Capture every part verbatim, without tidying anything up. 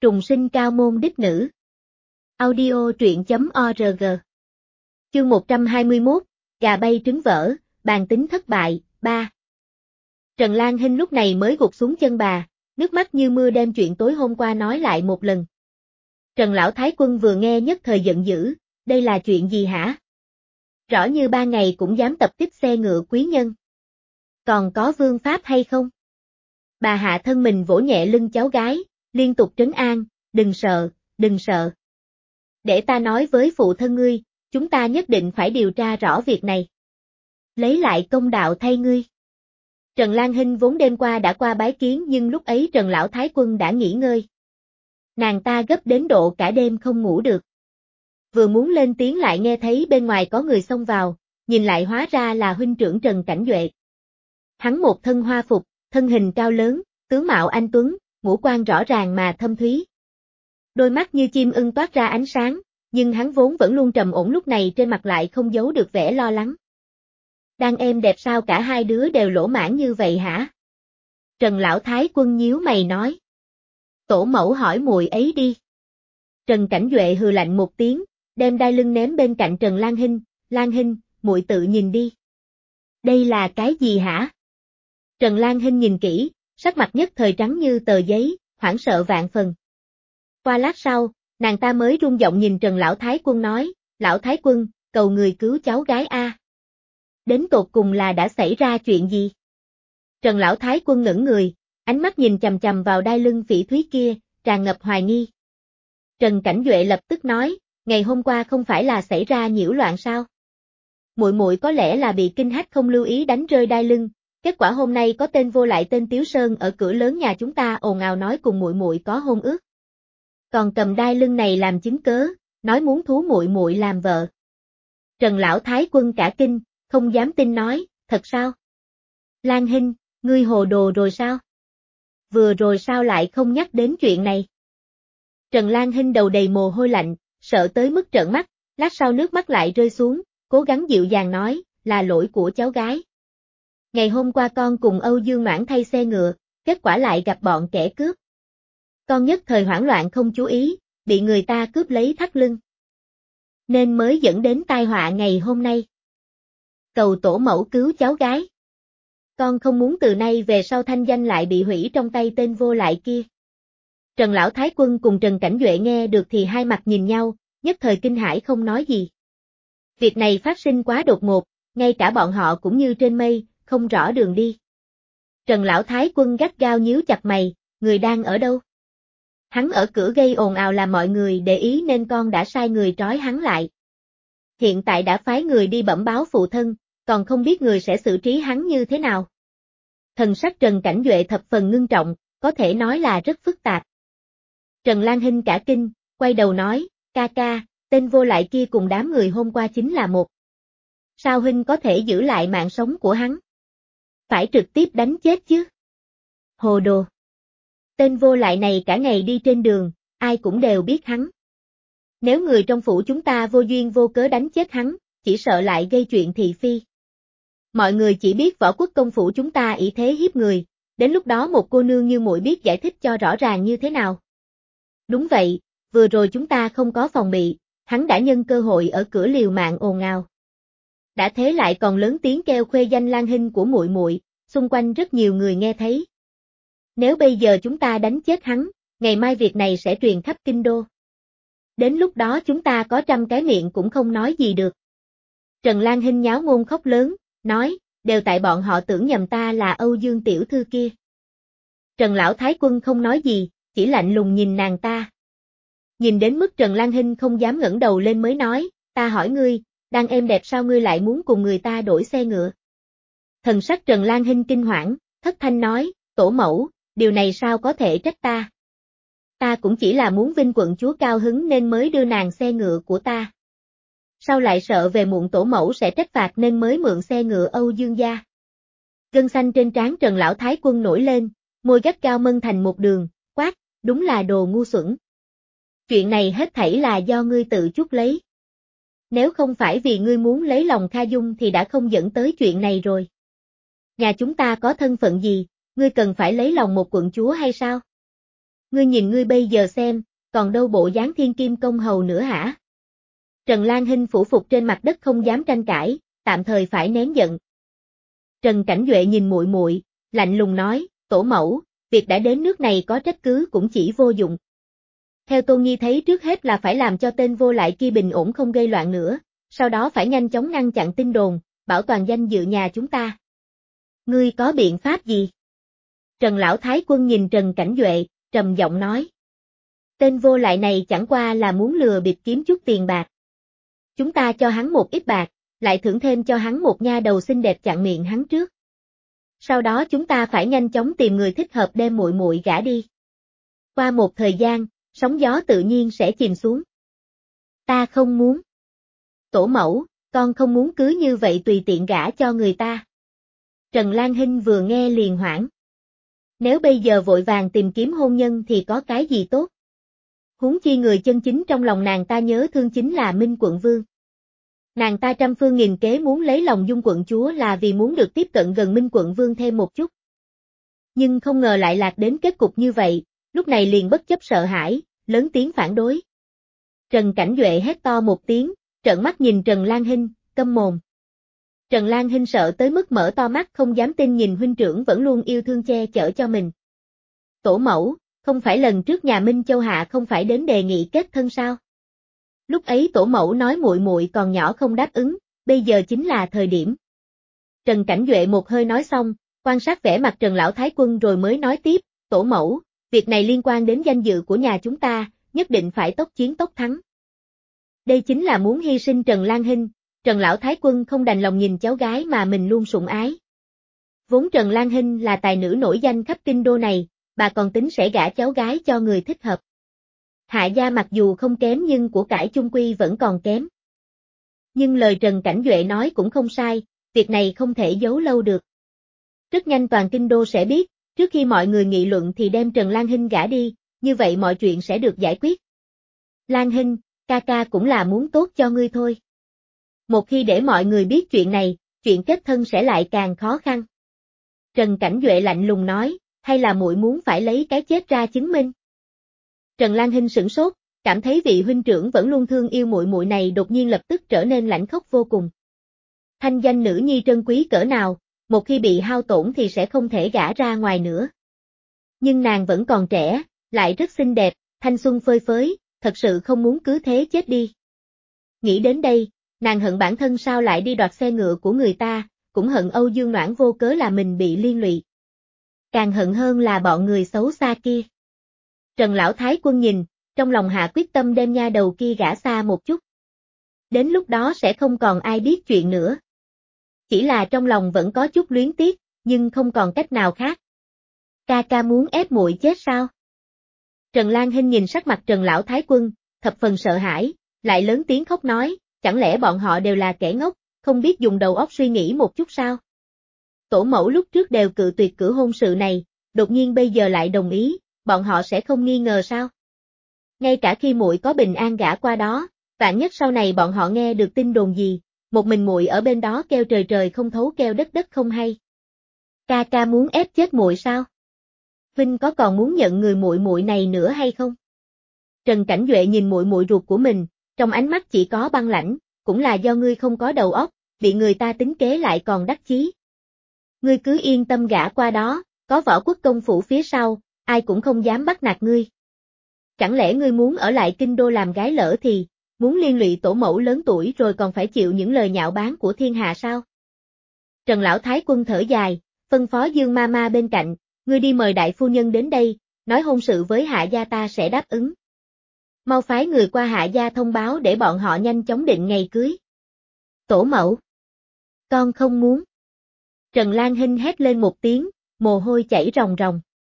Trùng sinh cao môn đích nữ. Audio truyện chấm org. Chương một trăm hai mươi mốt, gà bay trứng vỡ, bàn tính thất bại, ba. Trần Lan Hinh lúc này mới gục xuống chân bà, nước mắt như mưa đem chuyện tối hôm qua nói lại một lần. Trần Lão Thái Quân vừa nghe nhất thời giận dữ, đây là chuyện gì hả? Rõ như ba ngày cũng dám tập kích xe ngựa quý nhân. Còn có vương pháp hay không? Bà hạ thân mình vỗ nhẹ lưng cháu gái, liên tục trấn an, đừng sợ, đừng sợ. Để ta nói với phụ thân ngươi, chúng ta nhất định phải điều tra rõ việc này. Lấy lại công đạo thay ngươi. Trần Lan Hinh vốn đêm qua đã qua bái kiến nhưng lúc ấy Trần Lão Thái Quân đã nghỉ ngơi. Nàng ta gấp đến độ cả đêm không ngủ được. Vừa muốn lên tiếng lại nghe thấy bên ngoài có người xông vào, nhìn lại hóa ra là huynh trưởng Trần Cảnh Duệ. Hắn một thân hoa phục, thân hình cao lớn, tướng mạo anh tuấn, ngũ quan rõ ràng mà thâm thúy. Đôi mắt như chim ưng toát ra ánh sáng, nhưng hắn vốn vẫn luôn trầm ổn lúc này trên mặt lại không giấu được vẻ lo lắng. Đang êm đẹp sao cả hai đứa đều lỗ mãn như vậy hả? Trần Lão Thái Quân nhíu mày nói. Tổ mẫu hỏi muội ấy đi. Trần Cảnh Duệ hừ lạnh một tiếng, đem đai lưng ném bên cạnh Trần Lan Hinh, Lan Hinh, muội tự nhìn đi. Đây là cái gì hả? Trần Lan Hinh nhìn kỹ, sắc mặt nhất thời trắng như tờ giấy, hoảng sợ vạn phần. Qua lát sau, nàng ta mới run giọng nhìn Trần Lão Thái Quân nói, Lão Thái Quân, cầu người cứu cháu gái a. Đến tột cùng là đã xảy ra chuyện gì? Trần Lão Thái Quân ngẩng người, ánh mắt nhìn chằm chằm vào đai lưng phỉ thúy kia, tràn ngập hoài nghi. Trần Cảnh Duệ lập tức nói, ngày hôm qua không phải là xảy ra nhiễu loạn sao? Muội muội có lẽ là bị kinh hách không lưu ý đánh rơi đai lưng, kết quả hôm nay có tên vô lại tên Tiếu Sơn ở cửa lớn nhà chúng ta ồn ào nói cùng muội muội có hôn ước. Còn cầm đai lưng này làm chứng cớ, nói muốn thú muội muội làm vợ. Trần Lão Thái Quân cả kinh, không dám tin nói, thật sao? Lan Hinh, ngươi hồ đồ rồi sao? Vừa rồi sao lại không nhắc đến chuyện này? Trần Lan Hinh đầu đầy mồ hôi lạnh, sợ tới mức trợn mắt, lát sau nước mắt lại rơi xuống, cố gắng dịu dàng nói, là lỗi của cháu gái. Ngày hôm qua con cùng Âu Dương Noãn thay xe ngựa, kết quả lại gặp bọn kẻ cướp. Con nhất thời hoảng loạn không chú ý, bị người ta cướp lấy thắt lưng. Nên mới dẫn đến tai họa ngày hôm nay. Cầu tổ mẫu cứu cháu gái. Con không muốn từ nay về sau thanh danh lại bị hủy trong tay tên vô lại kia. Trần Lão Thái Quân cùng Trần Cảnh Duệ nghe được thì hai mặt nhìn nhau, nhất thời kinh hãi không nói gì. Việc này phát sinh quá đột ngột, ngay cả bọn họ cũng như trên mây, không rõ đường đi. Trần Lão Thái Quân gắt gao nhíu chặt mày, người đang ở đâu? Hắn ở cửa gây ồn ào làm mọi người để ý nên con đã sai người trói hắn lại. Hiện tại đã phái người đi bẩm báo phụ thân, còn không biết người sẽ xử trí hắn như thế nào. Thần sắc Trần Cảnh Duệ thập phần ngưng trọng, có thể nói là rất phức tạp. Trần Lan Hinh cả kinh, quay đầu nói, ca ca, tên vô lại kia cùng đám người hôm qua chính là một. Sao huynh có thể giữ lại mạng sống của hắn? Phải trực tiếp đánh chết chứ? Hồ đồ. Tên vô lại này cả ngày đi trên đường, ai cũng đều biết hắn. Nếu người trong phủ chúng ta vô duyên vô cớ đánh chết hắn, chỉ sợ lại gây chuyện thị phi. Mọi người chỉ biết Võ Quốc công phủ chúng ta ỷ thế hiếp người, đến lúc đó một cô nương như muội biết giải thích cho rõ ràng như thế nào. Đúng vậy, vừa rồi chúng ta không có phòng bị, hắn đã nhân cơ hội ở cửa liều mạng ồn ào. Đã thế lại còn lớn tiếng kêu khuê danh Lan Hinh của muội muội, xung quanh rất nhiều người nghe thấy. Nếu bây giờ chúng ta đánh chết hắn, ngày mai việc này sẽ truyền khắp kinh đô. Đến lúc đó chúng ta có trăm cái miệng cũng không nói gì được. Trần Lan Hinh nháo ngôn khóc lớn, nói, đều tại bọn họ tưởng nhầm ta là Âu Dương tiểu thư kia. Trần Lão Thái Quân không nói gì, chỉ lạnh lùng nhìn nàng ta. Nhìn đến mức Trần Lan Hinh không dám ngẩng đầu lên mới nói, ta hỏi ngươi, đang êm đẹp sao ngươi lại muốn cùng người ta đổi xe ngựa? Thần sắc Trần Lan Hinh kinh hoảng, thất thanh nói, tổ mẫu, điều này sao có thể trách ta? Ta cũng chỉ là muốn vinh quận chúa cao hứng nên mới đưa nàng xe ngựa của ta. Sao lại sợ về muộn tổ mẫu sẽ trách phạt nên mới mượn xe ngựa Âu Dương gia? Gân xanh trên trán Trần Lão Thái Quân nổi lên, môi gắt cao mân thành một đường, quát, đúng là đồ ngu xuẩn. Chuyện này hết thảy là do ngươi tự chuốc lấy. Nếu không phải vì ngươi muốn lấy lòng Kha Dung thì đã không dẫn tới chuyện này rồi. Nhà chúng ta có thân phận gì, ngươi cần phải lấy lòng một quận chúa hay sao? Ngươi nhìn ngươi bây giờ xem, còn đâu bộ dáng thiên kim công hầu nữa hả? Trần Lan Hinh phủ phục trên mặt đất không dám tranh cãi, tạm thời phải nén giận. Trần Cảnh Duệ nhìn muội muội, lạnh lùng nói, tổ mẫu, việc đã đến nước này có trách cứ cũng chỉ vô dụng. Theo Tô Nhi thấy trước hết là phải làm cho tên vô lại kia bình ổn không gây loạn nữa, sau đó phải nhanh chóng ngăn chặn tin đồn, bảo toàn danh dự nhà chúng ta. Ngươi có biện pháp gì? Trần Lão Thái Quân nhìn Trần Cảnh Duệ, trầm giọng nói. Tên vô lại này chẳng qua là muốn lừa bịp kiếm chút tiền bạc. Chúng ta cho hắn một ít bạc, lại thưởng thêm cho hắn một nha đầu xinh đẹp chặn miệng hắn trước. Sau đó chúng ta phải nhanh chóng tìm người thích hợp đem muội muội gả đi. Qua một thời gian, sóng gió tự nhiên sẽ chìm xuống. Ta không muốn. Tổ mẫu, con không muốn cứ như vậy tùy tiện gả cho người ta. Trần Lan Hinh vừa nghe liền hoảng. Nếu bây giờ vội vàng tìm kiếm hôn nhân thì có cái gì tốt? Huống chi người chân chính trong lòng nàng ta nhớ thương chính là Minh Quận Vương. Nàng ta trăm phương nghìn kế muốn lấy lòng Dung Quận Chúa là vì muốn được tiếp cận gần Minh Quận Vương thêm một chút. Nhưng không ngờ lại lạc đến kết cục như vậy, lúc này liền bất chấp sợ hãi, lớn tiếng phản đối. Trần Cảnh Duệ hét to một tiếng, trợn mắt nhìn Trần Lan Hinh, câm mồm. Trần Lan Hinh sợ tới mức mở to mắt không dám tin nhìn huynh trưởng vẫn luôn yêu thương che chở cho mình. Tổ mẫu, không phải lần trước nhà Minh Châu Hạ không phải đến đề nghị kết thân sao? Lúc ấy tổ mẫu nói muội muội còn nhỏ không đáp ứng, bây giờ chính là thời điểm. Trần Cảnh Duệ một hơi nói xong, quan sát vẻ mặt Trần Lão Thái Quân rồi mới nói tiếp, tổ mẫu, việc này liên quan đến danh dự của nhà chúng ta, nhất định phải tốc chiến tốc thắng. Đây chính là muốn hy sinh Trần Lan Hinh, Trần Lão Thái Quân không đành lòng nhìn cháu gái mà mình luôn sủng ái. Vốn Trần Lan Hinh là tài nữ nổi danh khắp kinh đô này, bà còn tính sẽ gả cháu gái cho người thích hợp. Hạ gia mặc dù không kém nhưng của cải chung quy vẫn còn kém. Nhưng lời Trần Cảnh Duệ nói cũng không sai, việc này không thể giấu lâu được. Rất nhanh toàn kinh đô sẽ biết, trước khi mọi người nghị luận thì đem Trần Lan Hinh gả đi, như vậy mọi chuyện sẽ được giải quyết. Lan Hinh, ca ca cũng là muốn tốt cho ngươi thôi. Một khi để mọi người biết chuyện này, chuyện kết thân sẽ lại càng khó khăn. Trần Cảnh Duệ lạnh lùng nói, hay là muội muốn phải lấy cái chết ra chứng minh? Trần Lan Hinh sửng sốt, cảm thấy vị huynh trưởng vẫn luôn thương yêu muội muội này đột nhiên lập tức trở nên lãnh khốc vô cùng. Thanh danh nữ nhi trân quý cỡ nào, một khi bị hao tổn thì sẽ không thể gả ra ngoài nữa. Nhưng nàng vẫn còn trẻ, lại rất xinh đẹp, thanh xuân phơi phới, thật sự không muốn cứ thế chết đi. Nghĩ đến đây, nàng hận bản thân sao lại đi đoạt xe ngựa của người ta, cũng hận Âu Dương Noãn vô cớ là mình bị liên lụy. Càng hận hơn là bọn người xấu xa kia. Trần Lão Thái Quân nhìn, trong lòng hạ quyết tâm đem nha đầu kia gả xa một chút. Đến lúc đó sẽ không còn ai biết chuyện nữa. Chỉ là trong lòng vẫn có chút luyến tiếc, nhưng không còn cách nào khác. Ca ca muốn ép muội chết sao? Trần Lan Hinh nhìn sắc mặt Trần Lão Thái Quân, thập phần sợ hãi, lại lớn tiếng khóc nói, chẳng lẽ bọn họ đều là kẻ ngốc, không biết dùng đầu óc suy nghĩ một chút sao? Tổ mẫu lúc trước đều cự tuyệt cử hôn sự này, đột nhiên bây giờ lại đồng ý, bọn họ sẽ không nghi ngờ sao? Ngay cả khi muội có bình an gả qua đó, vạn nhất sau này bọn họ nghe được tin đồn gì, một mình muội ở bên đó kêu trời trời không thấu kêu đất đất không hay. Ca ca muốn ép chết muội sao? Vinh có còn muốn nhận người muội muội này nữa hay không? Trần Cảnh Duệ nhìn muội muội ruột của mình, trong ánh mắt chỉ có băng lãnh, cũng là do ngươi không có đầu óc, bị người ta tính kế lại còn đắc chí. Ngươi cứ yên tâm gả qua đó, có Võ Quốc công phủ phía sau, ai cũng không dám bắt nạt ngươi. Chẳng lẽ ngươi muốn ở lại kinh đô làm gái lỡ thì, muốn liên lụy tổ mẫu lớn tuổi rồi còn phải chịu những lời nhạo báng của thiên hạ sao? Trần Lão Thái Quân thở dài, phân phó Dương ma ma bên cạnh, ngươi đi mời đại phu nhân đến đây, nói hôn sự với Hạ gia ta sẽ đáp ứng. Mau phái người qua Hạ gia thông báo để bọn họ nhanh chóng định ngày cưới. Tổ mẫu. Con không muốn. Trần Lan Hinh hét lên một tiếng, mồ hôi chảy ròng ròng.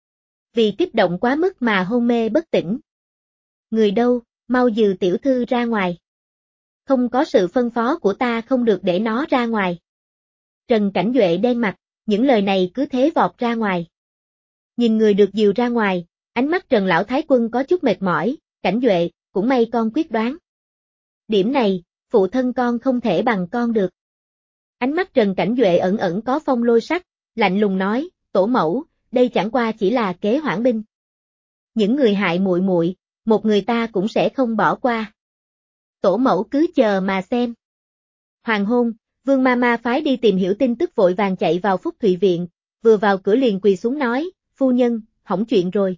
Vì kích động quá mức mà hôn mê bất tỉnh. Người đâu, mau dừ tiểu thư ra ngoài. Không có sự phân phó của ta không được để nó ra ngoài. Trần Cảnh Duệ đen mặt, những lời này cứ thế vọt ra ngoài. Nhìn người được dìu ra ngoài, ánh mắt Trần Lão Thái Quân có chút mệt mỏi, Cảnh Duệ, cũng may con quyết đoán. Điểm này, phụ thân con không thể bằng con được. Ánh mắt Trần Cảnh Duệ ẩn ẩn có phong lôi sắc, lạnh lùng nói, tổ mẫu, đây chẳng qua chỉ là kế hoãn binh. những người hại muội muội, một người ta cũng sẽ không bỏ qua. Tổ mẫu cứ chờ mà xem. Hoàng hôn, Vương Mama phái đi tìm hiểu tin tức vội vàng chạy vào Phúc Thụy Viện, vừa vào cửa liền quỳ xuống nói, phu nhân, hỏng chuyện rồi.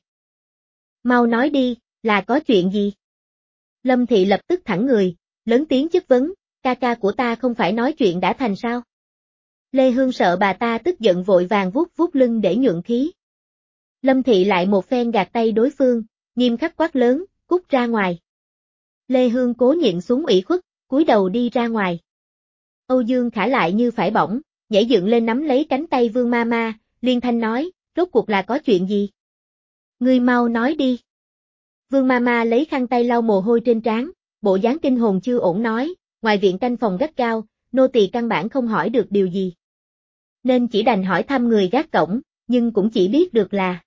Mau nói đi, là có chuyện gì? Lâm Thị lập tức thẳng người, lớn tiếng chất vấn, ca ca của ta không phải nói chuyện đã thành sao? Lê Hương sợ bà ta tức giận vội vàng vuốt vuốt lưng để nhuận khí. Lâm Thị lại một phen gạt tay đối phương, nghiêm khắc quát lớn, cút ra ngoài. Lê Hương cố nhịn xuống ủy khuất, cúi đầu đi ra ngoài. Âu Dương Khả lại như phải bỏng, nhảy dựng lên nắm lấy cánh tay Vương Mama, liên thanh nói, rốt cuộc là có chuyện gì? Ngươi mau nói đi. Vương Mama lấy khăn tay lau mồ hôi trên trán, bộ dáng kinh hồn chưa ổn nói, ngoài viện canh phòng gắt cao, nô tỳ căn bản không hỏi được điều gì. Nên chỉ đành hỏi thăm người gác cổng, nhưng cũng chỉ biết được là.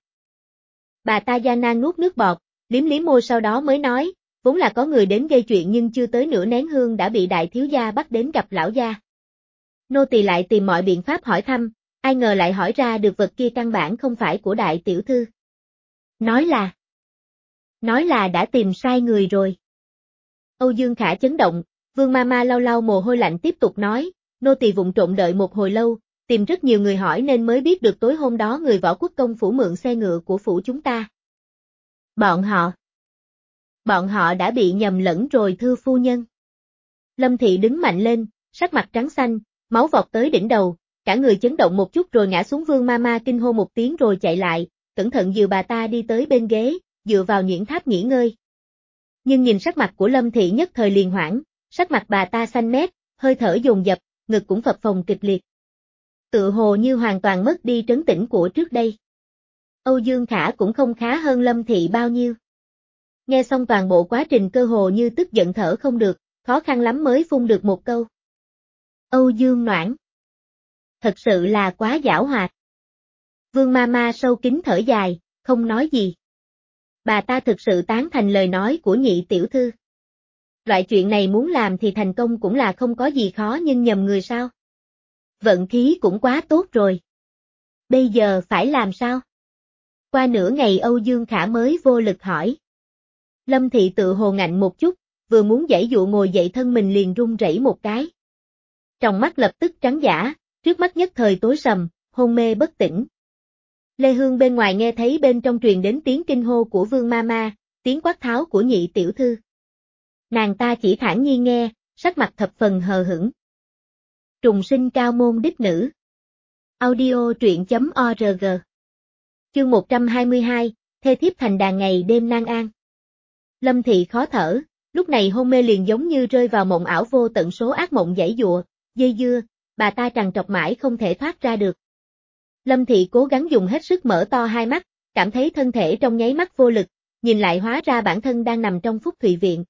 Bà ta gian nan nuốt nước bọt, liếm liếm môi sau đó mới nói, vốn là có người đến gây chuyện nhưng chưa tới nửa nén hương đã bị đại thiếu gia bắt đến gặp lão gia. Nô tỳ lại tìm mọi biện pháp hỏi thăm, ai ngờ lại hỏi ra được vật kia căn bản không phải của đại tiểu thư. Nói là, nói là đã tìm sai người rồi. Âu Dương Khả chấn động, Vương Mama lau lau mồ hôi lạnh tiếp tục nói, nô tỳ vụng trộm đợi một hồi lâu, tìm rất nhiều người hỏi nên mới biết được tối hôm đó người Võ Quốc công phủ mượn xe ngựa của phủ chúng ta. Bọn họ, bọn họ đã bị nhầm lẫn rồi thưa phu nhân. Lâm Thị đứng mạnh lên, sắc mặt trắng xanh, máu vọt tới đỉnh đầu, cả người chấn động một chút rồi ngã xuống. Vương Mama kinh hô một tiếng rồi chạy lại, cẩn thận dìu bà ta đi tới bên ghế, dựa vào nhuyễn tháp nghỉ ngơi. Nhưng nhìn sắc mặt của Lâm Thị nhất thời liền hoảng, sắc mặt bà ta xanh mét, hơi thở dồn dập, ngực cũng phập phồng kịch liệt. Tự hồ như hoàn toàn mất đi trấn tĩnh của trước đây. Âu Dương Khả cũng không khá hơn Lâm Thị bao nhiêu. Nghe xong toàn bộ quá trình cơ hồ như tức giận thở không được, khó khăn lắm mới phun được một câu. Âu Dương Noãn. Thật sự là quá giảo hoạt. Vương Mama sâu kín thở dài, không nói gì. Bà ta thực sự tán thành lời nói của nhị tiểu thư. Loại chuyện này muốn làm thì thành công cũng là không có gì khó nhưng nhầm người sao? Vận khí cũng quá tốt rồi. Bây giờ phải làm sao? Qua nửa ngày Âu Dương Khả mới vô lực hỏi. Lâm Thị tự hồ ngạnh một chút, vừa muốn giãy dụa ngồi dậy thân mình liền run rẩy một cái. Tròng mắt lập tức trắng dã, trước mắt nhất thời tối sầm, hôn mê bất tỉnh. Lê Hương bên ngoài nghe thấy bên trong truyền đến tiếng kinh hô của Vương Mama, tiếng quát tháo của nhị tiểu thư. Nàng ta chỉ thản nhiên nghe, sắc mặt thập phần hờ hững. Trùng sinh cao môn đích nữ. Audio truyện chấm org. Chương một trăm hai mươi hai, thê thiếp thành đàn ngày đêm nan an. Lâm Thị khó thở, lúc này hôn mê liền giống như rơi vào mộng ảo vô tận số ác mộng giãy giụa, dây dưa, bà ta trằn trọc mãi không thể thoát ra được. Lâm Thị cố gắng dùng hết sức mở to hai mắt, cảm thấy thân thể trong nháy mắt vô lực, nhìn lại hóa ra bản thân đang nằm trong Phúc Thụy Viện.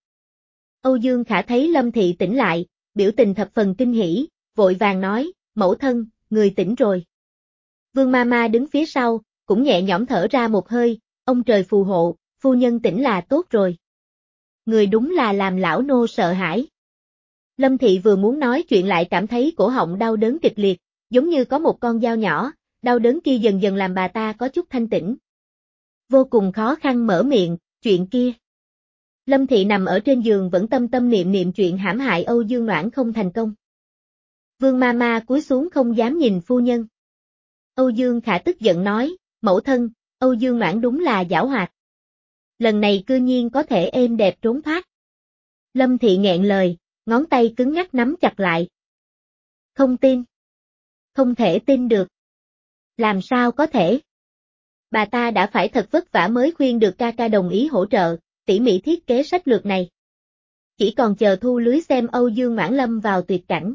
Âu Dương Khả thấy Lâm Thị tỉnh lại, biểu tình thập phần kinh hỉ, vội vàng nói, mẫu thân, người tỉnh rồi. Vương Mama đứng phía sau, cũng nhẹ nhõm thở ra một hơi, ông trời phù hộ, phu nhân tỉnh là tốt rồi. Người đúng là làm lão nô sợ hãi. Lâm Thị vừa muốn nói chuyện lại cảm thấy cổ họng đau đớn kịch liệt, giống như có một con dao nhỏ, đau đớn kia dần dần làm bà ta có chút thanh tĩnh. Vô cùng khó khăn mở miệng, chuyện kia. Lâm Thị nằm ở trên giường vẫn tâm tâm niệm niệm chuyện hãm hại Âu Dương Noãn không thành công. Vương Mama cúi xuống không dám nhìn phu nhân. Âu Dương Khả tức giận nói, mẫu thân, Âu Dương Noãn đúng là giảo hoạt. Lần này cư nhiên có thể êm đẹp trốn thoát. Lâm Thị nghẹn lời, ngón tay cứng ngắc nắm chặt lại. Không tin. Không thể tin được. Làm sao có thể? Bà ta đã phải thật vất vả mới khuyên được ca ca đồng ý hỗ trợ, tỉ mỉ thiết kế sách lược này. Chỉ còn chờ thu lưới xem Âu Dương Noãn lâm vào tuyệt cảnh.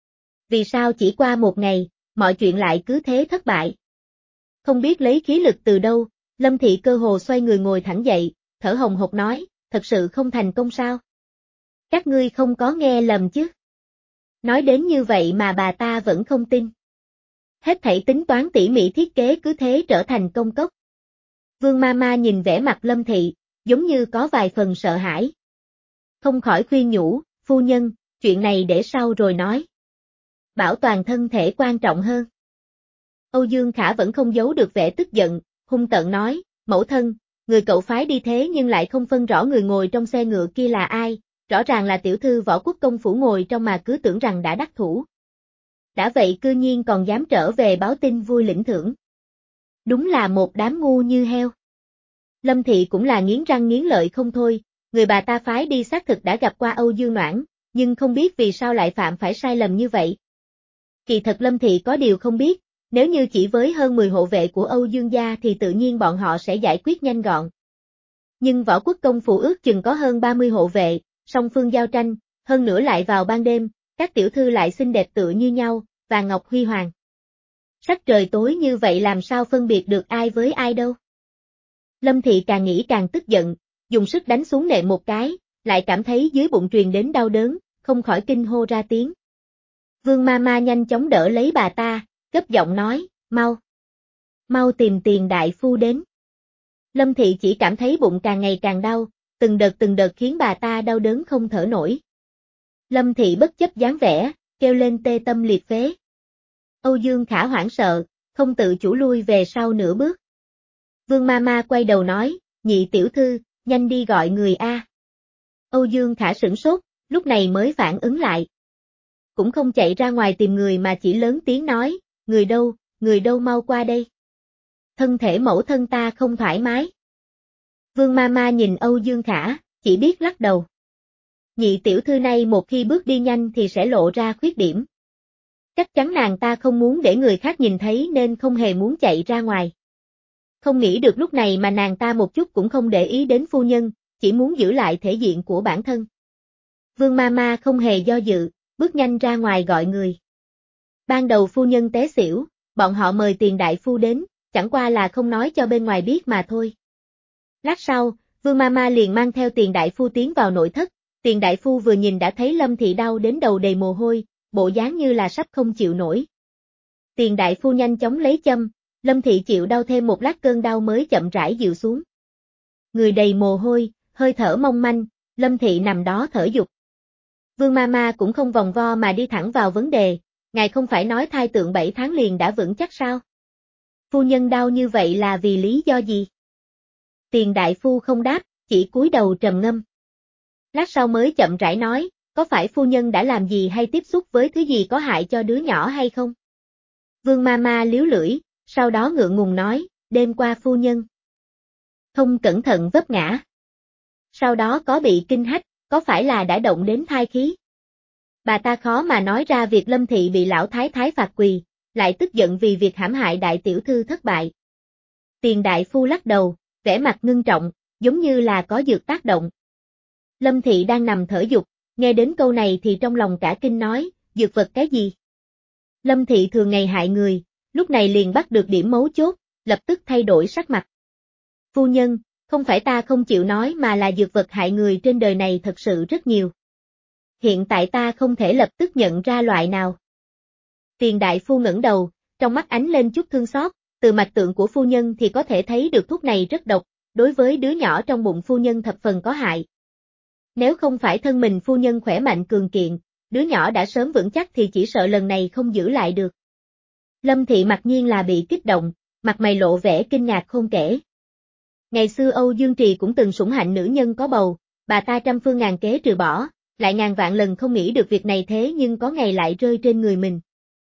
Vì sao chỉ qua một ngày, mọi chuyện lại cứ thế thất bại? Không biết lấy khí lực từ đâu, Lâm Thị cơ hồ xoay người ngồi thẳng dậy, thở hồng hộc nói, thật sự không thành công sao? Các ngươi không có nghe lầm chứ? Nói đến như vậy mà bà ta vẫn không tin. Hết thảy tính toán tỉ mỉ thiết kế cứ thế trở thành công cốc. Vương Mama nhìn vẻ mặt Lâm Thị, giống như có vài phần sợ hãi. Không khỏi khuyên nhủ, phu nhân, chuyện này để sau rồi nói. Bảo toàn thân thể quan trọng hơn. Âu Dương Khả vẫn không giấu được vẻ tức giận, hung tợn nói, mẫu thân, người cậu phái đi thế nhưng lại không phân rõ người ngồi trong xe ngựa kia là ai, rõ ràng là tiểu thư Võ Quốc công phủ ngồi trong mà cứ tưởng rằng đã đắc thủ. Đã vậy cư nhiên còn dám trở về báo tin vui lĩnh thưởng. Đúng là một đám ngu như heo. Lâm Thị cũng là nghiến răng nghiến lợi không thôi, người bà ta phái đi xác thực đã gặp qua Âu Dương Noãn, nhưng không biết vì sao lại phạm phải sai lầm như vậy. Kỳ thật Lâm Thị có điều không biết, nếu như chỉ với hơn mười hộ vệ của Âu Dương gia thì tự nhiên bọn họ sẽ giải quyết nhanh gọn. Nhưng Võ Quốc công phủ ước chừng có hơn ba mươi hộ vệ, song phương giao tranh, hơn nữa lại vào ban đêm, các tiểu thư lại xinh đẹp tựa như nhau, và ngọc huy hoàng. Sắc trời tối như vậy làm sao phân biệt được ai với ai đâu. Lâm Thị càng nghĩ càng tức giận, dùng sức đánh xuống nệm một cái, lại cảm thấy dưới bụng truyền đến đau đớn, không khỏi kinh hô ra tiếng. Vương ma ma nhanh chóng đỡ lấy bà ta, gấp giọng nói, mau. Mau tìm Tiền đại phu đến. Lâm Thị chỉ cảm thấy bụng càng ngày càng đau, từng đợt từng đợt khiến bà ta đau đớn không thở nổi. Lâm Thị bất chấp dáng vẻ, kêu lên tê tâm liệt phế. Âu Dương Khả hoảng sợ, không tự chủ lui về sau nửa bước. Vương ma ma quay đầu nói, nhị tiểu thư, nhanh đi gọi người A. Âu Dương Khả sửng sốt, lúc này mới phản ứng lại. Cũng không chạy ra ngoài tìm người mà chỉ lớn tiếng nói, người đâu, người đâu mau qua đây. Thân thể mẫu thân ta không thoải mái. Vương ma ma nhìn Âu Dương Khả, chỉ biết lắc đầu. Nhị tiểu thư này một khi bước đi nhanh thì sẽ lộ ra khuyết điểm. Chắc chắn nàng ta không muốn để người khác nhìn thấy nên không hề muốn chạy ra ngoài. Không nghĩ được lúc này mà nàng ta một chút cũng không để ý đến phu nhân, chỉ muốn giữ lại thể diện của bản thân. Vương ma ma không hề do dự, bước nhanh ra ngoài gọi người. Ban đầu phu nhân té xỉu, bọn họ mời Tiền đại phu đến, chẳng qua là không nói cho bên ngoài biết mà thôi. Lát sau, Vương ma ma liền mang theo Tiền đại phu tiến vào nội thất, Tiền đại phu vừa nhìn đã thấy Lâm Thị đau đến đầu đầy mồ hôi, bộ dáng như là sắp không chịu nổi. Tiền đại phu nhanh chóng lấy châm, Lâm Thị chịu đau thêm một lát cơn đau mới chậm rãi dịu xuống. Người đầy mồ hôi, hơi thở mong manh, Lâm Thị nằm đó thở dục. Vương ma ma cũng không vòng vo mà đi thẳng vào vấn đề, ngài không phải nói thai tượng bảy tháng liền đã vững chắc sao? Phu nhân đau như vậy là vì lý do gì? Tiền đại phu không đáp, chỉ cúi đầu trầm ngâm. Lát sau mới chậm rãi nói, có phải phu nhân đã làm gì hay tiếp xúc với thứ gì có hại cho đứa nhỏ hay không? Vương ma ma liếu lưỡi, sau đó ngượng ngùng nói, đêm qua phu nhân không cẩn thận vấp ngã. Sau đó có bị kinh hách, có phải là đã động đến thai khí? Bà ta khó mà nói ra việc Lâm Thị bị lão thái thái phạt quỳ, lại tức giận vì việc hãm hại đại tiểu thư thất bại. Tiền đại phu lắc đầu, vẻ mặt ngưng trọng, giống như là có dược tác động. Lâm Thị đang nằm thở dục, nghe đến câu này thì trong lòng cả kinh nói, dược vật cái gì? Lâm Thị thường ngày hại người, lúc này liền bắt được điểm mấu chốt, lập tức thay đổi sắc mặt. Phu nhân, không phải ta không chịu nói mà là dược vật hại người trên đời này thật sự rất nhiều. Hiện tại ta không thể lập tức nhận ra loại nào. Tiền đại phu ngẩng đầu, trong mắt ánh lên chút thương xót, từ mạch tượng của phu nhân thì có thể thấy được thuốc này rất độc, đối với đứa nhỏ trong bụng phu nhân thập phần có hại. Nếu không phải thân mình phu nhân khỏe mạnh cường kiện, đứa nhỏ đã sớm vững chắc thì chỉ sợ lần này không giữ lại được. Lâm Thị mặc nhiên là bị kích động, mặt mày lộ vẻ kinh ngạc không kể. Ngày xưa Âu Dương Trì cũng từng sủng hạnh nữ nhân có bầu, bà ta trăm phương ngàn kế trừ bỏ, lại ngàn vạn lần không nghĩ được việc này thế nhưng có ngày lại rơi trên người mình.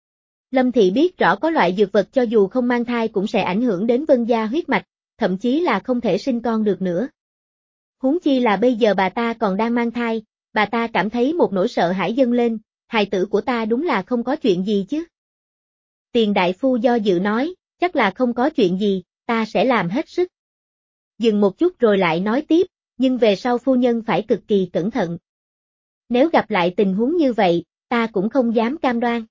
Lâm Thị biết rõ có loại dược vật cho dù không mang thai cũng sẽ ảnh hưởng đến vân gia huyết mạch, thậm chí là không thể sinh con được nữa. Huống chi là bây giờ bà ta còn đang mang thai, bà ta cảm thấy một nỗi sợ hãi dâng lên, hài tử của ta đúng là không có chuyện gì chứ. Tiền đại phu do dự nói, chắc là không có chuyện gì, ta sẽ làm hết sức. Dừng một chút rồi lại nói tiếp, nhưng về sau phu nhân phải cực kỳ cẩn thận. Nếu gặp lại tình huống như vậy, ta cũng không dám cam đoan.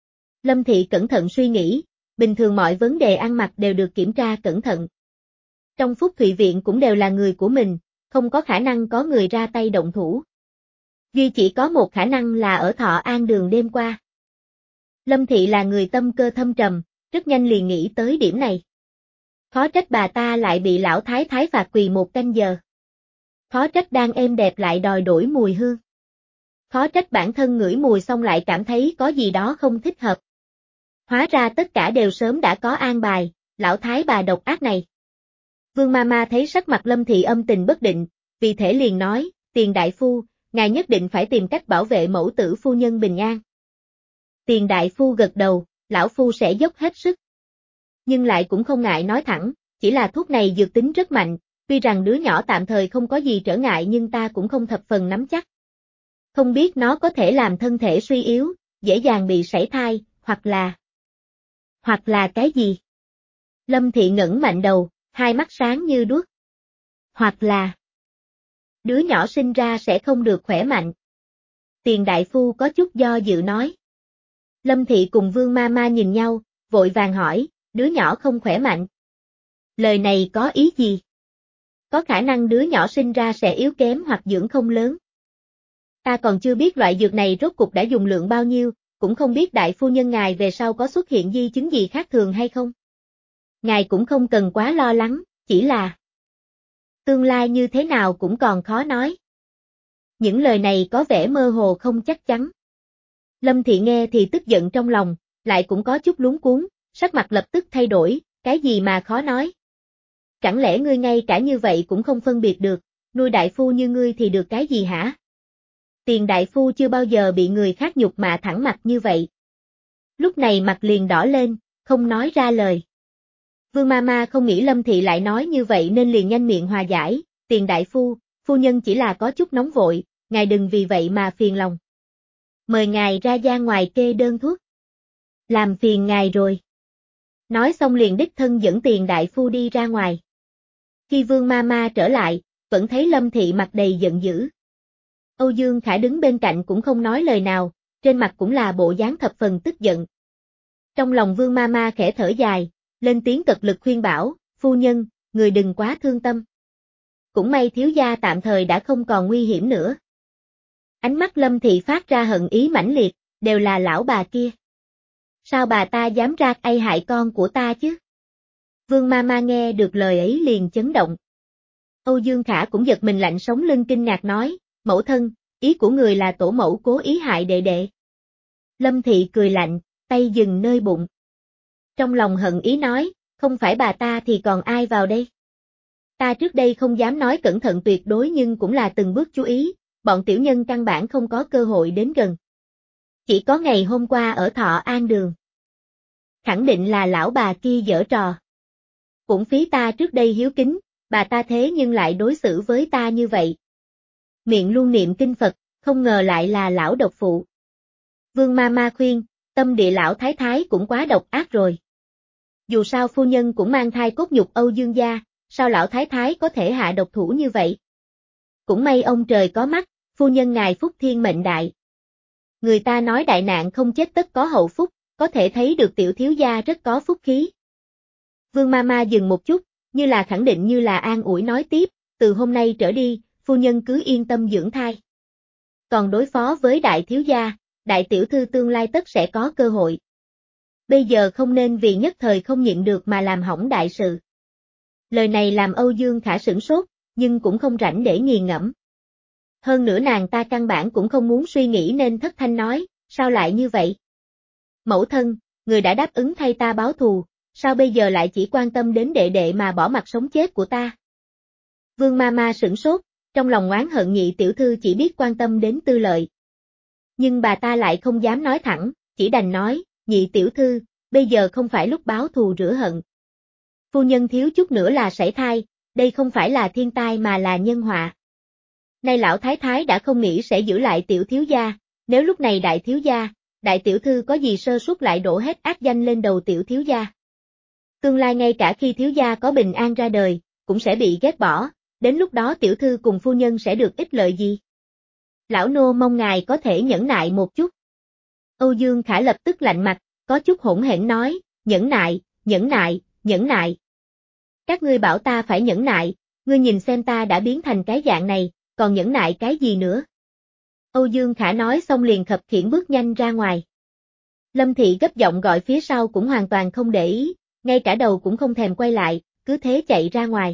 Lâm Thị cẩn thận suy nghĩ, bình thường mọi vấn đề ăn mặc đều được kiểm tra cẩn thận. Trong Phúc Thụy Viện cũng đều là người của mình, không có khả năng có người ra tay động thủ. Duy chỉ có một khả năng là ở Thọ An Đường đêm qua. Lâm Thị là người tâm cơ thâm trầm, rất nhanh liền nghĩ tới điểm này. Khó trách bà ta lại bị lão thái thái phạt quỳ một canh giờ. Khó trách đang êm đẹp lại đòi đổi mùi hương. Khó trách bản thân ngửi mùi xong lại cảm thấy có gì đó không thích hợp. Hóa ra tất cả đều sớm đã có an bài, lão thái bà độc ác này. Vương Mama thấy sắc mặt Lâm Thị âm tình bất định, vì thế liền nói, Tiền đại phu, ngài nhất định phải tìm cách bảo vệ mẫu tử phu nhân bình an. Tiền đại phu gật đầu, lão phu sẽ dốc hết sức. Nhưng lại cũng không ngại nói thẳng, chỉ là thuốc này dược tính rất mạnh, tuy rằng đứa nhỏ tạm thời không có gì trở ngại nhưng ta cũng không thập phần nắm chắc. Không biết nó có thể làm thân thể suy yếu, dễ dàng bị sảy thai, hoặc là... Hoặc là cái gì? Lâm Thị ngẩng mạnh đầu, hai mắt sáng như đuốc. Hoặc là... Đứa nhỏ sinh ra sẽ không được khỏe mạnh. Tiền đại phu có chút do dự nói. Lâm Thị cùng Vương Mama nhìn nhau, vội vàng hỏi, đứa nhỏ không khỏe mạnh. Lời này có ý gì? Có khả năng đứa nhỏ sinh ra sẽ yếu kém hoặc dưỡng không lớn. Ta còn chưa biết loại dược này rốt cục đã dùng lượng bao nhiêu, cũng không biết đại phu nhân ngài về sau có xuất hiện di chứng gì khác thường hay không. Ngài cũng không cần quá lo lắng, chỉ là tương lai như thế nào cũng còn khó nói. Những lời này có vẻ mơ hồ không chắc chắn. Lâm Thị nghe thì tức giận trong lòng, lại cũng có chút luống cuống, sắc mặt lập tức thay đổi, cái gì mà khó nói. Chẳng lẽ ngươi ngay cả như vậy cũng không phân biệt được, nuôi đại phu như ngươi thì được cái gì hả? Tiền đại phu chưa bao giờ bị người khác nhục mạ thẳng mặt như vậy. Lúc này mặt liền đỏ lên, không nói ra lời. Vương Mama không nghĩ Lâm Thị lại nói như vậy nên liền nhanh miệng hòa giải, Tiền đại phu, phu nhân chỉ là có chút nóng vội, ngài đừng vì vậy mà phiền lòng. Mời ngài ra gian ngoài kê đơn thuốc. Làm phiền ngài rồi. Nói xong liền đích thân dẫn Tiền đại phu đi ra ngoài. Khi Vương Mama trở lại, vẫn thấy Lâm Thị mặt đầy giận dữ. Âu Dương Khả đứng bên cạnh cũng không nói lời nào, trên mặt cũng là bộ dáng thập phần tức giận. Trong lòng Vương Mama khẽ thở dài, lên tiếng cật lực khuyên bảo, phu nhân, người đừng quá thương tâm. Cũng may thiếu gia tạm thời đã không còn nguy hiểm nữa. Ánh mắt Lâm Thị phát ra hận ý mãnh liệt, đều là lão bà kia. Sao bà ta dám ra ai hại con của ta chứ? Vương Mama nghe được lời ấy liền chấn động. Âu Dương Khả cũng giật mình lạnh sống lưng kinh ngạc nói, mẫu thân, ý của người là tổ mẫu cố ý hại đệ đệ. Lâm Thị cười lạnh, tay dừng nơi bụng. Trong lòng hận ý nói, không phải bà ta thì còn ai vào đây? Ta trước đây không dám nói cẩn thận tuyệt đối nhưng cũng là từng bước chú ý, bọn tiểu nhân căn bản không có cơ hội đến gần. Chỉ có ngày hôm qua ở Thọ An Đường. Khẳng định là lão bà kia giở trò. Cũng phí ta trước đây hiếu kính, bà ta thế nhưng lại đối xử với ta như vậy. Miệng luôn niệm kinh Phật, không ngờ lại là lão độc phụ. Vương Mama khuyên, tâm địa lão thái thái cũng quá độc ác rồi. Dù sao phu nhân cũng mang thai cốt nhục Âu Dương gia, sao lão thái thái có thể hạ độc thủ như vậy? Cũng may ông trời có mắt, phu nhân ngài phúc thiên mệnh đại. Người ta nói đại nạn không chết tất có hậu phúc, có thể thấy được tiểu thiếu gia rất có phúc khí. Vương Mama dừng một chút, như là khẳng định như là an ủi nói tiếp, từ hôm nay trở đi, phu nhân cứ yên tâm dưỡng thai. Còn đối phó với đại thiếu gia, đại tiểu thư tương lai tất sẽ có cơ hội. Bây giờ không nên vì nhất thời không nhịn được mà làm hỏng đại sự. Lời này làm Âu Dương Khả sửng sốt, nhưng cũng không rảnh để nghiền ngẫm. Hơn nữa nàng ta căn bản cũng không muốn suy nghĩ nên thất thanh nói, sao lại như vậy? Mẫu thân, người đã đáp ứng thay ta báo thù, sao bây giờ lại chỉ quan tâm đến đệ đệ mà bỏ mặc sống chết của ta? Vương Mama sửng sốt, trong lòng oán hận nhị tiểu thư chỉ biết quan tâm đến tư lợi. Nhưng bà ta lại không dám nói thẳng, chỉ đành nói, nhị tiểu thư, bây giờ không phải lúc báo thù rửa hận. Phu nhân thiếu chút nữa là sảy thai, đây không phải là thiên tai mà là nhân họa. Nay lão thái thái đã không nghĩ sẽ giữ lại tiểu thiếu gia, nếu lúc này đại thiếu gia, đại tiểu thư có gì sơ suất lại đổ hết ác danh lên đầu tiểu thiếu gia. Tương lai ngay cả khi thiếu gia có bình an ra đời, cũng sẽ bị ghét bỏ, đến lúc đó tiểu thư cùng phu nhân sẽ được ích lợi gì? Lão nô mong ngài có thể nhẫn nại một chút. Âu Dương Khả lập tức lạnh mặt, có chút hỗn hển nói, nhẫn nại, nhẫn nại, nhẫn nại. Các ngươi bảo ta phải nhẫn nại, ngươi nhìn xem ta đã biến thành cái dạng này, còn nhẫn nại cái gì nữa? Âu Dương Khả nói xong liền khập khiễng bước nhanh ra ngoài. Lâm Thị gấp giọng gọi phía sau cũng hoàn toàn không để ý, ngay cả đầu cũng không thèm quay lại, cứ thế chạy ra ngoài.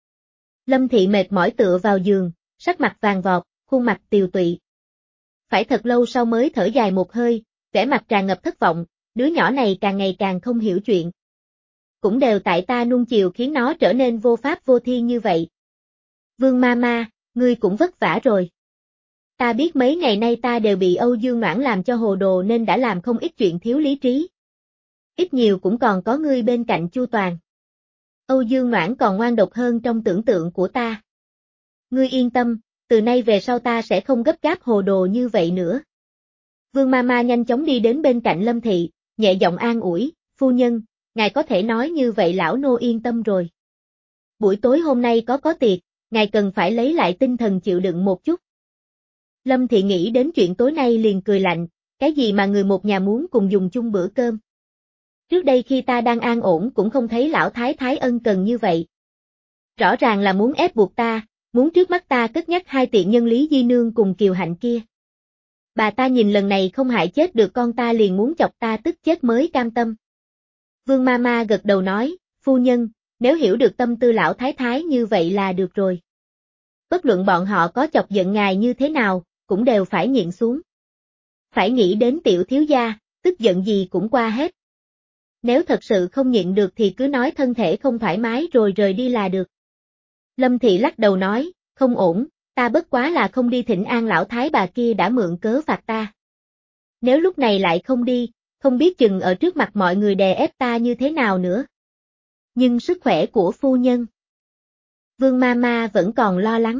Lâm Thị mệt mỏi tựa vào giường, sắc mặt vàng vọt, khuôn mặt tiều tụy. Phải thật lâu sau mới thở dài một hơi, vẻ mặt tràn ngập thất vọng, đứa nhỏ này càng ngày càng không hiểu chuyện. cũng đều tại ta nuông chiều khiến nó trở nên vô pháp vô thiên như vậy. Vương Mama, ngươi cũng vất vả rồi. Ta biết mấy ngày nay ta đều bị Âu Dương Noãn làm cho hồ đồ nên đã làm không ít chuyện thiếu lý trí. Ít nhiều cũng còn có ngươi bên cạnh chu toàn. Âu Dương Noãn còn ngoan độc hơn trong tưởng tượng của ta. Ngươi yên tâm, từ nay về sau ta sẽ không gấp gáp hồ đồ như vậy nữa. Vương Mama nhanh chóng đi đến bên cạnh Lâm Thị, nhẹ giọng an ủi, phu nhân, ngài có thể nói như vậy lão nô yên tâm rồi. Buổi tối hôm nay có có tiệc, ngài cần phải lấy lại tinh thần chịu đựng một chút. Lâm Thị nghĩ đến chuyện tối nay liền cười lạnh, cái gì mà người một nhà muốn cùng dùng chung bữa cơm. Trước đây khi ta đang an ổn cũng không thấy lão thái thái ân cần như vậy. Rõ ràng là muốn ép buộc ta, muốn trước mắt ta cất nhắc hai tiện nhân Lý Di Nương cùng Kiều Hạnh kia. Bà ta nhìn lần này không hại chết được con ta liền muốn chọc ta tức chết mới cam tâm. Vương Mama gật đầu nói, phu nhân, nếu hiểu được tâm tư lão thái thái như vậy là được rồi. Bất luận bọn họ có chọc giận ngài như thế nào, cũng đều phải nhịn xuống. Phải nghĩ đến tiểu thiếu gia, tức giận gì cũng qua hết. Nếu thật sự không nhịn được thì cứ nói thân thể không thoải mái rồi rời đi là được. Lâm Thị lắc đầu nói, không ổn, ta bất quá là không đi thỉnh an lão thái bà kia đã mượn cớ phạt ta. Nếu lúc này lại không đi, không biết chừng ở trước mặt mọi người đè ép ta như thế nào nữa. Nhưng sức khỏe của phu nhân. Vương Mama vẫn còn lo lắng.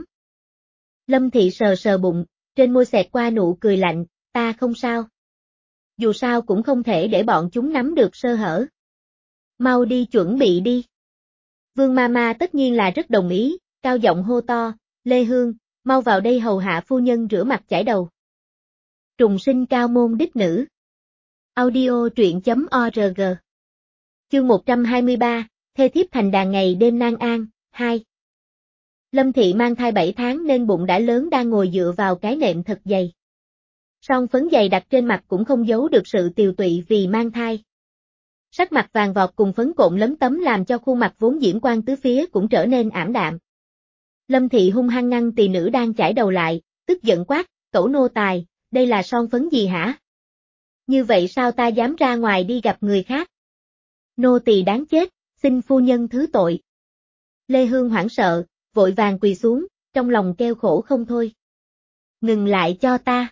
Lâm Thị sờ sờ bụng, trên môi xẹt qua nụ cười lạnh, ta không sao. Dù sao cũng không thể để bọn chúng nắm được sơ hở. Mau đi chuẩn bị đi. Vương Mama tất nhiên là rất đồng ý, cao giọng hô to, Lê Hương, mau vào đây hầu hạ phu nhân rửa mặt chải đầu. Trùng sinh cao môn đích nữ. Audio truyện chấm org. Chương một trăm hai mươi ba, thê thiếp thành đàn ngày đêm nan an, hai. Lâm Thị mang thai bảy tháng nên bụng đã lớn đang ngồi dựa vào cái nệm thật dày. Son phấn dày đặt trên mặt cũng không giấu được sự tiều tụy vì mang thai. Sắc mặt vàng vọt cùng phấn cộm lấm tấm làm cho khuôn mặt vốn diễm quang tứ phía cũng trở nên ảm đạm. Lâm Thị hung hăng ngăn tỳ nữ đang chải đầu lại, tức giận quát, cẩu nô tài, đây là son phấn gì hả? Như vậy sao ta dám ra ngoài đi gặp người khác? Nô tỳ đáng chết, xin phu nhân thứ tội. Lê Hương hoảng sợ, vội vàng quỳ xuống, trong lòng kêu khổ không thôi. Ngừng lại cho ta.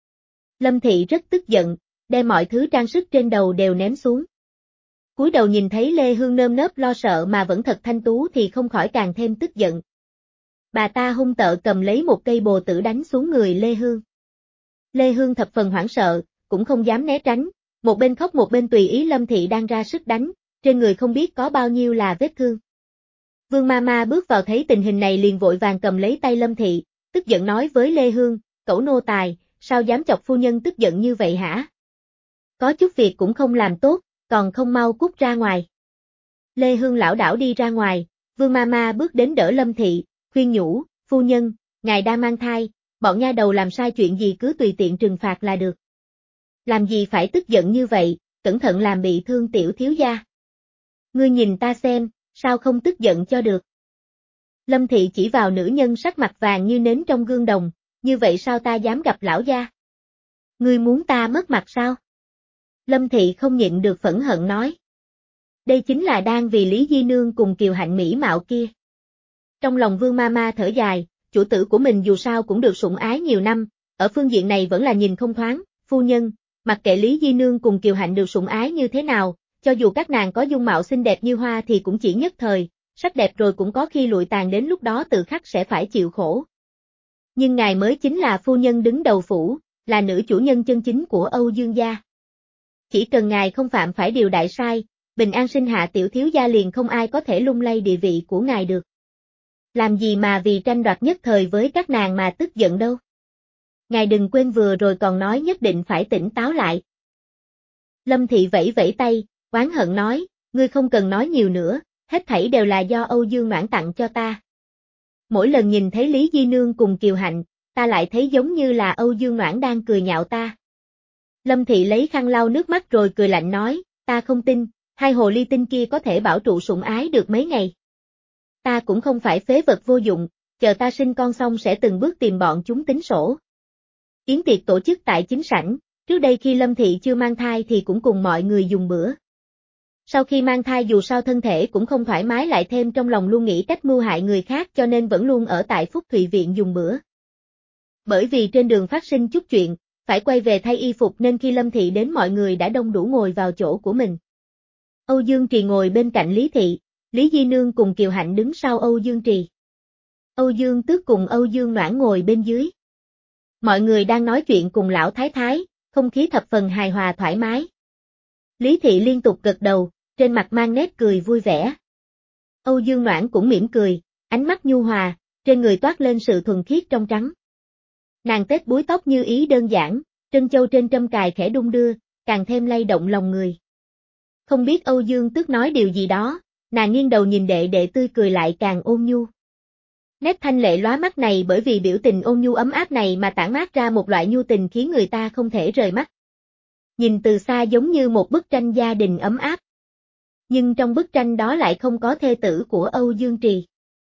Lâm Thị rất tức giận, đem mọi thứ trang sức trên đầu đều ném xuống. Cúi đầu nhìn thấy Lê Hương nơm nớp lo sợ mà vẫn thật thanh tú thì không khỏi càng thêm tức giận. Bà ta hung tợn cầm lấy một cây bồ tử đánh xuống người Lê Hương. Lê Hương thập phần hoảng sợ, cũng không dám né tránh, một bên khóc một bên tùy ý Lâm Thị đang ra sức đánh, trên người không biết có bao nhiêu là vết thương. Vương Mama bước vào thấy tình hình này liền vội vàng cầm lấy tay Lâm Thị, tức giận nói với Lê Hương, cẩu nô tài, sao dám chọc phu nhân tức giận như vậy hả? Có chút việc cũng không làm tốt, còn không mau cút ra ngoài. Lê Hương lảo đảo đi ra ngoài, Vương Mama bước đến đỡ Lâm Thị, khuyên nhủ, phu nhân, ngài đang mang thai, bọn nha đầu làm sai chuyện gì cứ tùy tiện trừng phạt là được. Làm gì phải tức giận như vậy, cẩn thận làm bị thương tiểu thiếu gia. Ngươi nhìn ta xem, sao không tức giận cho được. Lâm Thị chỉ vào nữ nhân sắc mặt vàng như nến trong gương đồng, như vậy sao ta dám gặp lão gia? Ngươi muốn ta mất mặt sao? Lâm Thị không nhịn được phẫn hận nói. Đây chính là đang vì Lý Di Nương cùng Kiều Hạnh mỹ mạo kia. Trong lòng Vương Mama thở dài, chủ tử của mình dù sao cũng được sủng ái nhiều năm, ở phương diện này vẫn là nhìn không thoáng, phu nhân, mặc kệ Lý Di Nương cùng Kiều Hạnh được sủng ái như thế nào, cho dù các nàng có dung mạo xinh đẹp như hoa thì cũng chỉ nhất thời, sắc đẹp rồi cũng có khi lụi tàn đến lúc đó tự khắc sẽ phải chịu khổ. Nhưng ngài mới chính là phu nhân đứng đầu phủ, là nữ chủ nhân chân chính của Âu Dương gia. Chỉ cần ngài không phạm phải điều đại sai, bình an sinh hạ tiểu thiếu gia liền không ai có thể lung lay địa vị của ngài được. Làm gì mà vì tranh đoạt nhất thời với các nàng mà tức giận đâu. Ngài đừng quên vừa rồi còn nói nhất định phải tỉnh táo lại. Lâm Thị vẫy vẫy tay, oán hận nói, ngươi không cần nói nhiều nữa, hết thảy đều là do Âu Dương Noãn tặng cho ta. Mỗi lần nhìn thấy Lý Di Nương cùng Kiều Hạnh, ta lại thấy giống như là Âu Dương Noãn đang cười nhạo ta. Lâm Thị lấy khăn lau nước mắt rồi cười lạnh nói, ta không tin, hai hồ ly tinh kia có thể bảo trụ sủng ái được mấy ngày. Ta cũng không phải phế vật vô dụng, chờ ta sinh con xong sẽ từng bước tìm bọn chúng tính sổ. Yến tiệc tổ chức tại chính sảnh, trước đây khi Lâm Thị chưa mang thai thì cũng cùng mọi người dùng bữa. Sau khi mang thai dù sao thân thể cũng không thoải mái lại thêm trong lòng luôn nghĩ cách mưu hại người khác cho nên vẫn luôn ở tại Phúc Thụy Viện dùng bữa. Bởi vì trên đường phát sinh chút chuyện, phải quay về thay y phục nên khi Lâm Thị đến mọi người đã đông đủ ngồi vào chỗ của mình. Âu Dương Trì ngồi bên cạnh Lý Thị, Lý Di Nương cùng Kiều Hạnh đứng sau Âu Dương Trì. Âu Dương Tước cùng Âu Dương Noãn ngồi bên dưới. Mọi người đang nói chuyện cùng lão thái thái, không khí thập phần hài hòa thoải mái. Lý Thị liên tục gật đầu, trên mặt mang nét cười vui vẻ. Âu Dương Noãn cũng mỉm cười, ánh mắt nhu hòa, trên người toát lên sự thuần khiết trong trắng. Nàng tết búi tóc như ý đơn giản, trân châu trên trâm cài khẽ đung đưa, càng thêm lay động lòng người. Không biết Âu Dương Tước nói điều gì đó, nàng nghiêng đầu nhìn đệ đệ tươi cười lại càng ôn nhu. Nét thanh lệ lóa mắt này bởi vì biểu tình ôn nhu ấm áp này mà tản mát ra một loại nhu tình khiến người ta không thể rời mắt. Nhìn từ xa giống như một bức tranh gia đình ấm áp. Nhưng trong bức tranh đó lại không có thê tử của Âu Dương Trì.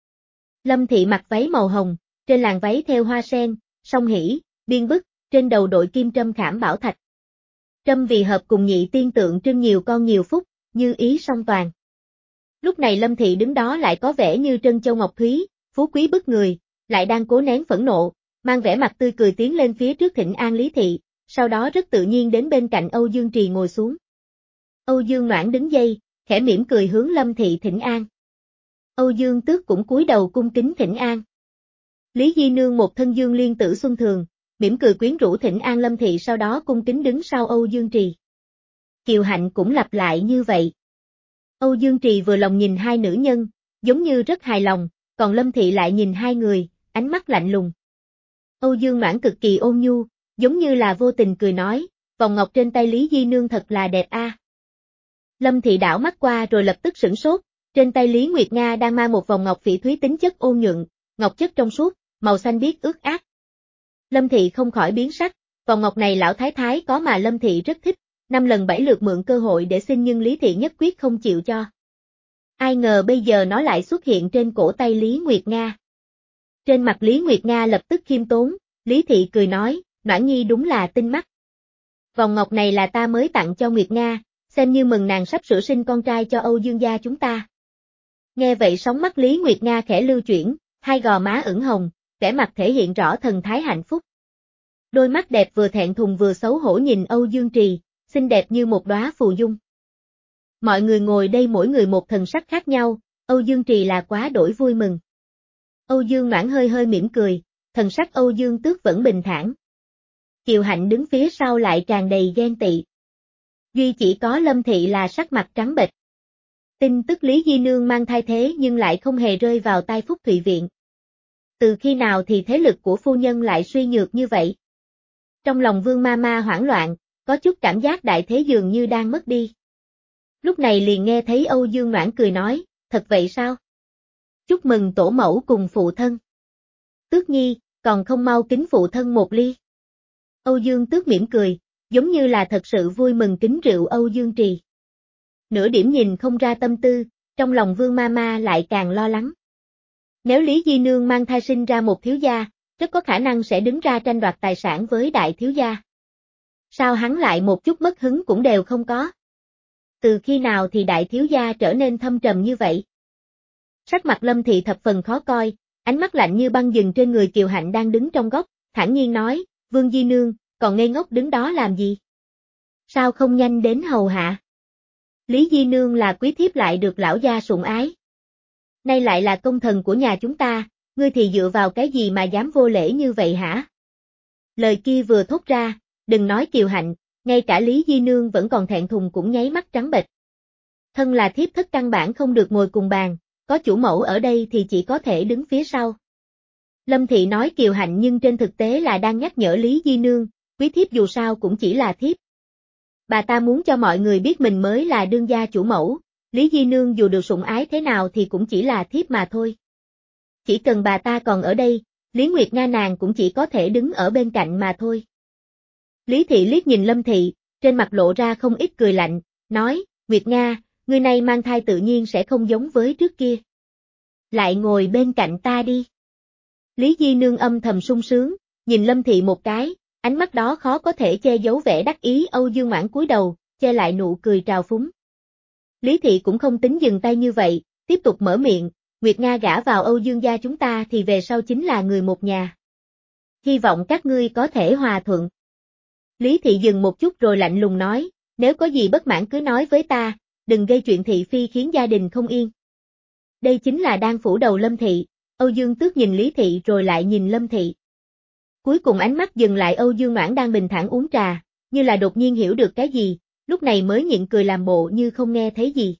Lâm Thị mặc váy màu hồng, trên làn váy theo hoa sen, song hỷ, biên bức, trên đầu đội kim trâm khảm bảo thạch. Trâm vì hợp cùng nhị tiên tượng trưng nhiều con nhiều phúc, như ý song toàn. Lúc này Lâm Thị đứng đó lại có vẻ như trân châu ngọc thúy, phú quý bức người, lại đang cố nén phẫn nộ, mang vẻ mặt tươi cười tiến lên phía trước thỉnh an Lý Thị, sau đó rất tự nhiên đến bên cạnh Âu Dương Trì ngồi xuống. Âu Dương Noãn đứng dậy, khẽ mỉm cười hướng Lâm Thị thỉnh an. Âu Dương Tước cũng cúi đầu cung kính thỉnh an. Lý Di Nương một thân dương liên tử xuân thường, mỉm cười quyến rũ thỉnh an Lâm Thị sau đó cung kính đứng sau Âu Dương Trì. Kiều Hạnh cũng lặp lại như vậy. Âu Dương Trì vừa lòng nhìn hai nữ nhân, giống như rất hài lòng, còn Lâm Thị lại nhìn hai người, ánh mắt lạnh lùng. Âu Dương Noãn cực kỳ ôn nhu, giống như là vô tình cười nói, vòng ngọc trên tay Lý Di Nương thật là đẹp a. À. Lâm Thị đảo mắt qua rồi lập tức sửng sốt, trên tay Lý Nguyệt Nga đang mang một vòng ngọc phỉ thúy tính chất ôn nhuận, ngọc chất trong suốt, màu xanh biếc ướt át. Lâm Thị không khỏi biến sắc, vòng ngọc này lão thái thái có mà Lâm Thị rất thích, năm lần bảy lượt mượn cơ hội để xin nhưng Lý Thị nhất quyết không chịu cho. Ai ngờ bây giờ nó lại xuất hiện trên cổ tay Lý Nguyệt Nga. Trên mặt Lý Nguyệt Nga lập tức khiêm tốn, Lý Thị cười nói, Noãn Nhi đúng là tinh mắt. Vòng ngọc này là ta mới tặng cho Nguyệt Nga, xem như mừng nàng sắp sửa sinh con trai cho Âu Dương gia chúng ta. Nghe vậy sóng mắt Lý Nguyệt Nga khẽ lưu chuyển, hai gò má ửng hồng, vẻ mặt thể hiện rõ thần thái hạnh phúc. Đôi mắt đẹp vừa thẹn thùng vừa xấu hổ nhìn Âu Dương Trì, xinh đẹp như một đóa phù dung. Mọi người ngồi đây mỗi người một thần sắc khác nhau, Âu Dương Trì là quá đổi vui mừng. Âu Dương Noãn hơi hơi mỉm cười, thần sắc Âu Dương Tước vẫn bình thản. Kiều Hạnh đứng phía sau lại tràn đầy ghen tị. Duy chỉ có Lâm Thị là sắc mặt trắng bệch. Tin tức Lý Di Nương mang thai thế nhưng lại không hề rơi vào tai Phúc Thụy Viện. Từ khi nào thì thế lực của phu nhân lại suy nhược như vậy? Trong lòng Vương ma ma hoảng loạn, có chút cảm giác đại thế dường như đang mất đi. Lúc này liền nghe thấy Âu Dương Noãn cười nói, thật vậy sao? Chúc mừng tổ mẫu cùng phụ thân. Tước Nhi, còn không mau kính phụ thân một ly. Âu Dương Tước mỉm cười, giống như là thật sự vui mừng kính rượu Âu Dương Trì. Nửa điểm nhìn không ra tâm tư, trong lòng Vương ma ma lại càng lo lắng. Nếu Lý Di Nương mang thai sinh ra một thiếu gia, rất có khả năng sẽ đứng ra tranh đoạt tài sản với đại thiếu gia. Sao hắn lại một chút mất hứng cũng đều không có? Từ khi nào thì đại thiếu gia trở nên thâm trầm như vậy? Sắc mặt Lâm Thị thập phần khó coi, ánh mắt lạnh như băng dừng trên người Kiều Hạnh đang đứng trong góc, thản nhiên nói, Vương Di Nương, còn ngây ngốc đứng đó làm gì? Sao không nhanh đến hầu hạ? Lý Di Nương là quý thiếp lại được lão gia sủng ái. Nay lại là công thần của nhà chúng ta, ngươi thì dựa vào cái gì mà dám vô lễ như vậy hả? Lời kia vừa thốt ra, đừng nói Kiều Hạnh, ngay cả Lý Di Nương vẫn còn thẹn thùng cũng nháy mắt trắng bệch. Thân là thiếp thất căn bản không được ngồi cùng bàn, có chủ mẫu ở đây thì chỉ có thể đứng phía sau. Lâm Thị nói Kiều Hạnh nhưng trên thực tế là đang nhắc nhở Lý Di Nương, quý thiếp dù sao cũng chỉ là thiếp. Bà ta muốn cho mọi người biết mình mới là đương gia chủ mẫu, Lý Di Nương dù được sủng ái thế nào thì cũng chỉ là thiếp mà thôi. Chỉ cần bà ta còn ở đây, Lý Nguyệt Nga nàng cũng chỉ có thể đứng ở bên cạnh mà thôi. Lý Thị liếc nhìn Lâm Thị, trên mặt lộ ra không ít cười lạnh, nói, Nguyệt Nga, người này mang thai tự nhiên sẽ không giống với trước kia. Lại ngồi bên cạnh ta đi. Lý Di Nương âm thầm sung sướng, nhìn Lâm Thị một cái, ánh mắt đó khó có thể che giấu vẻ đắc ý. Âu Dương Mãn cúi đầu, che lại nụ cười trào phúng. Lý Thị cũng không tính dừng tay như vậy, tiếp tục mở miệng, Nguyệt Nga gả vào Âu Dương gia chúng ta thì về sau chính là người một nhà. Hy vọng các ngươi có thể hòa thuận. Lý Thị dừng một chút rồi lạnh lùng nói, nếu có gì bất mãn cứ nói với ta, đừng gây chuyện thị phi khiến gia đình không yên. Đây chính là Đan phủ đầu Lâm Thị, Âu Dương Tước nhìn Lý Thị rồi lại nhìn Lâm Thị. Cuối cùng ánh mắt dừng lại Âu Dương Noãn đang bình thản uống trà, như là đột nhiên hiểu được cái gì, lúc này mới nhịn cười làm bộ như không nghe thấy gì.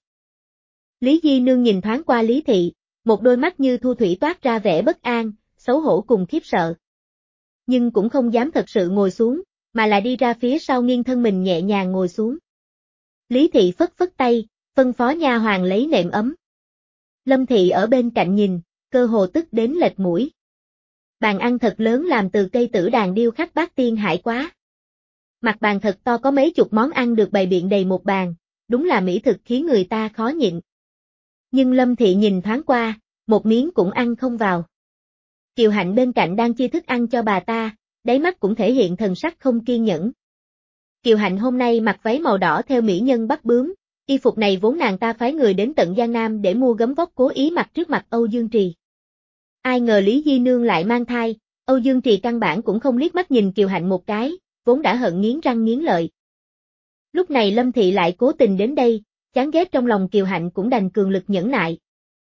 Lý Di Nương nhìn thoáng qua Lý Thị, một đôi mắt như thu thủy toát ra vẻ bất an, xấu hổ cùng khiếp sợ. Nhưng cũng không dám thật sự ngồi xuống, mà là đi ra phía sau nghiêng thân mình nhẹ nhàng ngồi xuống. Lý Thị phất phất tay, phân phó nha hoàn lấy nệm ấm. Lâm Thị ở bên cạnh nhìn, cơ hồ tức đến lệch mũi. Bàn ăn thật lớn làm từ cây tử đàn điêu khắc bát tiên hải quá. Mặt bàn thật to có mấy chục món ăn được bày biện đầy một bàn, đúng là mỹ thực khiến người ta khó nhịn. Nhưng Lâm Thị nhìn thoáng qua, một miếng cũng ăn không vào. Kiều Hạnh bên cạnh đang chia thức ăn cho bà ta, đáy mắt cũng thể hiện thần sắc không kiên nhẫn. Kiều Hạnh hôm nay mặc váy màu đỏ theo mỹ nhân bắt bướm, y phục này vốn nàng ta phái người đến tận Giang Nam để mua gấm vóc cố ý mặc trước mặt Âu Dương Trì. Ai ngờ Lý Di Nương lại mang thai, Âu Dương Trì căn bản cũng không liếc mắt nhìn Kiều Hạnh một cái, vốn đã hận nghiến răng nghiến lợi. Lúc này Lâm Thị lại cố tình đến đây, chán ghét trong lòng Kiều Hạnh cũng đành cường lực nhẫn nại.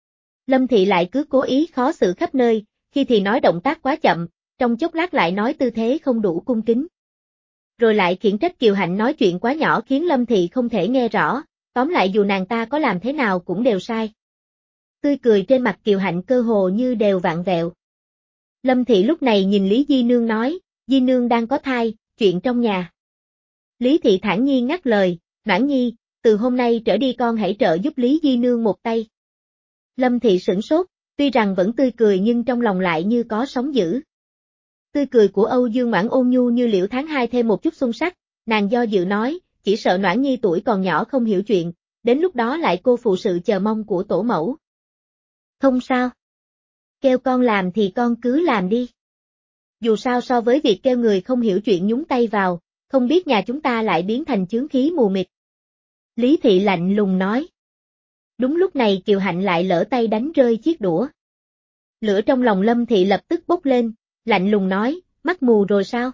Lâm Thị lại cứ cố ý khó xử khắp nơi, khi thì nói động tác quá chậm, trong chốc lát lại nói tư thế không đủ cung kính. Rồi lại khiển trách Kiều Hạnh nói chuyện quá nhỏ khiến Lâm Thị không thể nghe rõ, tóm lại dù nàng ta có làm thế nào cũng đều sai. Tươi cười trên mặt Kiều Hạnh cơ hồ như đều vạn vẹo. Lâm Thị lúc này nhìn Lý Di Nương nói, Di Nương đang có thai, chuyện trong nhà. Lý Thị thản nhiên ngắt lời, Noãn Nhi, từ hôm nay trở đi con hãy trợ giúp Lý Di Nương một tay. Lâm Thị sửng sốt, tuy rằng vẫn tươi cười nhưng trong lòng lại như có sóng dữ. Tươi cười của Âu Dương Noãn ôn nhu như liễu tháng hai thêm một chút xung sắc, nàng do dự nói, chỉ sợ Noãn Nhi tuổi còn nhỏ không hiểu chuyện, đến lúc đó lại cô phụ sự chờ mong của tổ mẫu. Không sao. Kêu con làm thì con cứ làm đi. Dù sao so với việc kêu người không hiểu chuyện nhúng tay vào, không biết nhà chúng ta lại biến thành chướng khí mù mịt. Lý Thị lạnh lùng nói. Đúng lúc này Kiều Hạnh lại lỡ tay đánh rơi chiếc đũa. Lửa trong lòng Lâm Thị lập tức bốc lên, lạnh lùng nói, mắt mù rồi sao?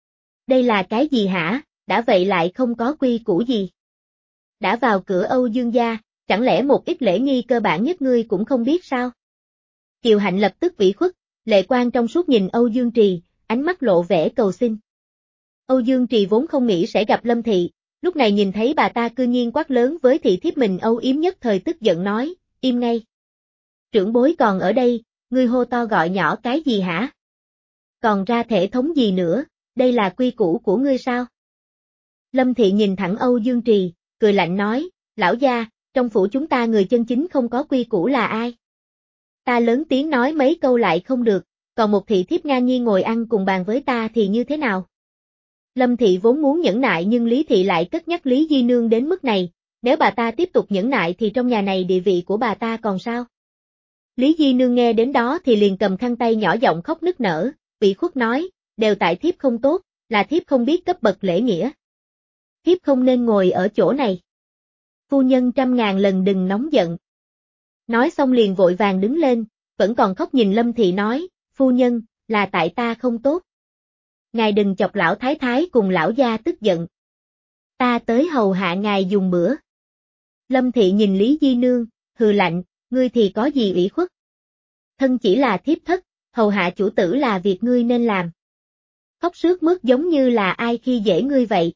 Đây là cái gì hả, đã vậy lại không có quy củ gì. Đã vào cửa Âu Dương gia, chẳng lẽ một ít lễ nghi cơ bản nhất ngươi cũng không biết sao? Kiều Hạnh lập tức ủy khuất, lệ quan trong suốt nhìn Âu Dương Trì, ánh mắt lộ vẻ cầu xin. Âu Dương Trì vốn không nghĩ sẽ gặp Lâm Thị, lúc này nhìn thấy bà ta cư nhiên quát lớn với thị thiếp mình âu yếm nhất thời tức giận nói, im ngay. Trưởng bối còn ở đây, ngươi hô to gọi nhỏ cái gì hả? Còn ra thể thống gì nữa, đây là quy củ của ngươi sao? Lâm Thị nhìn thẳng Âu Dương Trì, cười lạnh nói, lão gia, trong phủ chúng ta người chân chính không có quy củ là ai? Ta lớn tiếng nói mấy câu lại không được, còn một thị thiếp ngang nhiên ngồi ăn cùng bàn với ta thì như thế nào? Lâm Thị vốn muốn nhẫn nại nhưng Lý Thị lại cất nhắc Lý Di Nương đến mức này, nếu bà ta tiếp tục nhẫn nại thì trong nhà này địa vị của bà ta còn sao? Lý Di Nương nghe đến đó thì liền cầm khăn tay nhỏ giọng khóc nức nở, ủy khuất nói, đều tại thiếp không tốt, là thiếp không biết cấp bậc lễ nghĩa. Thiếp không nên ngồi ở chỗ này. Phu nhân trăm ngàn lần đừng nóng giận. Nói xong liền vội vàng đứng lên, vẫn còn khóc nhìn Lâm Thị nói, phu nhân, là tại ta không tốt. Ngài đừng chọc lão thái thái cùng lão gia tức giận. Ta tới hầu hạ ngài dùng bữa. Lâm Thị nhìn Lý Di Nương, hừ lạnh, ngươi thì có gì ủy khuất? Thân chỉ là thiếp thất, hầu hạ chủ tử là việc ngươi nên làm. Khóc sướt mướt giống như là ai khi dễ ngươi vậy.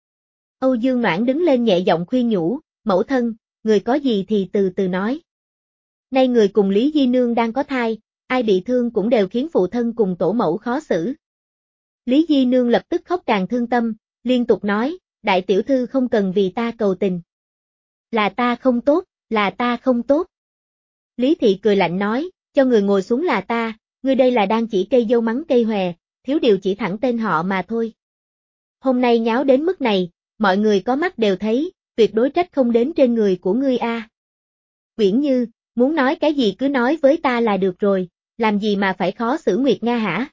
Âu Dương Noãn đứng lên nhẹ giọng khuyên nhủ, mẫu thân, người có gì thì từ từ nói. Nay người cùng Lý Di Nương đang có thai, ai bị thương cũng đều khiến phụ thân cùng tổ mẫu khó xử. Lý Di Nương lập tức khóc càng thương tâm, liên tục nói, đại tiểu thư không cần vì ta cầu tình. Là ta không tốt, là ta không tốt. Lý Thị cười lạnh nói, cho người ngồi xuống là ta, ngươi đây là đang chỉ cây dâu mắng cây hòe, thiếu điều chỉ thẳng tên họ mà thôi. Hôm nay nháo đến mức này, mọi người có mắt đều thấy, tuyệt đối trách không đến trên người của ngươi a. À. Uyển Như, muốn nói cái gì cứ nói với ta là được rồi, làm gì mà phải khó xử Nguyệt Nga hả?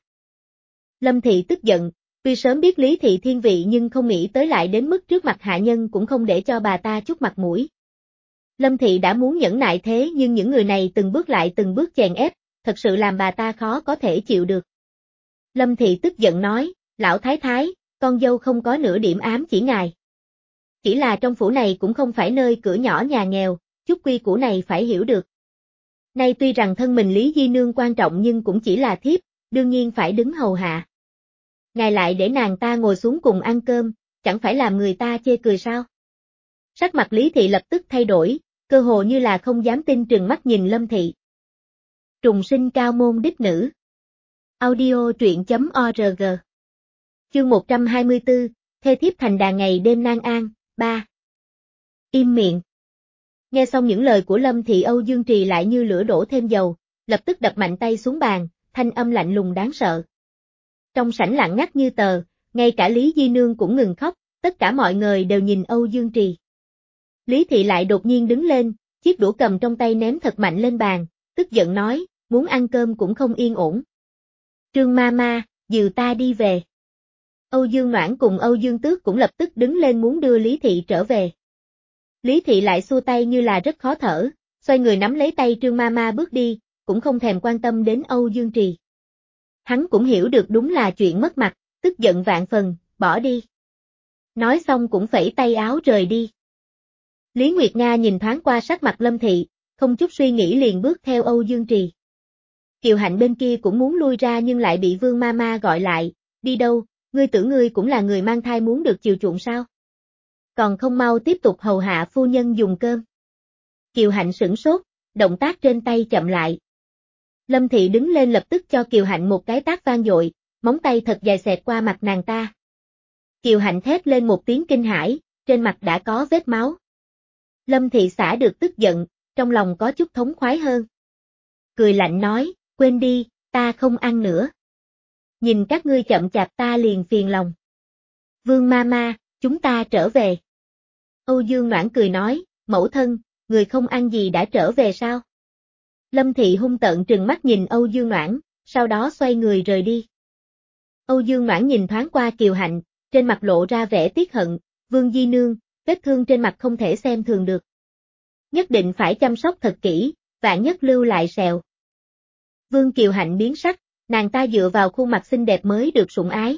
Lâm Thị tức giận, tuy sớm biết Lý Thị thiên vị nhưng không nghĩ tới lại đến mức trước mặt hạ nhân cũng không để cho bà ta chút mặt mũi. Lâm Thị đã muốn nhẫn nại thế nhưng những người này từng bước lại từng bước chèn ép, thật sự làm bà ta khó có thể chịu được. Lâm Thị tức giận nói, lão thái thái, con dâu không có nửa điểm ám chỉ ngài. Chỉ là trong phủ này cũng không phải nơi cửa nhỏ nhà nghèo, chút quy củ này phải hiểu được. Nay tuy rằng thân mình Lý Di Nương quan trọng nhưng cũng chỉ là thiếp, đương nhiên phải đứng hầu hạ. Ngài lại để nàng ta ngồi xuống cùng ăn cơm, chẳng phải làm người ta chê cười sao? Sắc mặt Lý Thị lập tức thay đổi, cơ hồ như là không dám tin trừng mắt nhìn Lâm Thị. Trùng sinh cao môn đích nữ. Audio truyện chấm org. Chương một trăm hai mươi tư, thê thiếp thành đàn ngày đêm nan an, ba. Im miệng. Nghe xong những lời của Lâm Thị, Âu Dương Trì lại như lửa đổ thêm dầu, lập tức đập mạnh tay xuống bàn, thanh âm lạnh lùng đáng sợ. Trong sảnh lặng ngắt như tờ, ngay cả Lý Di Nương cũng ngừng khóc, tất cả mọi người đều nhìn Âu Dương Trì. Lý Thị lại đột nhiên đứng lên, chiếc đũa cầm trong tay ném thật mạnh lên bàn, tức giận nói, muốn ăn cơm cũng không yên ổn. Trương ma ma, dìu ta đi về. Âu Dương Noãn cùng Âu Dương Tước cũng lập tức đứng lên muốn đưa Lý Thị trở về. Lý Thị lại xua tay như là rất khó thở, xoay người nắm lấy tay Trương ma ma bước đi, cũng không thèm quan tâm đến Âu Dương Trì. Hắn cũng hiểu được đúng là chuyện mất mặt, tức giận vạn phần, bỏ đi. Nói xong cũng phẩy tay áo rời đi. Lý Nguyệt Nga nhìn thoáng qua sắc mặt Lâm Thị, không chút suy nghĩ liền bước theo Âu Dương Trì. Kiều Hạnh bên kia cũng muốn lui ra nhưng lại bị Vương Mama gọi lại, đi đâu, ngươi tưởng ngươi cũng là người mang thai muốn được chiều chuộng sao? Còn không mau tiếp tục hầu hạ phu nhân dùng cơm. Kiều Hạnh sửng sốt, động tác trên tay chậm lại. Lâm Thị đứng lên lập tức cho Kiều Hạnh một cái tát vang dội, móng tay thật dài xẹt qua mặt nàng ta. Kiều Hạnh thét lên một tiếng kinh hãi, trên mặt đã có vết máu. Lâm Thị xả được tức giận, trong lòng có chút thống khoái hơn. Cười lạnh nói, quên đi, ta không ăn nữa. Nhìn các ngươi chậm chạp ta liền phiền lòng. Vương Mama, chúng ta trở về. Âu Dương Noãn cười nói, mẫu thân, người không ăn gì đã trở về sao? Lâm Thị hung tợn trừng mắt nhìn Âu Dương Noãn, sau đó xoay người rời đi. Âu Dương Noãn nhìn thoáng qua Kiều Hạnh, trên mặt lộ ra vẻ tiếc hận, Vương Di Nương, vết thương trên mặt không thể xem thường được. Nhất định phải chăm sóc thật kỹ, vạn nhất lưu lại sẹo. Vương Kiều Hạnh biến sắc, nàng ta dựa vào khuôn mặt xinh đẹp mới được sủng ái.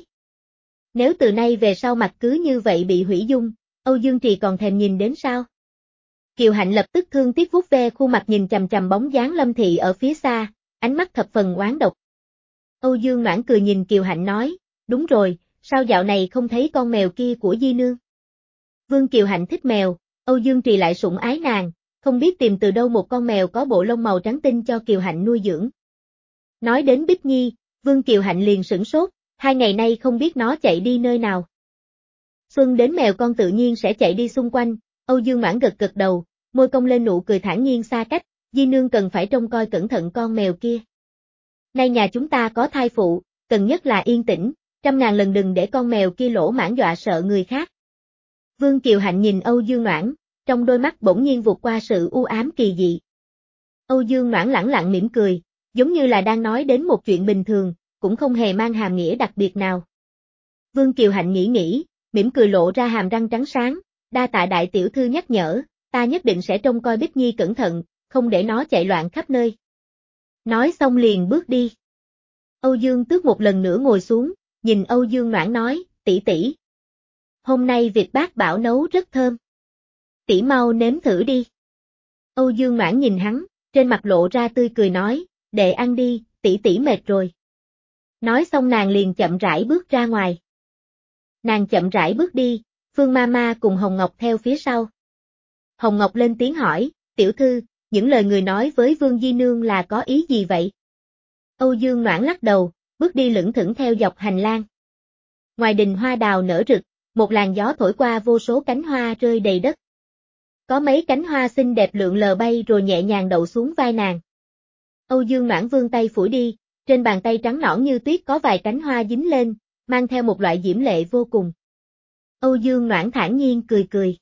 Nếu từ nay về sau mặt cứ như vậy bị hủy dung, Âu Dương Trì còn thèm nhìn đến sao? Kiều Hạnh lập tức thương tiếc vuốt ve khuôn mặt nhìn chằm chằm bóng dáng Lâm Thị ở phía xa, ánh mắt thập phần oán độc. Âu Dương Noãn cười nhìn Kiều Hạnh nói, đúng rồi, sao dạo này không thấy con mèo kia của Di Nương? Vương Kiều Hạnh thích mèo, Âu Dương Trì lại sủng ái nàng, không biết tìm từ đâu một con mèo có bộ lông màu trắng tinh cho Kiều Hạnh nuôi dưỡng. Nói đến Bích Nhi, Vương Kiều Hạnh liền sửng sốt, hai ngày nay không biết nó chạy đi nơi nào. Xuân đến mèo con tự nhiên sẽ chạy đi xung quanh, Âu Dương Noãn gật gật đầu, môi cong lên nụ cười thản nhiên xa cách, Di Nương cần phải trông coi cẩn thận con mèo kia. Nay nhà chúng ta có thai phụ, cần nhất là yên tĩnh, trăm ngàn lần đừng để con mèo kia lỗ mãng dọa sợ người khác. Vương Kiều Hạnh nhìn Âu Dương Noãn, trong đôi mắt bỗng nhiên vụt qua sự u ám kỳ dị. Âu Dương Noãn lẳng lặng mỉm cười, giống như là đang nói đến một chuyện bình thường, cũng không hề mang hàm nghĩa đặc biệt nào. Vương Kiều Hạnh nghĩ nghĩ, mỉm cười lộ ra hàm răng trắng sáng, đa tạ đại tiểu thư nhắc nhở, ta nhất định sẽ trông coi Bích Nhi cẩn thận, không để nó chạy loạn khắp nơi. Nói xong liền bước đi. Âu Dương Tước một lần nữa ngồi xuống, nhìn Âu Dương Noãn nói, tỷ tỷ. Hôm nay vịt bác bảo nấu rất thơm. Tỷ mau nếm thử đi. Âu Dương Noãn nhìn hắn, trên mặt lộ ra tươi cười nói, đệ ăn đi, tỷ tỷ mệt rồi. Nói xong nàng liền chậm rãi bước ra ngoài. Nàng chậm rãi bước đi, Phương Mama cùng Hồng Ngọc theo phía sau. Hồng Ngọc lên tiếng hỏi, tiểu thư, những lời người nói với Vương Di Nương là có ý gì vậy? Âu Dương Noãn lắc đầu, bước đi lững thững theo dọc hành lang. Ngoài đình hoa đào nở rực, một làn gió thổi qua vô số cánh hoa rơi đầy đất. Có mấy cánh hoa xinh đẹp lượn lờ bay rồi nhẹ nhàng đậu xuống vai nàng. Âu Dương Noãn vươn tay phủi đi, trên bàn tay trắng nõn như tuyết có vài cánh hoa dính lên, mang theo một loại diễm lệ vô cùng. Âu Dương Noãn thản nhiên cười cười.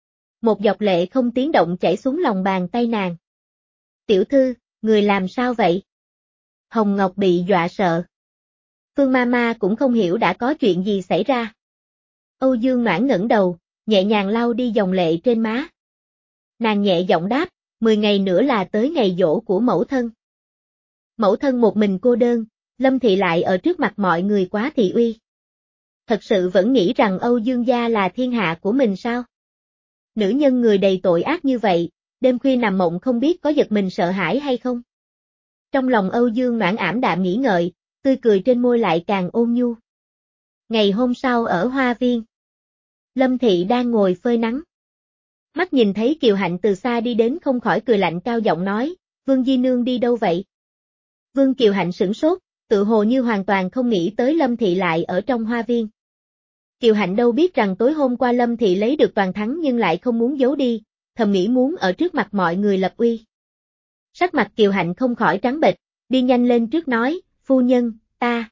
Một giọt lệ không tiếng động chảy xuống lòng bàn tay nàng. Tiểu thư, người làm sao vậy? Hồng Ngọc bị dọa sợ. Phương Mama cũng không hiểu đã có chuyện gì xảy ra. Âu Dương Noãn ngẩng đầu, nhẹ nhàng lau đi dòng lệ trên má. Nàng nhẹ giọng đáp, mười ngày nữa là tới ngày giỗ của mẫu thân. Mẫu thân một mình cô đơn, Lâm Thị lại ở trước mặt mọi người quá thị uy. Thật sự vẫn nghĩ rằng Âu Dương gia là thiên hạ của mình sao? Nữ nhân người đầy tội ác như vậy, đêm khuya nằm mộng không biết có giật mình sợ hãi hay không? Trong lòng Âu Dương Noãn ảm đạm nghĩ ngợi, tươi cười trên môi lại càng ôn nhu. Ngày hôm sau ở hoa viên, Lâm Thị đang ngồi phơi nắng. Mắt nhìn thấy Kiều Hạnh từ xa đi đến không khỏi cười lạnh cao giọng nói, Vương Di Nương đi đâu vậy? Vương Kiều Hạnh sửng sốt, tự hồ như hoàn toàn không nghĩ tới Lâm Thị lại ở trong hoa viên. Kiều Hạnh đâu biết rằng tối hôm qua Lâm Thị lấy được toàn thắng nhưng lại không muốn giấu đi, thầm nghĩ muốn ở trước mặt mọi người lập uy. Sắc mặt Kiều Hạnh không khỏi trắng bệch, đi nhanh lên trước nói, phu nhân, ta,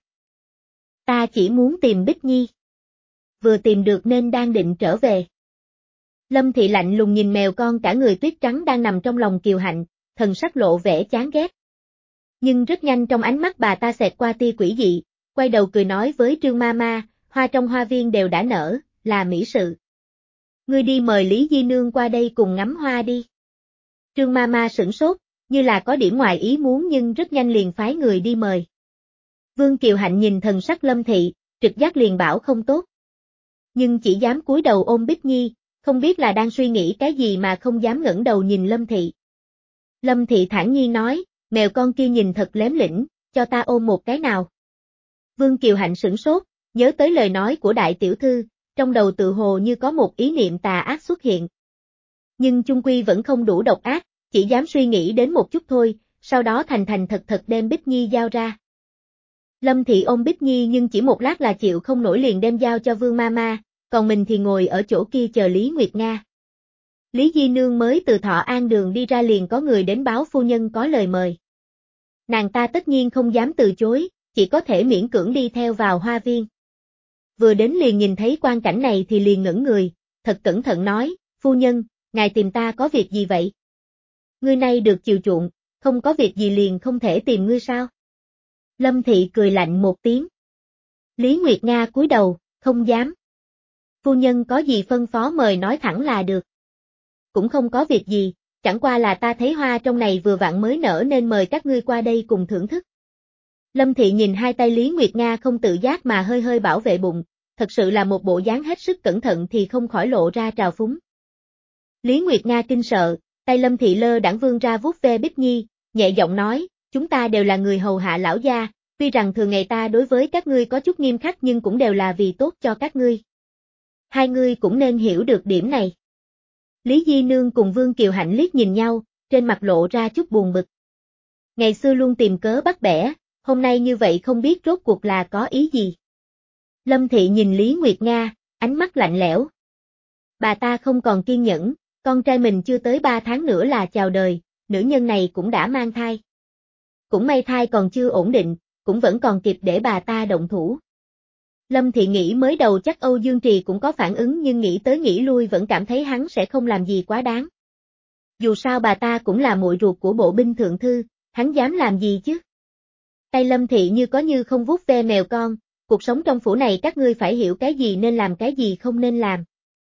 ta chỉ muốn tìm Bích Nhi. Vừa tìm được nên đang định trở về. Lâm Thị lạnh lùng nhìn mèo con cả người tuyết trắng đang nằm trong lòng Kiều Hạnh, thần sắc lộ vẻ chán ghét. Nhưng rất nhanh trong ánh mắt bà ta xẹt qua tia quỷ dị, quay đầu cười nói với Trương Mama, hoa trong hoa viên đều đã nở, là mỹ sự. Ngươi đi mời Lý Di Nương qua đây cùng ngắm hoa đi. Trương Mama sửng sốt, như là có điểm ngoài ý muốn nhưng rất nhanh liền phái người đi mời. Vương Kiều Hạnh nhìn thần sắc Lâm Thị, trực giác liền bảo không tốt. Nhưng chỉ dám cúi đầu ôm Bích Nhi, không biết là đang suy nghĩ cái gì mà không dám ngẩng đầu nhìn Lâm Thị. Lâm Thị thản nhiên nói, mèo con kia nhìn thật lém lĩnh, cho ta ôm một cái nào. Vương Kiều Hạnh sửng sốt, nhớ tới lời nói của đại tiểu thư, trong đầu tự hồ như có một ý niệm tà ác xuất hiện. Nhưng chung quy vẫn không đủ độc ác, chỉ dám suy nghĩ đến một chút thôi, sau đó thành thành thật thật đem Bích Nhi giao ra. Lâm Thị ôm Bích Nhi nhưng chỉ một lát là chịu không nổi liền đem giao cho Vương Mama, còn mình thì ngồi ở chỗ kia chờ Lý Nguyệt Nga. Lý Di Nương mới từ Thọ An Đường đi ra liền có người đến báo phu nhân có lời mời. Nàng ta tất nhiên không dám từ chối, chỉ có thể miễn cưỡng đi theo vào hoa viên. Vừa đến liền nhìn thấy quang cảnh này thì liền ngẩng người, thật cẩn thận nói, phu nhân, ngài tìm ta có việc gì vậy? Ngươi nay được chiều chuộng, không có việc gì liền không thể tìm ngươi sao? Lâm Thị cười lạnh một tiếng. Lý Nguyệt Nga cúi đầu, không dám. Phu nhân có gì phân phó mời nói thẳng là được. Cũng không có việc gì, chẳng qua là ta thấy hoa trong này vừa vặn mới nở nên mời các ngươi qua đây cùng thưởng thức. Lâm Thị nhìn hai tay Lý Nguyệt Nga không tự giác mà hơi hơi bảo vệ bụng, thật sự là một bộ dáng hết sức cẩn thận thì không khỏi lộ ra trào phúng. Lý Nguyệt Nga kinh sợ, tay Lâm Thị lơ đãng vươn ra vuốt ve Bích Nhi, nhẹ giọng nói, chúng ta đều là người hầu hạ lão gia, tuy rằng thường ngày ta đối với các ngươi có chút nghiêm khắc nhưng cũng đều là vì tốt cho các ngươi. Hai ngươi cũng nên hiểu được điểm này. Lý Di Nương cùng Vương Kiều Hạnh liếc nhìn nhau, trên mặt lộ ra chút buồn bực. Ngày xưa luôn tìm cớ bắt bẻ, hôm nay như vậy không biết rốt cuộc là có ý gì. Lâm Thị nhìn Lý Nguyệt Nga, ánh mắt lạnh lẽo. Bà ta không còn kiên nhẫn, con trai mình chưa tới ba tháng nữa là chào đời, nữ nhân này cũng đã mang thai. Cũng may thai còn chưa ổn định, cũng vẫn còn kịp để bà ta động thủ. Lâm Thị nghĩ mới đầu chắc Âu Dương Trì cũng có phản ứng nhưng nghĩ tới nghĩ lui vẫn cảm thấy hắn sẽ không làm gì quá đáng. Dù sao bà ta cũng là muội ruột của bộ binh thượng thư, hắn dám làm gì chứ? Tay Lâm Thị như có như không vuốt ve mèo con, cuộc sống trong phủ này các ngươi phải hiểu cái gì nên làm cái gì không nên làm.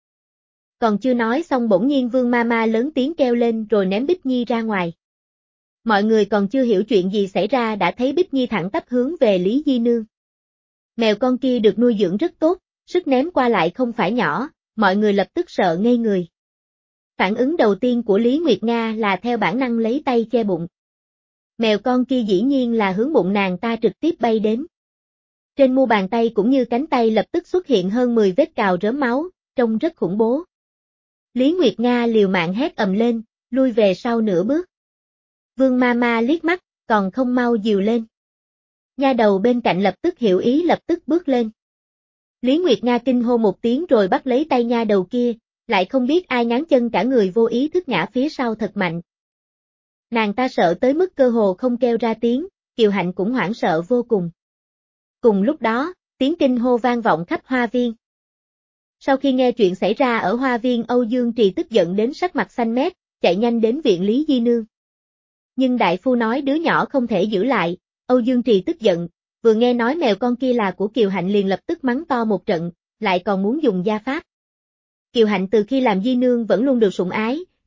Còn chưa nói xong bỗng nhiên Vương Mama lớn tiếng kêu lên rồi ném Bích Nhi ra ngoài. Mọi người còn chưa hiểu chuyện gì xảy ra đã thấy Bích Nhi thẳng tắp hướng về Lý Di Nương. Mèo con kia được nuôi dưỡng rất tốt, sức ném qua lại không phải nhỏ, mọi người lập tức sợ ngây người. Phản ứng đầu tiên của Lý Nguyệt Nga là theo bản năng lấy tay che bụng. Mèo con kia dĩ nhiên là hướng bụng nàng ta trực tiếp bay đến. Trên mu bàn tay cũng như cánh tay lập tức xuất hiện hơn mười vết cào rớm máu, trông rất khủng bố. Lý Nguyệt Nga liều mạng hét ầm lên, lui về sau nửa bước. Vương Mama liếc mắt, còn không mau dìu lên. Nha đầu bên cạnh lập tức hiểu ý lập tức bước lên. Lý Nguyệt Nga kinh hô một tiếng rồi bắt lấy tay nha đầu kia, lại không biết ai ngáng chân cả người vô ý thức ngã phía sau thật mạnh. Nàng ta sợ tới mức cơ hồ không kêu ra tiếng, Kiều Hạnh cũng hoảng sợ vô cùng. Cùng lúc đó, tiếng kinh hô vang vọng khắp hoa viên. Sau khi nghe chuyện xảy ra ở hoa viên Âu Dương Trì tức giận đến sắc mặt xanh mét, chạy nhanh đến viện Lý Di Nương. Nhưng đại phu nói đứa nhỏ không thể giữ lại, Âu Dương Trì tức giận, vừa nghe nói mèo con kia là của Kiều Hạnh liền lập tức mắng to một trận, lại còn muốn dùng gia pháp. Kiều Hạnh từ khi làm Di Nương vẫn luôn được sủng ái,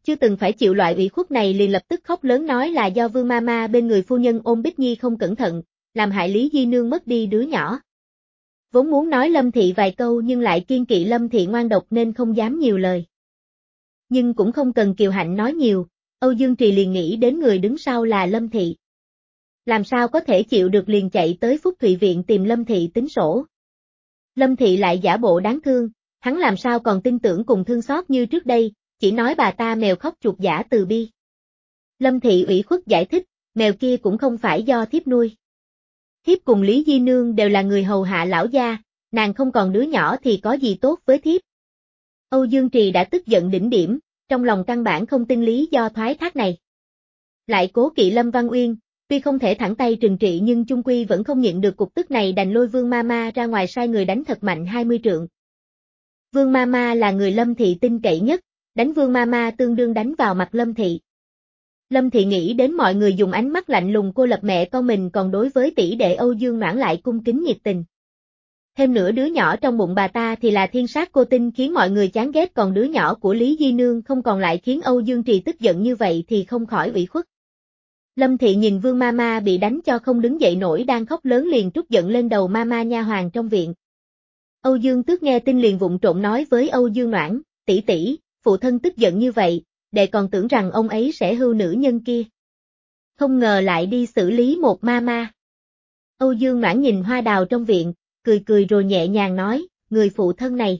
chưa từng phải chịu loại ủy khuất này liền lập tức khóc lớn nói là do Vương Mama bên người phu nhân ôm Bích Nhi không cẩn thận, làm hại Lý Di Nương mất đi đứa nhỏ. Vốn muốn nói Lâm Thị vài câu nhưng lại kiên kỵ Lâm Thị ngoan độc nên không dám nhiều lời. Nhưng cũng không cần Kiều Hạnh nói nhiều, Âu Dương Trì liền nghĩ đến người đứng sau là Lâm Thị. Làm sao có thể chịu được liền chạy tới Phúc Thụy Viện tìm Lâm Thị tính sổ. Lâm Thị lại giả bộ đáng thương, hắn làm sao còn tin tưởng cùng thương xót như trước đây, chỉ nói bà ta mèo khóc chuột giả từ bi. Lâm Thị ủy khuất giải thích, mèo kia cũng không phải do thiếp nuôi. Thiếp cùng Lý Di Nương đều là người hầu hạ lão gia, nàng không còn đứa nhỏ thì có gì tốt với thiếp. Âu Dương Trì đã tức giận đỉnh điểm, trong lòng căn bản không tin lý do thoái thác này. Lại cố kỵ Lâm Văn Uyên, tuy không thể thẳng tay trừng trị nhưng chung quy vẫn không nhịn được cục tức này đành lôi Vương Mama ra ngoài sai người đánh thật mạnh hai mươi trượng. Vương Mama là người Lâm Thị tin cậy nhất, đánh Vương Mama tương đương đánh vào mặt Lâm Thị. Lâm Thị nghĩ đến mọi người dùng ánh mắt lạnh lùng cô lập mẹ con mình còn đối với tỷ đệ Âu Dương Noãn lại cung kính nhiệt tình. Thêm nữa đứa nhỏ trong bụng bà ta thì là thiên sát cô tinh khiến mọi người chán ghét còn đứa nhỏ của Lý Di Nương không còn lại khiến Âu Dương Trì tức giận như vậy thì không khỏi ủy khuất. Lâm Thị nhìn Vương Mama bị đánh cho không đứng dậy nổi đang khóc lớn liền trút giận lên đầu Mama nha hoàn trong viện. Âu Dương Tước nghe tin liền vụng trộn nói với Âu Dương Noãn, tỷ tỷ, phụ thân tức giận như vậy, đệ còn tưởng rằng ông ấy sẽ hưu nữ nhân kia. Không ngờ lại đi xử lý một Mama. Âu Dương Noãn nhìn hoa đào trong viện, cười cười rồi nhẹ nhàng nói, người phụ thân này.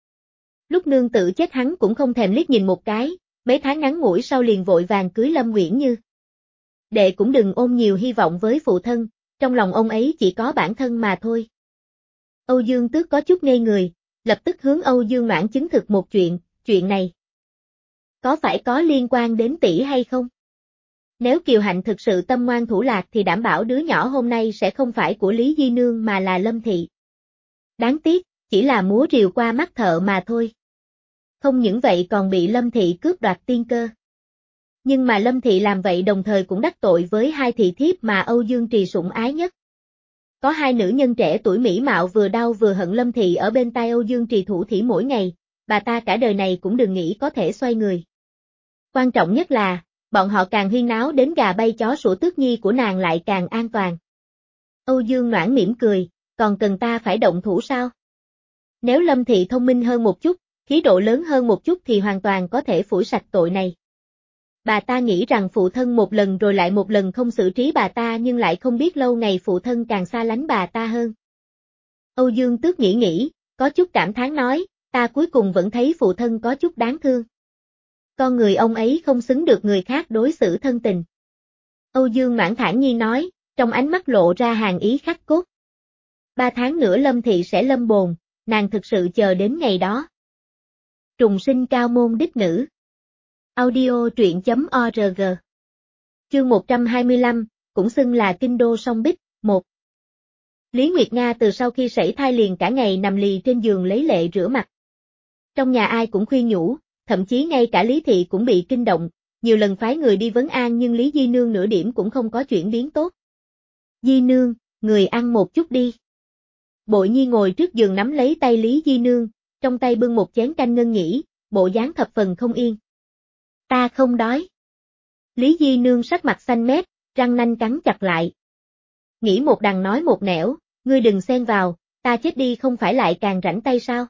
Lúc nương tự chết hắn cũng không thèm liếc nhìn một cái, mấy tháng ngắn ngủi sau liền vội vàng cưới Lâm Uyển Như. Đệ cũng đừng ôm nhiều hy vọng với phụ thân, trong lòng ông ấy chỉ có bản thân mà thôi. Âu Dương Tước có chút ngây người, lập tức hướng Âu Dương Noãn chứng thực một chuyện, chuyện này. Có phải có liên quan đến tỷ hay không? Nếu Kiều Hạnh thực sự tâm ngoan thủ lạc thì đảm bảo đứa nhỏ hôm nay sẽ không phải của Lý Di Nương mà là Lâm Thị. Đáng tiếc, chỉ là múa rìu qua mắt thợ mà thôi. Không những vậy còn bị Lâm Thị cướp đoạt tiên cơ. Nhưng mà Lâm Thị làm vậy đồng thời cũng đắc tội với hai thị thiếp mà Âu Dương Trì sủng ái nhất. Có hai nữ nhân trẻ tuổi mỹ mạo vừa đau vừa hận Lâm Thị ở bên tai Âu Dương Trì thủ thỉ mỗi ngày, bà ta cả đời này cũng đừng nghĩ có thể xoay người. Quan trọng nhất là, bọn họ càng huyên náo đến gà bay chó sủa Tước Nhi của nàng lại càng an toàn. Âu Dương Noãn mỉm cười, còn cần ta phải động thủ sao? Nếu Lâm Thị thông minh hơn một chút, khí độ lớn hơn một chút thì hoàn toàn có thể phủi sạch tội này. Bà ta nghĩ rằng phụ thân một lần rồi lại một lần không xử trí bà ta nhưng lại không biết lâu ngày phụ thân càng xa lánh bà ta hơn. Âu Dương Tước nghĩ nghĩ, có chút cảm thán nói, ta cuối cùng vẫn thấy phụ thân có chút đáng thương. Con người ông ấy không xứng được người khác đối xử thân tình. Âu Dương Noãn thản nhiên nói, trong ánh mắt lộ ra hàn ý khắc cốt. Ba tháng nữa Lâm Thị sẽ lâm bồn, nàng thực sự chờ đến ngày đó. Trùng sinh cao môn đích nữ. Audio truyện chấm org. Chương một trăm hai mươi lăm, cũng xưng là kinh đô song bích, một. Lý Nguyệt Nga từ sau khi sảy thai liền cả ngày nằm lì trên giường lấy lệ rửa mặt. Trong nhà ai cũng khuyên nhủ, thậm chí ngay cả Lý Thị cũng bị kinh động, nhiều lần phái người đi vấn an nhưng Lý Di Nương nửa điểm cũng không có chuyển biến tốt. Di Nương, người ăn một chút đi. Bội Nhi ngồi trước giường nắm lấy tay Lý Di Nương, trong tay bưng một chén canh ngân nhĩ, bộ dáng thập phần không yên. Ta không đói. Lý Di Nương sắc mặt xanh mét, răng nanh cắn chặt lại. Nghĩ một đằng nói một nẻo, ngươi đừng xen vào, ta chết đi không phải lại càng rảnh tay sao?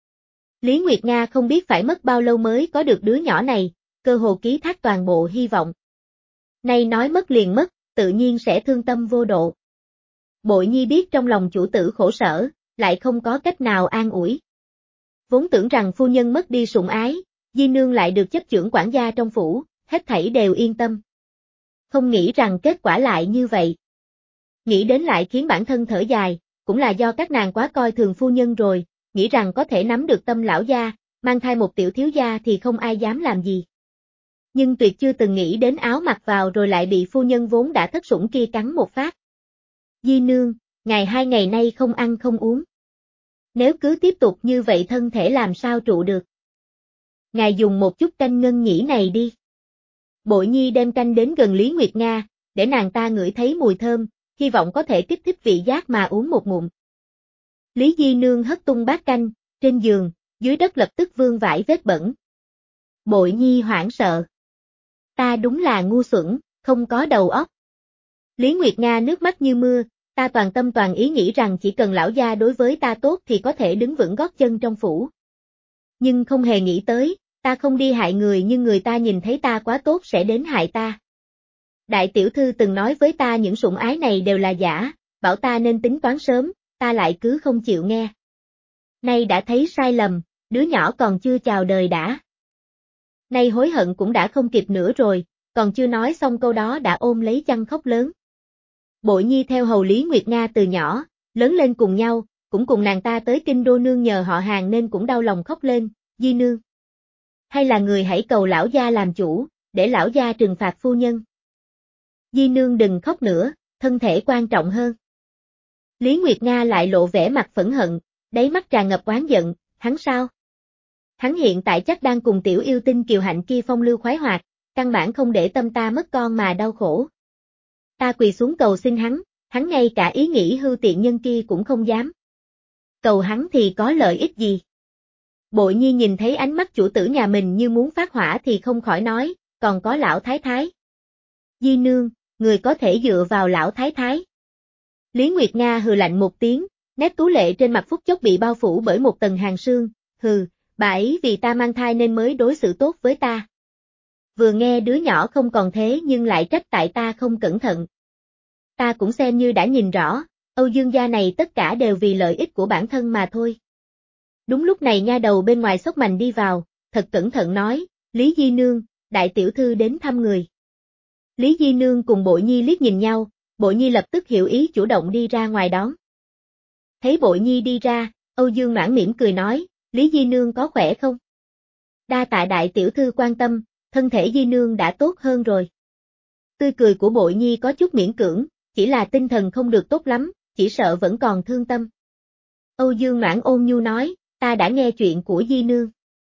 Lý Nguyệt Nga không biết phải mất bao lâu mới có được đứa nhỏ này, cơ hồ ký thác toàn bộ hy vọng. Nay nói mất liền mất, tự nhiên sẽ thương tâm vô độ. Bội Nhi biết trong lòng chủ tử khổ sở, lại không có cách nào an ủi. Vốn tưởng rằng phu nhân mất đi sủng ái, Di Nương lại được chấp chưởng quản gia trong phủ, hết thảy đều yên tâm. Không nghĩ rằng kết quả lại như vậy. Nghĩ đến lại khiến bản thân thở dài, cũng là do các nàng quá coi thường phu nhân rồi, nghĩ rằng có thể nắm được tâm lão gia, mang thai một tiểu thiếu gia thì không ai dám làm gì. Nhưng tuyệt chưa từng nghĩ đến áo mặc vào rồi lại bị phu nhân vốn đã thất sủng kia cắn một phát. Di Nương, ngày hai ngày nay không ăn không uống. Nếu cứ tiếp tục như vậy thân thể làm sao trụ được. Ngài dùng một chút canh ngân nhĩ này đi. Bội Nhi đem canh đến gần Lý Nguyệt Nga, để nàng ta ngửi thấy mùi thơm, hy vọng có thể kích thích vị giác mà uống một ngụm. Lý Di Nương hất tung bát canh, trên giường, dưới đất lập tức vương vãi vết bẩn. Bội Nhi hoảng sợ. Ta đúng là ngu xuẩn, không có đầu óc. Lý Nguyệt Nga nước mắt như mưa, ta toàn tâm toàn ý nghĩ rằng chỉ cần lão gia đối với ta tốt thì có thể đứng vững gót chân trong phủ. Nhưng không hề nghĩ tới, ta không đi hại người nhưng người ta nhìn thấy ta quá tốt sẽ đến hại ta. Đại tiểu thư từng nói với ta những sủng ái này đều là giả, bảo ta nên tính toán sớm, ta lại cứ không chịu nghe. Nay đã thấy sai lầm, đứa nhỏ còn chưa chào đời đã. Nay hối hận cũng đã không kịp nữa rồi, còn chưa nói xong câu đó đã ôm lấy chăn khóc lớn. Bội Nhi theo hầu Lý Nguyệt Nga từ nhỏ, lớn lên cùng nhau, cũng cùng nàng ta tới kinh đô nương nhờ họ hàng nên cũng đau lòng khóc lên, Di nương. Hay là người hãy cầu lão gia làm chủ, để lão gia trừng phạt phu nhân. Di nương đừng khóc nữa, thân thể quan trọng hơn. Lý Nguyệt Nga lại lộ vẻ mặt phẫn hận, đáy mắt tràn ngập oán giận, hắn sao? Hắn hiện tại chắc đang cùng tiểu yêu tinh kiều hạnh kia phong lưu khoái hoạt, căn bản không để tâm ta mất con mà đau khổ. Ta quỳ xuống cầu xin hắn, hắn ngay cả ý nghĩ hư tiện nhân kia cũng không dám. Cầu hắn thì có lợi ích gì? Bội Nhi nhìn thấy ánh mắt chủ tử nhà mình như muốn phát hỏa thì không khỏi nói, còn có lão thái thái. Di nương, người có thể dựa vào lão thái thái. Lý Nguyệt Nga hừ lạnh một tiếng, nét tú lệ trên mặt phút chốc bị bao phủ bởi một tầng hàng sương, hừ, bà ấy vì ta mang thai nên mới đối xử tốt với ta. Vừa nghe đứa nhỏ không còn thế nhưng lại trách tại ta không cẩn thận. Ta cũng xem như đã nhìn rõ, Âu Dương gia này tất cả đều vì lợi ích của bản thân mà thôi. Đúng lúc này nha đầu bên ngoài xốc mành đi vào, thật cẩn thận nói, Lý Di nương, đại tiểu thư đến thăm người. Lý Di nương cùng Bội Nhi liếc nhìn nhau, Bội Nhi lập tức hiểu ý chủ động đi ra ngoài đón. Thấy Bội Nhi đi ra, Âu Dương Noãn mỉm cười nói, Lý Di nương có khỏe không? Đa tạ đại tiểu thư quan tâm, thân thể Di nương đã tốt hơn rồi. Tươi cười của Bội Nhi có chút miễn cưỡng, chỉ là tinh thần không được tốt lắm, chỉ sợ vẫn còn thương tâm. Âu Dương Noãn ôn nhu nói, ta đã nghe chuyện của Di nương.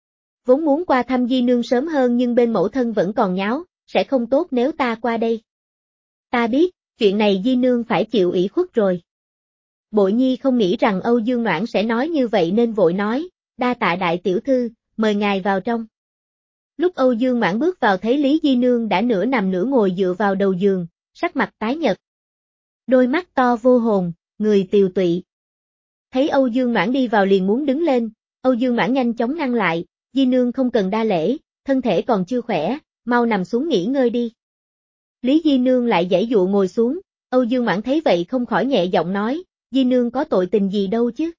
Vốn muốn qua thăm Di nương sớm hơn nhưng bên mẫu thân vẫn còn nháo, sẽ không tốt nếu ta qua đây. Ta biết, chuyện này Di nương phải chịu ủy khuất rồi. Bội Nhi không nghĩ rằng Âu Dương Noãn sẽ nói như vậy nên vội nói, đa tạ đại tiểu thư, mời ngài vào trong. Lúc Âu Dương Noãn bước vào thấy Lý Di nương đã nửa nằm nửa ngồi dựa vào đầu giường, sắc mặt tái nhợt. Đôi mắt to vô hồn, người tiều tụy. Thấy Âu Dương Noãn đi vào liền muốn đứng lên, Âu Dương Noãn nhanh chóng ngăn lại, Di nương không cần đa lễ, thân thể còn chưa khỏe, mau nằm xuống nghỉ ngơi đi. Lý Di nương lại giãy dụa ngồi xuống, Âu Dương Noãn thấy vậy không khỏi nhẹ giọng nói, Di nương có tội tình gì đâu chứ.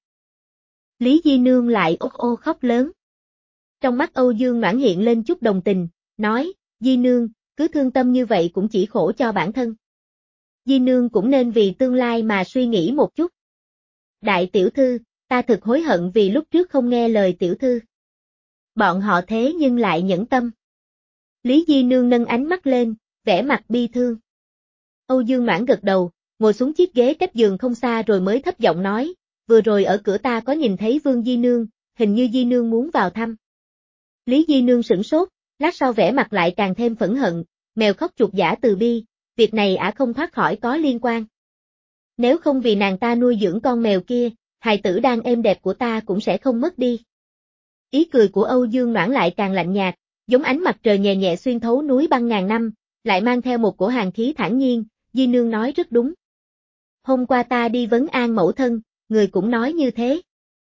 Lý Di nương lại ốc ô khóc lớn. Trong mắt Âu Dương Noãn hiện lên chút đồng tình, nói, Di nương, cứ thương tâm như vậy cũng chỉ khổ cho bản thân. Di nương cũng nên vì tương lai mà suy nghĩ một chút. Đại tiểu thư, ta thực hối hận vì lúc trước không nghe lời tiểu thư. Bọn họ thế nhưng lại nhẫn tâm. Lý Di nương nâng ánh mắt lên, vẻ mặt bi thương. Âu Dương Noãn gật đầu, ngồi xuống chiếc ghế cách giường không xa rồi mới thấp giọng nói, vừa rồi ở cửa ta có nhìn thấy Vương Di nương, hình như Di nương muốn vào thăm. Lý Di nương sửng sốt, lát sau vẻ mặt lại càng thêm phẫn hận, mèo khóc chuột giả từ bi, việc này ả không thoát khỏi có liên quan. Nếu không vì nàng ta nuôi dưỡng con mèo kia, hài tử đang êm đẹp của ta cũng sẽ không mất đi. Ý cười của Âu Dương Noãn lại càng lạnh nhạt, giống ánh mặt trời nhẹ nhẹ xuyên thấu núi băng ngàn năm, lại mang theo một cổ hàn khí thản nhiên, Di nương nói rất đúng. Hôm qua ta đi vấn an mẫu thân, người cũng nói như thế.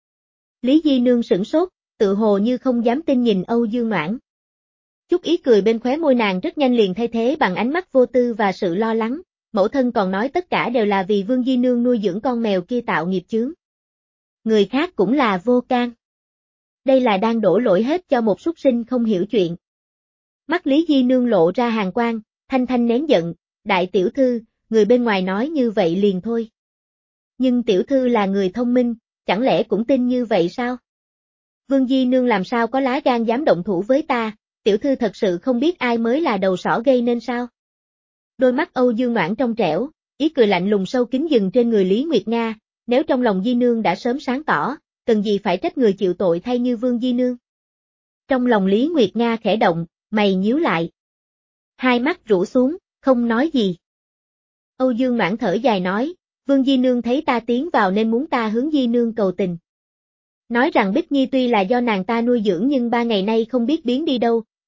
Lý Di nương sửng sốt, tự hồ như không dám tin nhìn Âu Dương Noãn. Chút ý cười bên khóe môi nàng rất nhanh liền thay thế bằng ánh mắt vô tư và sự lo lắng, mẫu thân còn nói tất cả đều là vì Vương Di nương nuôi dưỡng con mèo kia tạo nghiệp chướng. Người khác cũng là vô can. Đây là đang đổ lỗi hết cho một súc sinh không hiểu chuyện. Mắt Lý Di nương lộ ra hàn quang, thanh thanh nén giận, đại tiểu thư, người bên ngoài nói như vậy liền thôi. Nhưng tiểu thư là người thông minh, chẳng lẽ cũng tin như vậy sao? Vương Di nương làm sao có lá gan dám động thủ với ta, tiểu thư thật sự không biết ai mới là đầu sỏ gây nên sao? Đôi mắt Âu Dương Noãn trong trẻo, ý cười lạnh lùng sâu kín dừng trên người Lý Nguyệt Nga, nếu trong lòng Di nương đã sớm sáng tỏ, cần gì phải trách người chịu tội thay như Vương Di nương. Trong lòng Lý Nguyệt Nga khẽ động, mày nhíu lại. Hai mắt rũ xuống, không nói gì. Âu Dương Noãn thở dài nói, Vương Di nương thấy ta tiến vào nên muốn ta hướng Di nương cầu tình. Nói rằng Bích Nhi tuy là do nàng ta nuôi dưỡng nhưng ba ngày nay không biết biến đi đâu,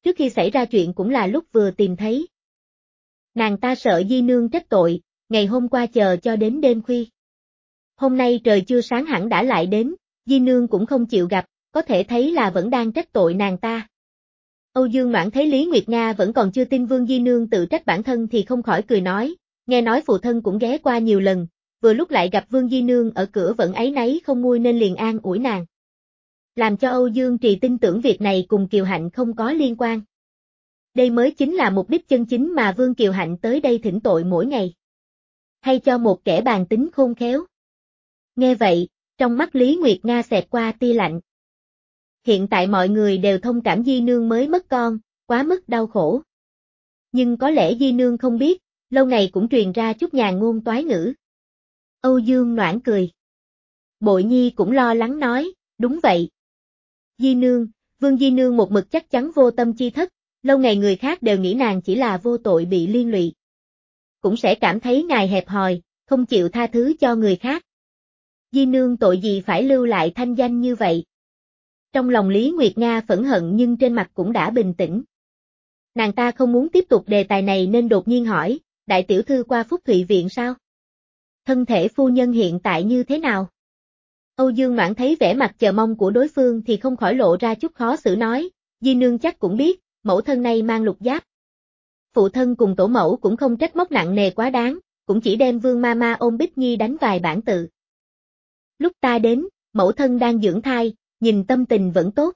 trước khi xảy ra chuyện cũng là lúc vừa tìm thấy. Nàng ta sợ Di Nương trách tội, ngày hôm qua chờ cho đến đêm khuya. Hôm nay trời chưa sáng hẳn đã lại đến, Di Nương cũng không chịu gặp, có thể thấy là vẫn đang trách tội nàng ta. Âu Dương Noãn thấy Lý Nguyệt Nga vẫn còn chưa tin Vương Di Nương tự trách bản thân thì không khỏi cười nói, nghe nói phụ thân cũng ghé qua nhiều lần, vừa lúc lại gặp Vương Di Nương ở cửa vẫn áy náy không nguôi nên liền an ủi nàng. Làm cho Âu Dương Trì tin tưởng việc này cùng Kiều Hạnh không có liên quan. Đây mới chính là mục đích chân chính mà Vương Kiều Hạnh tới đây thỉnh tội mỗi ngày. Hay cho một kẻ bàn tính khôn khéo. Nghe vậy, trong mắt Lý Nguyệt Nga xẹt qua tia lạnh. Hiện tại mọi người đều thông cảm Di Nương mới mất con, quá mức đau khổ. Nhưng có lẽ Di Nương không biết, lâu ngày cũng truyền ra chút nhàn ngôn toái ngữ. Âu Dương Noãn cười. Bội Nhi cũng lo lắng nói, đúng vậy. Di Nương, Vương Di Nương một mực chắc chắn vô tâm chi thất, lâu ngày người khác đều nghĩ nàng chỉ là vô tội bị liên lụy. Cũng sẽ cảm thấy ngài hẹp hòi, không chịu tha thứ cho người khác. Di Nương tội gì phải lưu lại thanh danh như vậy? Trong lòng Lý Nguyệt Nga phẫn hận nhưng trên mặt cũng đã bình tĩnh. Nàng ta không muốn tiếp tục đề tài này nên đột nhiên hỏi, đại tiểu thư qua Phúc Thụy Viện sao? Thân thể phu nhân hiện tại như thế nào? Âu Dương Noãn thấy vẻ mặt chờ mong của đối phương thì không khỏi lộ ra chút khó xử nói, Di Nương chắc cũng biết, mẫu thân này mang lục giáp. Phụ thân cùng tổ mẫu cũng không trách móc nặng nề quá đáng, cũng chỉ đem Vương Mama ôm Bích Nhi đánh vài bản tự. Lúc ta đến, mẫu thân đang dưỡng thai, nhìn tâm tình vẫn tốt.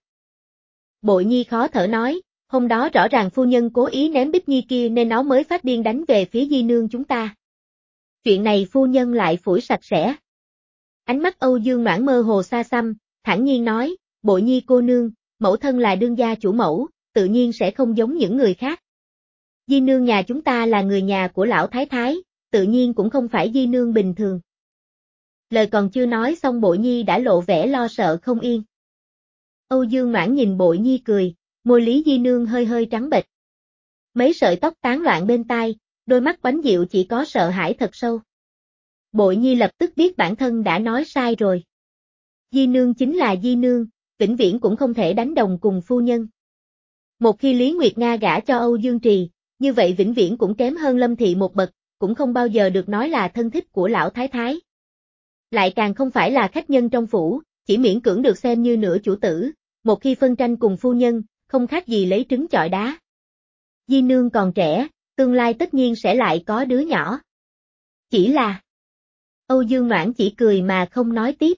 Bội Nhi khó thở nói, hôm đó rõ ràng phu nhân cố ý ném Bích Nhi kia nên nó mới phát điên đánh về phía Di Nương chúng ta. Chuyện này phu nhân lại phủi sạch sẽ. Ánh mắt Âu Dương Noãn mơ hồ xa xăm, thản nhiên nói, Bội Nhi cô nương, mẫu thân là đương gia chủ mẫu, tự nhiên sẽ không giống những người khác. Di Nương nhà chúng ta là người nhà của lão thái thái, tự nhiên cũng không phải Di Nương bình thường. Lời còn chưa nói xong Bội Nhi đã lộ vẻ lo sợ không yên. Âu Dương Noãn nhìn Bội Nhi cười, môi Lý Di Nương hơi hơi trắng bệch. Mấy sợi tóc tán loạn bên tai, đôi mắt bánh dịu chỉ có sợ hãi thật sâu. Bội Nhi lập tức biết bản thân đã nói sai rồi. Di Nương chính là Di Nương, vĩnh viễn cũng không thể đánh đồng cùng phu nhân. Một khi Lý Nguyệt Nga gả cho Âu Dương Trì, như vậy vĩnh viễn cũng kém hơn Lâm Thị một bậc, cũng không bao giờ được nói là thân thích của lão thái thái. Lại càng không phải là khách nhân trong phủ, chỉ miễn cưỡng được xem như nửa chủ tử, một khi phân tranh cùng phu nhân, không khác gì lấy trứng chọi đá. Di Nương còn trẻ, tương lai tất nhiên sẽ lại có đứa nhỏ. Chỉ là... Âu Dương Noãn chỉ cười mà không nói tiếp.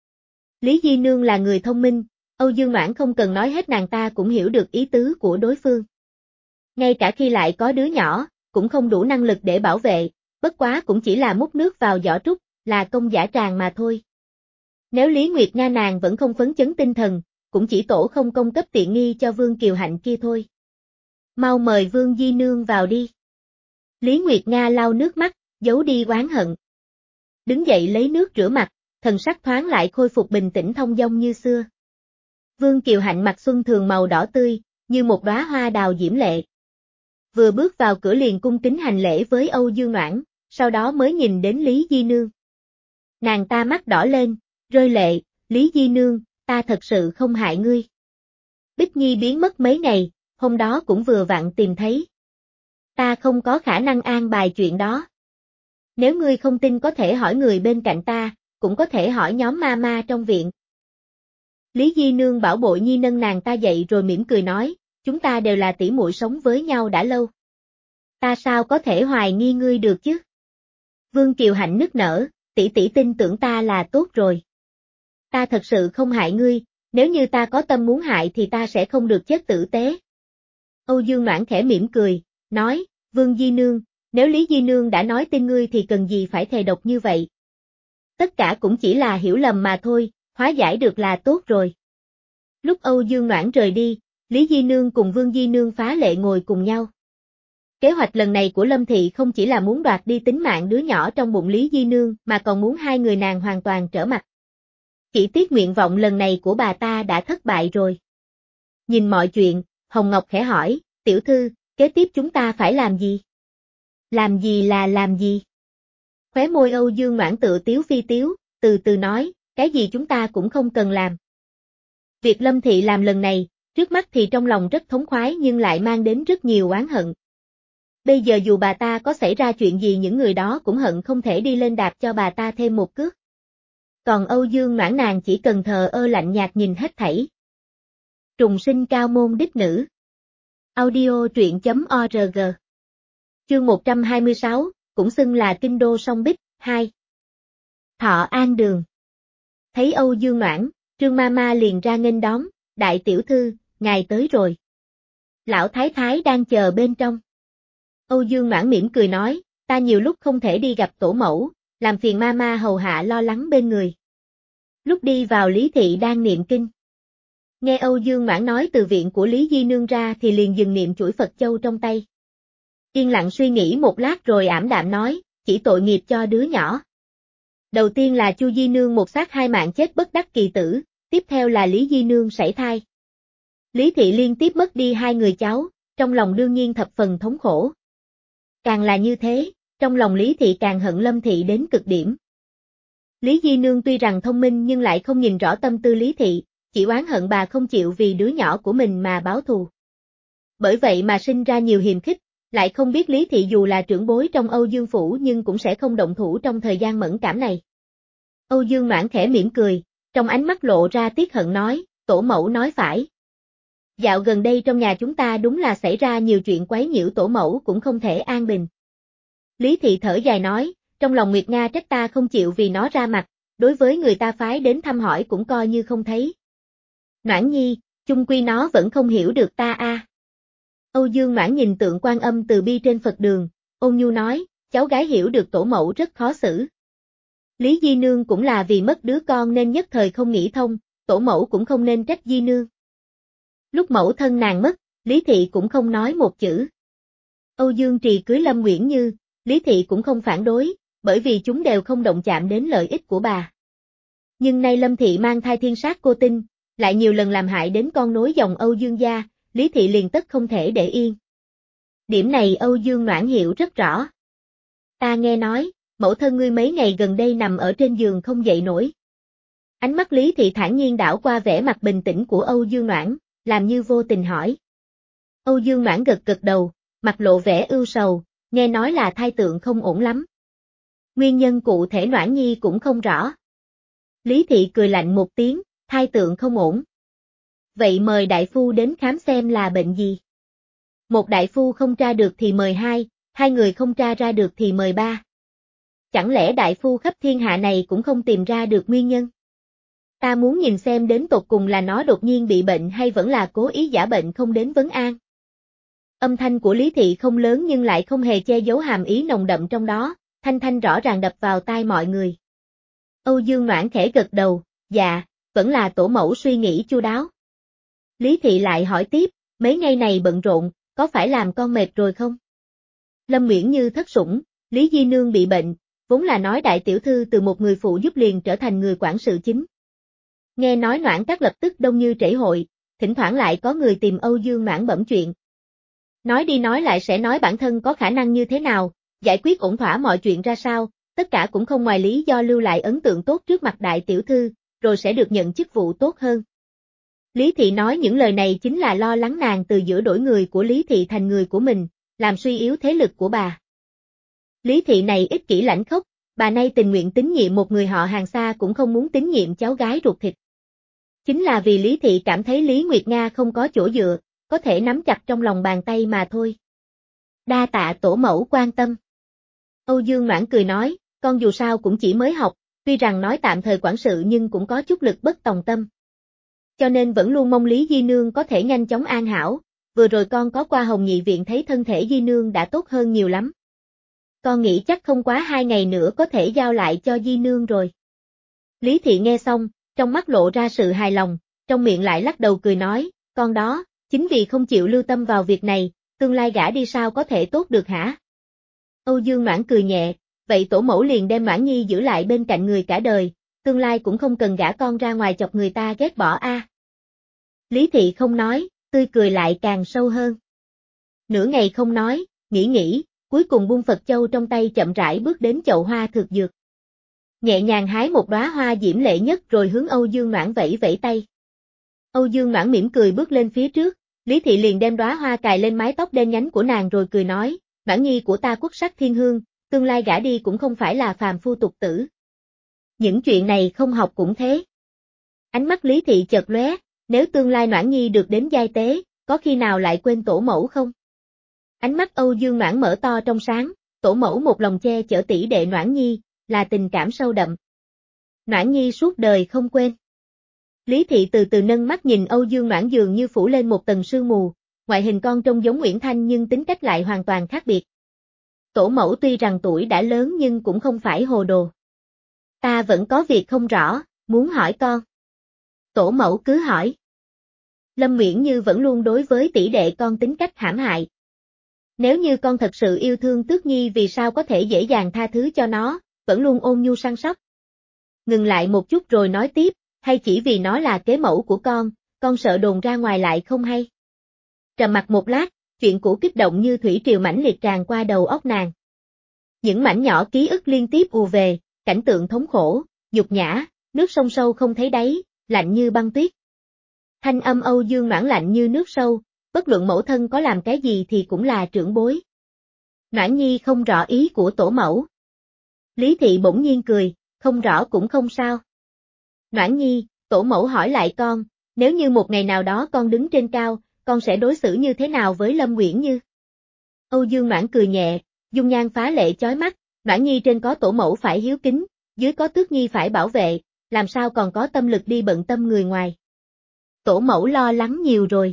Lý Di Nương là người thông minh, Âu Dương Noãn không cần nói hết nàng ta cũng hiểu được ý tứ của đối phương. Ngay cả khi lại có đứa nhỏ, cũng không đủ năng lực để bảo vệ, bất quá cũng chỉ là múc nước vào giỏ trúc, là công giả tràng mà thôi. Nếu Lý Nguyệt Nga nàng vẫn không phấn chấn tinh thần, cũng chỉ tổ không công cấp tiện nghi cho Vương Kiều Hạnh kia thôi. Mau mời Vương Di Nương vào đi. Lý Nguyệt Nga lau nước mắt, giấu đi oán hận. Đứng dậy lấy nước rửa mặt, thần sắc thoáng lại khôi phục bình tĩnh thông dong như xưa. Vương Kiều Hạnh mặc xuân thường màu đỏ tươi, như một đóa hoa đào diễm lệ. Vừa bước vào cửa liền cung kính hành lễ với Âu Dương Noãn, sau đó mới nhìn đến Lý Di Nương. Nàng ta mắt đỏ lên, rơi lệ, Lý Di Nương, ta thật sự không hại ngươi. Bích Nhi biến mất mấy ngày, hôm đó cũng vừa vặn tìm thấy. Ta không có khả năng an bài chuyện đó. Nếu ngươi không tin có thể hỏi người bên cạnh ta, cũng có thể hỏi nhóm ma ma trong viện. Lý Di Nương bảo Bội Nhi nâng nàng ta dậy rồi mỉm cười nói, chúng ta đều là tỷ muội sống với nhau đã lâu. Ta sao có thể hoài nghi ngươi được chứ? Vương Kiều Hạnh nức nở, tỷ tỷ tin tưởng ta là tốt rồi. Ta thật sự không hại ngươi, nếu như ta có tâm muốn hại thì ta sẽ không được chết tử tế. Âu Dương Noãn khẽ mỉm cười, nói, Vương Di Nương, nếu Lý Di Nương đã nói tin ngươi thì cần gì phải thề độc như vậy. Tất cả cũng chỉ là hiểu lầm mà thôi, hóa giải được là tốt rồi. Lúc Âu Dương Noãn rời đi, Lý Di Nương cùng Vương Di Nương phá lệ ngồi cùng nhau. Kế hoạch lần này của Lâm Thị không chỉ là muốn đoạt đi tính mạng đứa nhỏ trong bụng Lý Di Nương mà còn muốn hai người nàng hoàn toàn trở mặt. Chỉ tiếc nguyện vọng lần này của bà ta đã thất bại rồi. Nhìn mọi chuyện, Hồng Ngọc khẽ hỏi, tiểu thư, kế tiếp chúng ta phải làm gì? Làm gì là làm gì? Khóe môi Âu Dương Noãn tự tiếu phi tiếu, từ từ nói, cái gì chúng ta cũng không cần làm. Việc Lâm Thị làm lần này, Trước mắt thì trong lòng rất thống khoái nhưng lại mang đến rất nhiều oán hận. Bây giờ dù bà ta có xảy ra chuyện gì những người đó cũng hận không thể đi lên đạp cho bà ta thêm một cước. Còn Âu Dương Noãn nàng chỉ cần thờ ơ lạnh nhạt nhìn hết thảy. Trùng sinh cao môn đích nữ. Audio truyện.org. Chương một trăm hai mươi sáu, cũng xưng là kinh đô sông Bích, hai. Thọ An Đường. Thấy Âu Dương Noãn, Trương Mama liền ra nghênh đón, đại tiểu thư, ngài tới rồi. Lão Thái Thái đang chờ bên trong. Âu Dương Noãn mỉm cười nói, ta nhiều lúc không thể đi gặp tổ mẫu, làm phiền Mama hầu hạ lo lắng bên người. Lúc đi vào Lý Thị đang niệm kinh. Nghe Âu Dương Noãn nói từ viện của Lý Di Nương ra thì liền dừng niệm chuỗi Phật Châu trong tay. Yên lặng suy nghĩ một lát rồi ảm đạm nói, chỉ tội nghiệp cho đứa nhỏ. Đầu tiên là Chu Di Nương một xác hai mạng chết bất đắc kỳ tử, tiếp theo là Lý Di Nương sảy thai. Lý Thị liên tiếp mất đi hai người cháu, trong lòng đương nhiên thập phần thống khổ. Càng là như thế, trong lòng Lý Thị càng hận Lâm Thị đến cực điểm. Lý Di Nương tuy rằng thông minh nhưng lại không nhìn rõ tâm tư Lý Thị, chỉ oán hận bà không chịu vì đứa nhỏ của mình mà báo thù. Bởi vậy mà sinh ra nhiều hiềm khích, lại không biết Lý Thị dù là trưởng bối trong Âu Dương Phủ nhưng cũng sẽ không động thủ trong thời gian mẫn cảm này. Âu Dương Noãn khẽ mỉm cười, trong ánh mắt lộ ra tiếc hận nói, tổ mẫu nói phải. Dạo gần đây trong nhà chúng ta đúng là xảy ra nhiều chuyện quấy nhiễu tổ mẫu cũng không thể an bình. Lý Thị thở dài nói, trong lòng Nguyệt Nga trách ta không chịu vì nó ra mặt, đối với người ta phái đến thăm hỏi cũng coi như không thấy. Noãn nhi, chung quy nó vẫn không hiểu được ta a. À. Âu Dương Noãn nhìn tượng Quan Âm từ bi trên Phật đường, ôn nhu nói, cháu gái hiểu được tổ mẫu rất khó xử. Lý Di Nương cũng là vì mất đứa con nên nhất thời không nghĩ thông, tổ mẫu cũng không nên trách Di Nương. Lúc mẫu thân nàng mất, Lý Thị cũng không nói một chữ. Âu Dương Trì cưới Lâm Nguyễn Như, Lý Thị cũng không phản đối, bởi vì chúng đều không động chạm đến lợi ích của bà. Nhưng nay Lâm Thị mang thai thiên sát cô tinh, lại nhiều lần làm hại đến con nối dòng Âu Dương gia, Lý Thị liền tất không thể để yên. Điểm này Âu Dương Noãn hiểu rất rõ. Ta nghe nói, mẫu thân ngươi mấy ngày gần đây nằm ở trên giường không dậy nổi. Ánh mắt Lý Thị thản nhiên đảo qua vẻ mặt bình tĩnh của Âu Dương Noãn, làm như vô tình hỏi. Âu Dương Noãn gật gật đầu, mặt lộ vẻ ưu sầu, nghe nói là thai tượng không ổn lắm. Nguyên nhân cụ thể Noãn nhi cũng không rõ. Lý Thị cười lạnh một tiếng, thai tượng không ổn. Vậy mời đại phu đến khám xem là bệnh gì. Một đại phu không tra được thì mời hai, hai người không tra ra được thì mời ba. Chẳng lẽ đại phu khắp thiên hạ này cũng không tìm ra được nguyên nhân? Ta muốn nhìn xem đến tột cùng là nó đột nhiên bị bệnh hay vẫn là cố ý giả bệnh không đến vấn an. Âm thanh của Lý Thị không lớn nhưng lại không hề che giấu hàm ý nồng đậm trong đó, thanh thanh rõ ràng đập vào tai mọi người. Âu Dương Noãn khẽ gật đầu, dạ, vẫn là tổ mẫu suy nghĩ chu đáo. Lý Thị lại hỏi tiếp, mấy ngày này bận rộn, có phải làm con mệt rồi không? Lâm Nguyễn Như thất sủng, Lý Di Nương bị bệnh, vốn là nói đại tiểu thư từ một người phụ giúp liền trở thành người quản sự chính. Nghe nói Noãn các lập tức đông như trễ hội, thỉnh thoảng lại có người tìm Âu Dương Noãn bẩm chuyện. Nói đi nói lại sẽ nói bản thân có khả năng như thế nào, giải quyết ổn thỏa mọi chuyện ra sao, tất cả cũng không ngoài lý do lưu lại ấn tượng tốt trước mặt đại tiểu thư, rồi sẽ được nhận chức vụ tốt hơn. Lý Thị nói những lời này chính là lo lắng nàng từ giữa đổi người của Lý Thị thành người của mình, làm suy yếu thế lực của bà. Lý Thị này ích kỷ lãnh khốc, bà nay tình nguyện tín nhiệm một người họ hàng xa cũng không muốn tín nhiệm cháu gái ruột thịt. Chính là vì Lý Thị cảm thấy Lý Nguyệt Nga không có chỗ dựa, có thể nắm chặt trong lòng bàn tay mà thôi. Đa tạ tổ mẫu quan tâm. Âu Dương Noãn cười nói, con dù sao cũng chỉ mới học, tuy rằng nói tạm thời quản sự nhưng cũng có chút lực bất tòng tâm. Cho nên vẫn luôn mong Lý Di Nương có thể nhanh chóng an hảo, vừa rồi con có qua Hồng Nhị Viện thấy thân thể Di Nương đã tốt hơn nhiều lắm. Con nghĩ chắc không quá hai ngày nữa có thể giao lại cho Di Nương rồi. Lý Thị nghe xong, trong mắt lộ ra sự hài lòng, trong miệng lại lắc đầu cười nói, con đó, chính vì không chịu lưu tâm vào việc này, tương lai gả đi sao có thể tốt được hả? Âu Dương Noãn cười nhẹ, vậy tổ mẫu liền đem Noãn nhi giữ lại bên cạnh người cả đời, tương lai cũng không cần gả con ra ngoài chọc người ta ghét bỏ a. À. Lý Thị không nói, tươi cười lại càng sâu hơn. Nửa ngày không nói, nghĩ nghĩ, cuối cùng buông Phật Châu trong tay chậm rãi bước đến chậu hoa thực dược. Nhẹ nhàng hái một đóa hoa diễm lệ nhất rồi hướng Âu Dương Noãn vẫy vẫy tay. Âu Dương Noãn mỉm cười bước lên phía trước, Lý Thị liền đem đóa hoa cài lên mái tóc đen nhánh của nàng rồi cười nói, Noãn nhi của ta quốc sắc thiên hương, tương lai gả đi cũng không phải là phàm phu tục tử. Những chuyện này không học cũng thế. Ánh mắt Lý Thị chợt lóe, nếu tương lai Noãn nhi được đến giai tế, có khi nào lại quên tổ mẫu không? Ánh mắt Âu Dương Noãn mở to trong sáng, tổ mẫu một lòng che chở tỷ đệ Noãn nhi, là tình cảm sâu đậm. Noãn nhi suốt đời không quên. Lý Thị từ từ nâng mắt nhìn Âu Dương Noãn dường như phủ lên một tầng sương mù, ngoại hình con trông giống Uyển Thanh nhưng tính cách lại hoàn toàn khác biệt. Tổ mẫu tuy rằng tuổi đã lớn nhưng cũng không phải hồ đồ. Ta vẫn có việc không rõ, muốn hỏi con. Tổ mẫu cứ hỏi. Lâm Uyển Như vẫn luôn đối với tỷ đệ con tính cách hãm hại. Nếu như con thật sự yêu thương Tước Nhi vì sao có thể dễ dàng tha thứ cho nó, vẫn luôn ôn nhu săn sóc. Ngừng lại một chút rồi nói tiếp, hay chỉ vì nó là kế mẫu của con, con sợ đồn ra ngoài lại không hay. Trầm mặc một lát, chuyện cũ kích động như thủy triều mãnh liệt tràn qua đầu óc nàng. Những mảnh nhỏ ký ức liên tiếp ùa về, cảnh tượng thống khổ, nhục nhã, nước sông sâu không thấy đáy, lạnh như băng tuyết. Thanh âm Âu Dương Noãn lạnh như nước sâu, bất luận mẫu thân có làm cái gì thì cũng là trưởng bối. Noãn nhi không rõ ý của tổ mẫu. Lý Thị bỗng nhiên cười, không rõ cũng không sao. Noãn nhi, tổ mẫu hỏi lại con, nếu như một ngày nào đó con đứng trên cao, con sẽ đối xử như thế nào với Lâm Uyển Như? Âu Dương Noãn cười nhẹ, dung nhan phá lệ chói mắt, Noãn nhi trên có tổ mẫu phải hiếu kính, dưới có Tước Nhi phải bảo vệ, làm sao còn có tâm lực đi bận tâm người ngoài. Tổ mẫu lo lắng nhiều rồi.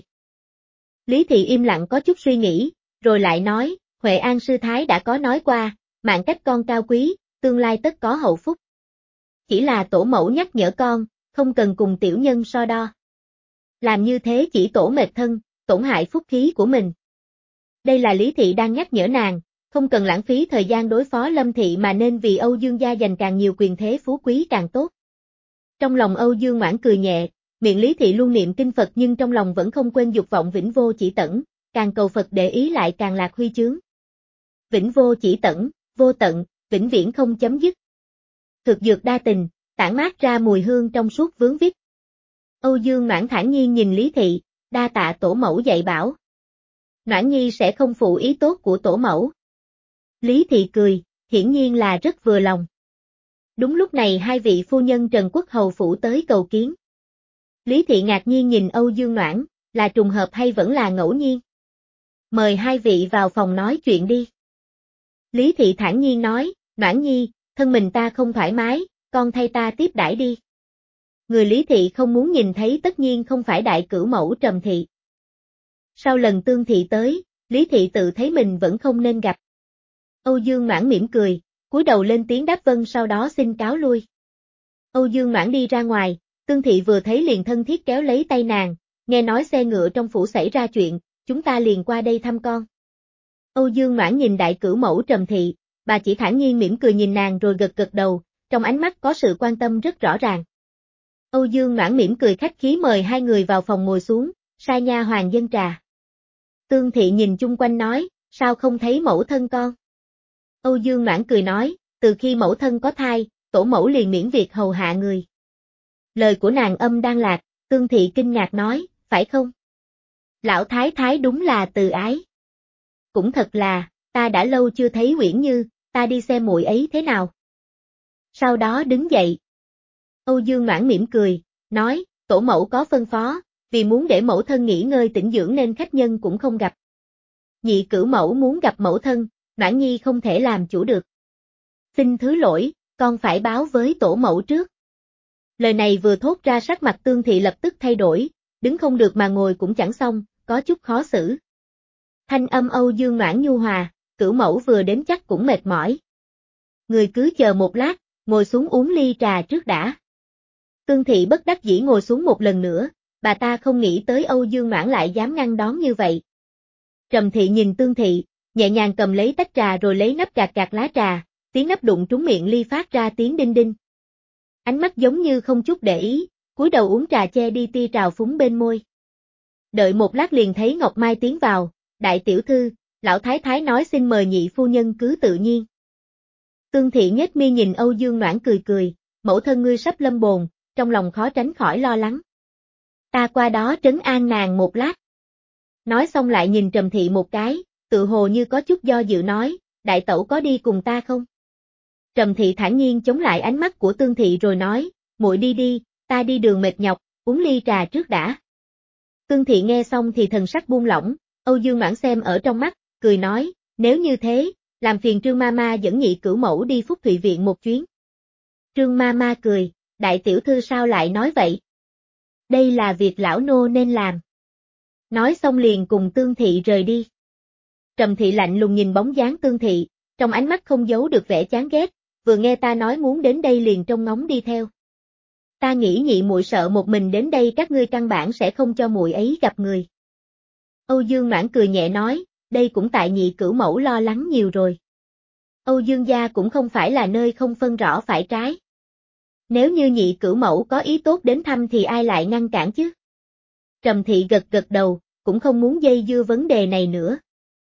Lý Thị im lặng có chút suy nghĩ, rồi lại nói, Huệ An sư thái đã có nói qua, mạng cách con cao quý, tương lai tất có hậu phúc. Chỉ là tổ mẫu nhắc nhở con, không cần cùng tiểu nhân so đo. Làm như thế chỉ tổ mệt thân, tổn hại phúc khí của mình. Đây là Lý Thị đang nhắc nhở nàng, không cần lãng phí thời gian đối phó Lâm Thị mà nên vì Âu Dương gia giành càng nhiều quyền thế phú quý càng tốt. Trong lòng Âu Dương Noãn cười nhẹ, miệng Lý Thị luôn niệm kinh Phật nhưng trong lòng vẫn không quên dục vọng vĩnh vô chỉ tẫn, càng cầu Phật để ý lại càng lạc huy chướng. Vĩnh vô chỉ tẫn, vô tận, vĩnh viễn không chấm dứt. Thực dược đa tình, tản mát ra mùi hương trong suốt vướng vít. Âu Dương Noãn thản nhiên nhìn Lý Thị, đa tạ tổ mẫu dạy bảo. Noãn nhi sẽ không phụ ý tốt của tổ mẫu. Lý Thị cười, hiển nhiên là rất vừa lòng. Đúng lúc này hai vị phu nhân Trần Quốc Hầu phủ tới cầu kiến. Lý Thị ngạc nhiên nhìn Âu Dương Noãn, là trùng hợp hay vẫn là ngẫu nhiên? Mời hai vị vào phòng nói chuyện đi. Lý Thị thản nhiên nói, Noãn nhi, thân mình ta không thoải mái, con thay ta tiếp đãi đi. Người Lý Thị không muốn nhìn thấy tất nhiên không phải đại cửu mẫu Trầm Thị. Sau lần Tương Thị tới, Lý Thị tự thấy mình vẫn không nên gặp. Âu Dương Noãn mỉm cười, cúi đầu lên tiếng đáp vâng sau đó xin cáo lui. Âu Dương Noãn đi ra ngoài, Tương Thị vừa thấy liền thân thiết kéo lấy tay nàng, nghe nói xe ngựa trong phủ xảy ra chuyện, chúng ta liền qua đây thăm con. Âu Dương Noãn nhìn đại cửu mẫu Trầm Thị, bà chỉ thản nhiên mỉm cười nhìn nàng rồi gật gật đầu, trong ánh mắt có sự quan tâm rất rõ ràng. Âu Dương Noãn mỉm cười khách khí mời hai người vào phòng ngồi xuống, sai nha hoàn dâng trà. Tương Thị nhìn chung quanh nói, sao không thấy mẫu thân con? Âu Dương Noãn cười nói, từ khi mẫu thân có thai, tổ mẫu liền miễn việc hầu hạ người. Lời của nàng âm đang lạc, Tương Thị kinh ngạc nói, phải không? Lão thái thái đúng là từ ái. Cũng thật là, ta đã lâu chưa thấy Uyển Như, ta đi xem muội ấy thế nào. Sau đó đứng dậy. Âu Dương Noãn mỉm cười, nói, tổ mẫu có phân phó, vì muốn để mẫu thân nghỉ ngơi tĩnh dưỡng nên khách nhân cũng không gặp. Nhị cửu mẫu muốn gặp mẫu thân, Noãn nhi không thể làm chủ được. Xin thứ lỗi, con phải báo với tổ mẫu trước. Lời này vừa thốt ra sắc mặt Tương Thị lập tức thay đổi, đứng không được mà ngồi cũng chẳng xong, có chút khó xử. Thanh âm Âu Dương Noãn nhu hòa, cửu mẫu vừa đến chắc cũng mệt mỏi. Người cứ chờ một lát, ngồi xuống uống ly trà trước đã. Tương Thị bất đắc dĩ ngồi xuống một lần nữa, bà ta không nghĩ tới Âu Dương Noãn lại dám ngăn đón như vậy. Trầm Thị nhìn Tương Thị, nhẹ nhàng cầm lấy tách trà rồi lấy nắp gạt gạt lá trà, tiếng nắp đụng trúng miệng ly phát ra tiếng đinh đinh. Ánh mắt giống như không chút để ý, cúi đầu uống trà che đi tia trào phúng bên môi. Đợi một lát liền thấy Ngọc Mai tiến vào, đại tiểu thư, lão thái thái nói xin mời nhị phu nhân cứ tự nhiên. Tương Thị nhếch mi nhìn Âu Dương Noãn cười cười, mẫu thân ngươi sắp lâm bồn, trong lòng khó tránh khỏi lo lắng. Ta qua đó trấn an nàng một lát. Nói xong lại nhìn Trầm Thị một cái, tự hồ như có chút do dự nói, đại tẩu có đi cùng ta không? Trầm Thị thản nhiên chống lại ánh mắt của Tương Thị rồi nói, muội đi đi, ta đi đường mệt nhọc, uống ly trà trước đã. Tương Thị nghe xong thì thần sắc buông lỏng, Âu Dương Noãn xem ở trong mắt, cười nói, nếu như thế, làm phiền Trương Mama dẫn nhị cửu mẫu đi Phúc Thụy Viện một chuyến. Trương Mama cười, đại tiểu thư sao lại nói vậy? Đây là việc lão nô nên làm. Nói xong liền cùng Tương Thị rời đi. Trầm Thị lạnh lùng nhìn bóng dáng Tương Thị, trong ánh mắt không giấu được vẻ chán ghét, vừa nghe ta nói muốn đến đây liền trông ngóng đi theo. Ta nghĩ nhị muội sợ một mình đến đây các ngươi căn bản sẽ không cho muội ấy gặp người. Âu Dương Noãn cười nhẹ nói, đây cũng tại nhị cửu mẫu lo lắng nhiều rồi. Âu Dương gia cũng không phải là nơi không phân rõ phải trái. Nếu như nhị cửu mẫu có ý tốt đến thăm thì ai lại ngăn cản chứ? Trầm Thị gật gật đầu, cũng không muốn dây dưa vấn đề này nữa.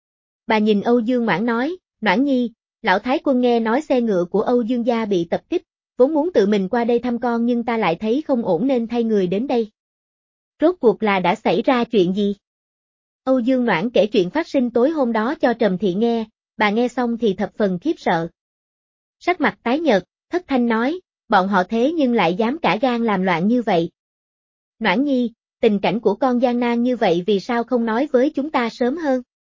Bà nhìn Âu Dương Noãn nói, Noãn nhi, lão thái quân nghe nói xe ngựa của Âu Dương gia bị tập kích, vốn muốn tự mình qua đây thăm con nhưng ta lại thấy không ổn nên thay người đến đây. Rốt cuộc là đã xảy ra chuyện gì? Âu Dương Noãn kể chuyện phát sinh tối hôm đó cho Trầm Thị nghe, bà nghe xong thì thập phần khiếp sợ. Sắc mặt tái nhợt, thất thanh nói, bọn họ thế nhưng lại dám cả gan làm loạn như vậy. Noãn nhi, tình cảnh của con gian nan như vậy vì sao không nói với chúng ta sớm hơn?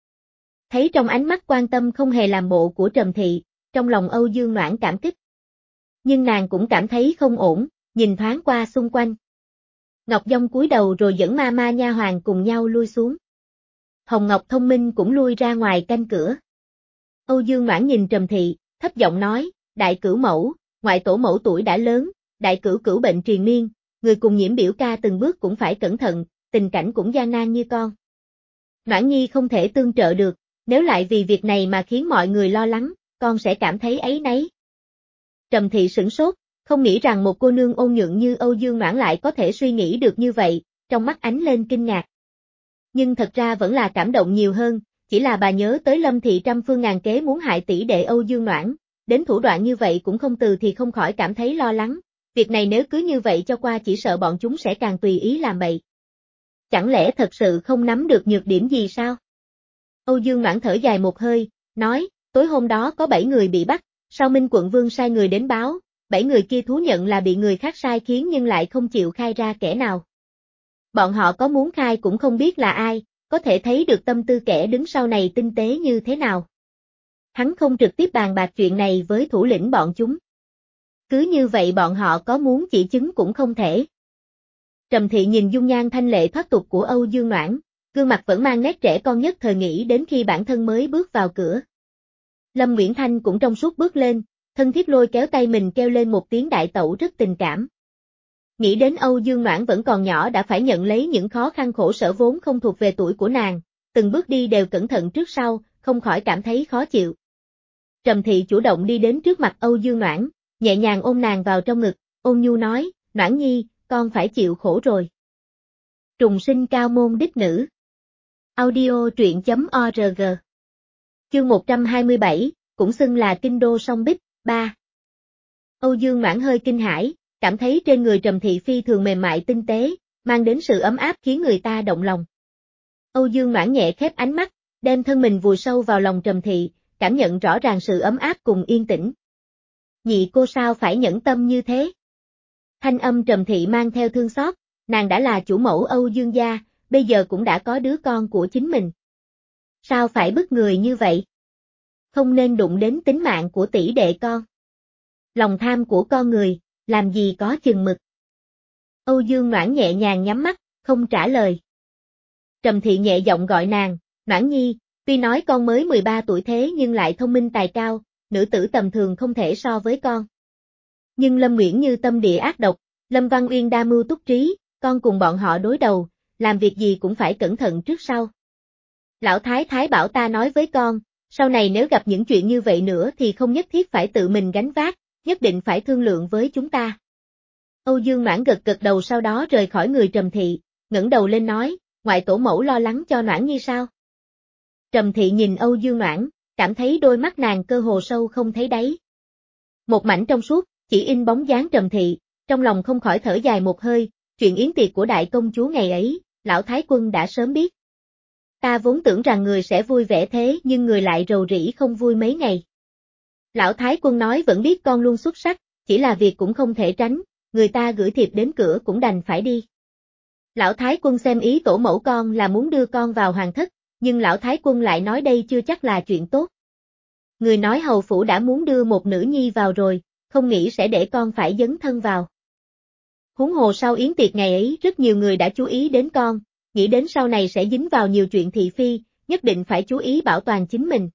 Thấy trong ánh mắt quan tâm không hề làm bộ của Trầm Thị, trong lòng Âu Dương Noãn cảm kích. Nhưng nàng cũng cảm thấy không ổn, nhìn thoáng qua xung quanh. Ngọc Dông cúi đầu rồi dẫn ma ma nha hoàn cùng nhau lui xuống. Hồng Ngọc thông minh cũng lui ra ngoài canh cửa. Âu Dương Noãn nhìn Trầm Thị, thấp giọng nói, đại cửu mẫu, ngoại tổ mẫu tuổi đã lớn, đại cửu cửu bệnh triền miên, người cùng Nhiễm biểu ca từng bước cũng phải cẩn thận, tình cảnh cũng gian nan như con. Noãn nhi không thể tương trợ được, nếu lại vì việc này mà khiến mọi người lo lắng, con sẽ cảm thấy áy náy. Trầm Thị sửng sốt, không nghĩ rằng một cô nương ôn nhuận như Âu Dương Noãn lại có thể suy nghĩ được như vậy, trong mắt ánh lên kinh ngạc. Nhưng thật ra vẫn là cảm động nhiều hơn, chỉ là bà nhớ tới Lâm Thị trăm phương ngàn kế muốn hại tỷ đệ Âu Dương Noãn, đến thủ đoạn như vậy cũng không từ thì không khỏi cảm thấy lo lắng, việc này nếu cứ như vậy cho qua chỉ sợ bọn chúng sẽ càng tùy ý làm bậy. Chẳng lẽ thật sự không nắm được nhược điểm gì sao? Âu Dương Noãn thở dài một hơi, nói, tối hôm đó có bảy người bị bắt, sau Minh quận vương sai người đến báo, bảy người kia thú nhận là bị người khác sai khiến nhưng lại không chịu khai ra kẻ nào. Bọn họ có muốn khai cũng không biết là ai, có thể thấy được tâm tư kẻ đứng sau này tinh tế như thế nào. Hắn không trực tiếp bàn bạc chuyện này với thủ lĩnh bọn chúng. Cứ như vậy bọn họ có muốn chỉ chứng cũng không thể. Trầm Thị nhìn dung nhan thanh lệ thoát tục của Âu Dương Noãn, gương mặt vẫn mang nét trẻ con nhất thời nghĩ đến khi bản thân mới bước vào cửa. Lâm Nguyễn Thanh cũng trong suốt bước lên, thân thiết lôi kéo tay mình kêu lên một tiếng đại tẩu rất tình cảm. Nghĩ đến Âu Dương Noãn vẫn còn nhỏ đã phải nhận lấy những khó khăn khổ sở vốn không thuộc về tuổi của nàng, từng bước đi đều cẩn thận trước sau, không khỏi cảm thấy khó chịu. Trầm Thị chủ động đi đến trước mặt Âu Dương Noãn, nhẹ nhàng ôm nàng vào trong ngực, ôn nhu nói, Noãn nhi, con phải chịu khổ rồi. Trùng sinh cao môn đích nữ. Audio truyện chấm org. Chương một trăm hai mươi bảy, cũng xưng là kinh đô song bích, ba. Âu Dương Noãn hơi kinh hãi, cảm thấy trên người Trầm Thị phi thường mềm mại tinh tế, mang đến sự ấm áp khiến người ta động lòng. Âu Dương Noãn nhẹ khép ánh mắt, đem thân mình vùi sâu vào lòng Trầm Thị, cảm nhận rõ ràng sự ấm áp cùng yên tĩnh. Nhị cô sao phải nhẫn tâm như thế? Thanh âm Trầm Thị mang theo thương xót, nàng đã là chủ mẫu Âu Dương gia, bây giờ cũng đã có đứa con của chính mình. Sao phải bức người như vậy? Không nên đụng đến tính mạng của tỷ đệ con. Lòng tham của con người, làm gì có chừng mực. Âu Dương Noãn nhẹ nhàng nhắm mắt, không trả lời. Trầm Thị nhẹ giọng gọi nàng, Noãn nhi, tuy nói con mới mười ba tuổi thế nhưng lại thông minh tài cao, nữ tử tầm thường không thể so với con. Nhưng Lâm Nguyễn như tâm địa ác độc, Lâm Văn Uyên đa mưu túc trí, con cùng bọn họ đối đầu, làm việc gì cũng phải cẩn thận trước sau. Lão Thái Thái bảo ta nói với con, sau này nếu gặp những chuyện như vậy nữa thì không nhất thiết phải tự mình gánh vác, nhất định phải thương lượng với chúng ta. Âu Dương Noãn gật gật đầu sau đó rời khỏi người Trầm Thị, ngẩng đầu lên nói, ngoại tổ mẫu lo lắng cho Noãn nhi sao? Trầm Thị nhìn Âu Dương Noãn, cảm thấy đôi mắt nàng cơ hồ sâu không thấy đáy. Một mảnh trong suốt, chỉ in bóng dáng Trầm Thị, trong lòng không khỏi thở dài một hơi, chuyện yến tiệc của đại công chúa ngày ấy, lão thái quân đã sớm biết. Ta vốn tưởng rằng người sẽ vui vẻ thế nhưng người lại rầu rĩ không vui mấy ngày. Lão thái quân nói vẫn biết con luôn xuất sắc, chỉ là việc cũng không thể tránh, người ta gửi thiệp đến cửa cũng đành phải đi. Lão thái quân xem ý tổ mẫu con là muốn đưa con vào hoàng thất, nhưng lão thái quân lại nói đây chưa chắc là chuyện tốt. Người nói hầu phủ đã muốn đưa một nữ nhi vào rồi, không nghĩ sẽ để con phải dấn thân vào. Huống hồ sau yến tiệc ngày ấy rất nhiều người đã chú ý đến con, nghĩ đến sau này sẽ dính vào nhiều chuyện thị phi, nhất định phải chú ý bảo toàn chính mình.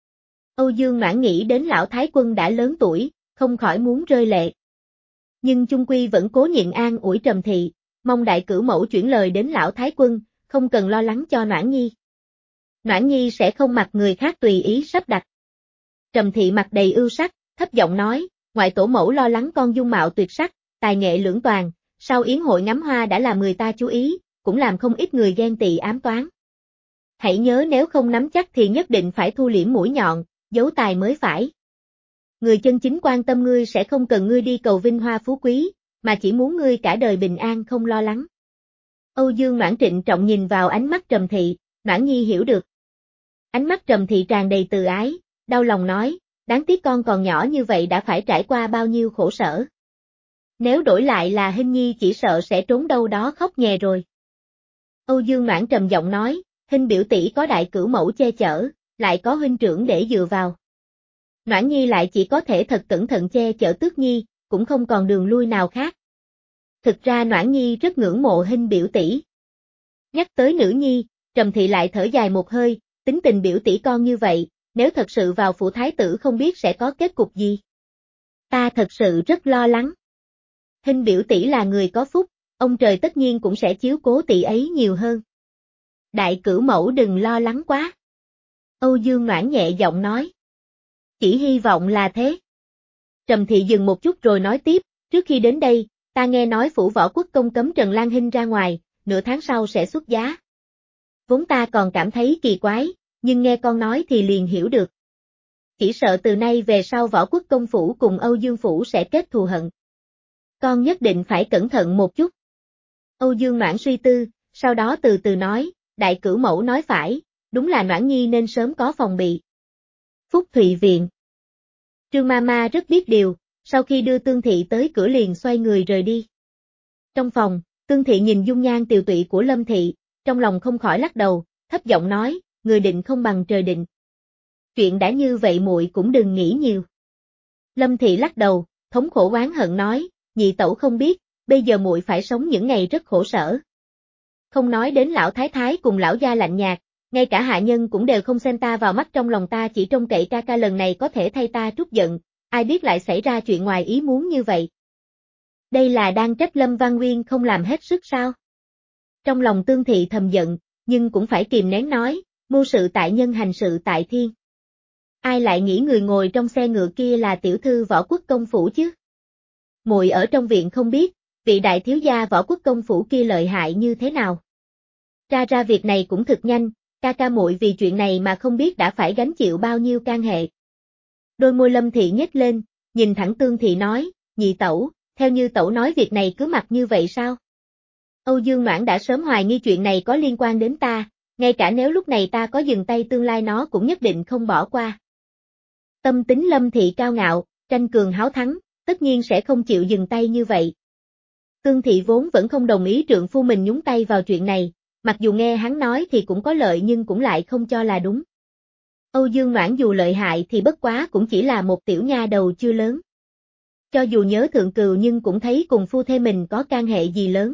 Âu Dương Noãn nghĩ đến lão thái quân đã lớn tuổi, không khỏi muốn rơi lệ. Nhưng chung quy vẫn cố nhịn an ủi Trầm Thị, mong đại cửu mẫu chuyển lời đến lão thái quân, không cần lo lắng cho Noãn Nhi. Noãn Nhi sẽ không mặc người khác tùy ý sắp đặt. Trầm Thị mặt đầy ưu sắc, thấp giọng nói, ngoại tổ mẫu lo lắng con dung mạo tuyệt sắc, tài nghệ lưỡng toàn, sau yến hội ngắm hoa đã làm người ta chú ý, cũng làm không ít người ghen tị ám toán. Hãy nhớ nếu không nắm chắc thì nhất định phải thu liễm mũi nhọn, giấu tài mới phải. Người chân chính quan tâm ngươi sẽ không cần ngươi đi cầu vinh hoa phú quý, mà chỉ muốn ngươi cả đời bình an không lo lắng. Âu Dương Noãn trịnh trọng nhìn vào ánh mắt Trầm Thị, Noãn Nhi hiểu được. Ánh mắt Trầm Thị tràn đầy từ ái, đau lòng nói, đáng tiếc con còn nhỏ như vậy đã phải trải qua bao nhiêu khổ sở. Nếu đổi lại là Hinh Nhi chỉ sợ sẽ trốn đâu đó khóc nhè rồi. Âu Dương Noãn trầm giọng nói, Hinh biểu tỷ có đại cửu mẫu che chở, lại có huynh trưởng để dựa vào. Noãn Nhi lại chỉ có thể thật cẩn thận che chở Tước Nhi, cũng không còn đường lui nào khác. Thực ra Noãn Nhi rất ngưỡng mộ Hinh biểu tỷ. Nhắc tới nữ nhi, Trầm Thị lại thở dài một hơi, tính tình biểu tỷ con như vậy, nếu thật sự vào phủ thái tử không biết sẽ có kết cục gì. Ta thật sự rất lo lắng. Hinh biểu tỷ là người có phúc, ông trời tất nhiên cũng sẽ chiếu cố tỷ ấy nhiều hơn. Đại cửu mẫu đừng lo lắng quá. Âu Dương Noãn nhẹ giọng nói. Chỉ hy vọng là thế. Trầm Thị dừng một chút rồi nói tiếp, trước khi đến đây, ta nghe nói phủ võ quốc công cấm Trần Lan Hinh ra ngoài, nửa tháng sau sẽ xuất giá. Vốn ta còn cảm thấy kỳ quái, nhưng nghe con nói thì liền hiểu được. Chỉ sợ từ nay về sau võ quốc công phủ cùng Âu Dương phủ sẽ kết thù hận. Con nhất định phải cẩn thận một chút. Âu Dương Noãn suy tư, sau đó từ từ nói, đại cửu mẫu nói phải, đúng là Noãn Nhi nên sớm có phòng bị. Phúc Thụy Viện. Trương Mama rất biết điều, sau khi đưa Tương Thị tới cửa liền xoay người rời đi. Trong phòng, Tương Thị nhìn dung nhan tiều tụy của Lâm Thị, trong lòng không khỏi lắc đầu, thấp giọng nói, người định không bằng trời định. Chuyện đã như vậy muội cũng đừng nghĩ nhiều. Lâm Thị lắc đầu, thống khổ oán hận nói, nhị tẩu không biết, bây giờ muội phải sống những ngày rất khổ sở. Không nói đến lão thái thái cùng lão gia lạnh nhạt, ngay cả hạ nhân cũng đều không xem ta vào mắt, trong lòng ta chỉ trông cậy ca ca lần này có thể thay ta trút giận, ai biết lại xảy ra chuyện ngoài ý muốn như vậy. Đây là đang trách Lâm Văn Nguyên không làm hết sức sao? Trong lòng Tương Thị thầm giận, nhưng cũng phải kìm nén nói, mưu sự tại nhân hành sự tại thiên. Ai lại nghĩ người ngồi trong xe ngựa kia là tiểu thư võ quốc công phủ chứ? Muội ở trong viện không biết, vị đại thiếu gia võ quốc công phủ kia lợi hại như thế nào. Ra ra việc này cũng thực nhanh, ca ca muội vì chuyện này mà không biết đã phải gánh chịu bao nhiêu can hệ. Đôi môi Lâm Thị nhếch lên, nhìn thẳng Tương Thị nói, nhị tẩu, theo như tẩu nói việc này cứ mặc như vậy sao? Âu Dương Noãn đã sớm hoài nghi chuyện này có liên quan đến ta, ngay cả nếu lúc này ta có dừng tay tương lai nó cũng nhất định không bỏ qua. Tâm tính Lâm Thị cao ngạo, tranh cường háo thắng, tất nhiên sẽ không chịu dừng tay như vậy. Tương Thị vốn vẫn không đồng ý trượng phu mình nhúng tay vào chuyện này, mặc dù nghe hắn nói thì cũng có lợi nhưng cũng lại không cho là đúng. Âu Dương Noãn dù lợi hại thì bất quá cũng chỉ là một tiểu nha đầu chưa lớn. Cho dù nhớ thượng cừu nhưng cũng thấy cùng phu thê mình có can hệ gì lớn.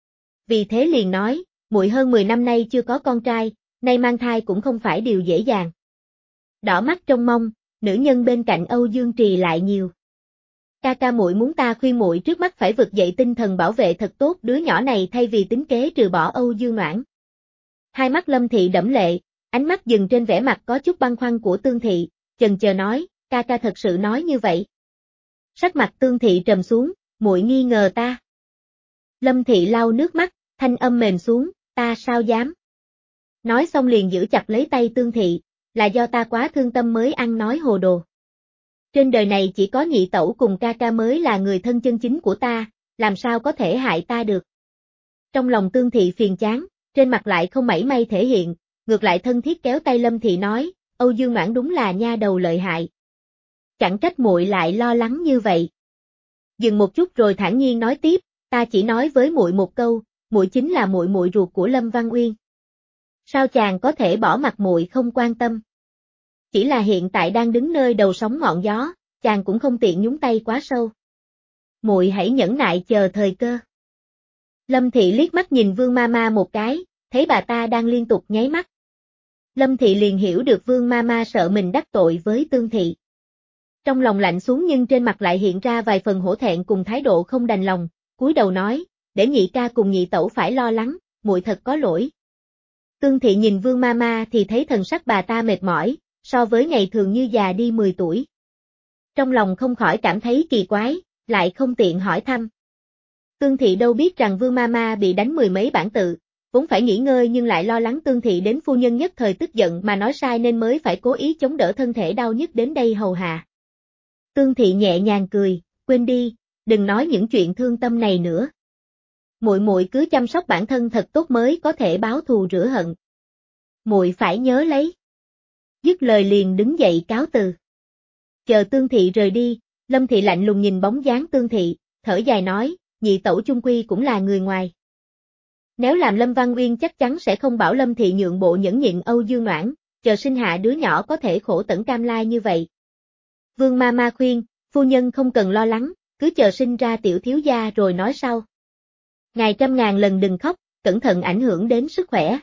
Vì thế liền nói, muội hơn mười năm nay chưa có con trai, nay mang thai cũng không phải điều dễ dàng. Đỏ mắt trông mong, nữ nhân bên cạnh Âu Dương Trì lại nhiều. Ca ca muội muốn ta khuyên muội trước mắt phải vực dậy tinh thần bảo vệ thật tốt đứa nhỏ này thay vì tính kế trừ bỏ Âu Dương Noãn. Hai mắt Lâm Thị đẫm lệ, ánh mắt dừng trên vẻ mặt có chút băn khoăn của Tương Thị, chần chờ nói, ca ca thật sự nói như vậy. Sắc mặt Tương Thị trầm xuống, muội nghi ngờ ta. Lâm Thị lau nước mắt, thanh âm mềm xuống, ta sao dám. Nói xong liền giữ chặt lấy tay Tương Thị, là do ta quá thương tâm mới ăn nói hồ đồ. Trên đời này chỉ có nhị tẩu cùng ca ca mới là người thân chân chính của ta, làm sao có thể hại ta được. Trong lòng Tương Thị phiền chán, trên mặt lại không mảy may thể hiện, ngược lại thân thiết kéo tay Lâm Thị nói, Âu Dương Noãn đúng là nha đầu lợi hại. Chẳng trách muội lại lo lắng như vậy. Dừng một chút rồi thản nhiên nói tiếp, ta chỉ nói với muội một câu, muội chính là muội muội ruột của Lâm Văn Uyên. Sao chàng có thể bỏ mặt muội không quan tâm? Chỉ là hiện tại đang đứng nơi đầu sóng ngọn gió, chàng cũng không tiện nhúng tay quá sâu. Muội hãy nhẫn nại chờ thời cơ. Lâm Thị liếc mắt nhìn Vương Mama một cái, thấy bà ta đang liên tục nháy mắt. Lâm Thị liền hiểu được Vương Mama sợ mình đắc tội với Tương Thị. Trong lòng lạnh xuống nhưng trên mặt lại hiện ra vài phần hổ thẹn cùng thái độ không đành lòng, cúi đầu nói, để nhị ca cùng nhị tẩu phải lo lắng, muội thật có lỗi. Tương Thị nhìn Vương Mama thì thấy thần sắc bà ta mệt mỏi, so với ngày thường như già đi mười tuổi. Trong lòng không khỏi cảm thấy kỳ quái, lại không tiện hỏi thăm. Tương Thị đâu biết rằng Vương Mama bị đánh mười mấy bản tự, vốn phải nghỉ ngơi nhưng lại lo lắng Tương Thị đến phu nhân nhất thời tức giận mà nói sai nên mới phải cố ý chống đỡ thân thể đau nhức đến đây hầu hạ. Tương Thị nhẹ nhàng cười, quên đi, đừng nói những chuyện thương tâm này nữa. Muội muội cứ chăm sóc bản thân thật tốt mới có thể báo thù rửa hận. Muội phải nhớ lấy. Dứt lời liền đứng dậy cáo từ. Chờ Tương Thị rời đi, Lâm Thị lạnh lùng nhìn bóng dáng Tương Thị, thở dài nói, nhị tẩu chung quy cũng là người ngoài. Nếu làm Lâm Văn Uyên chắc chắn sẽ không bảo Lâm Thị nhượng bộ nhẫn nhịn Âu Dương Noãn, chờ sinh hạ đứa nhỏ có thể khổ tận cam lai như vậy. Vương Mama khuyên, phu nhân không cần lo lắng, cứ chờ sinh ra tiểu thiếu gia rồi nói sau. Ngài trăm ngàn lần đừng khóc, cẩn thận ảnh hưởng đến sức khỏe.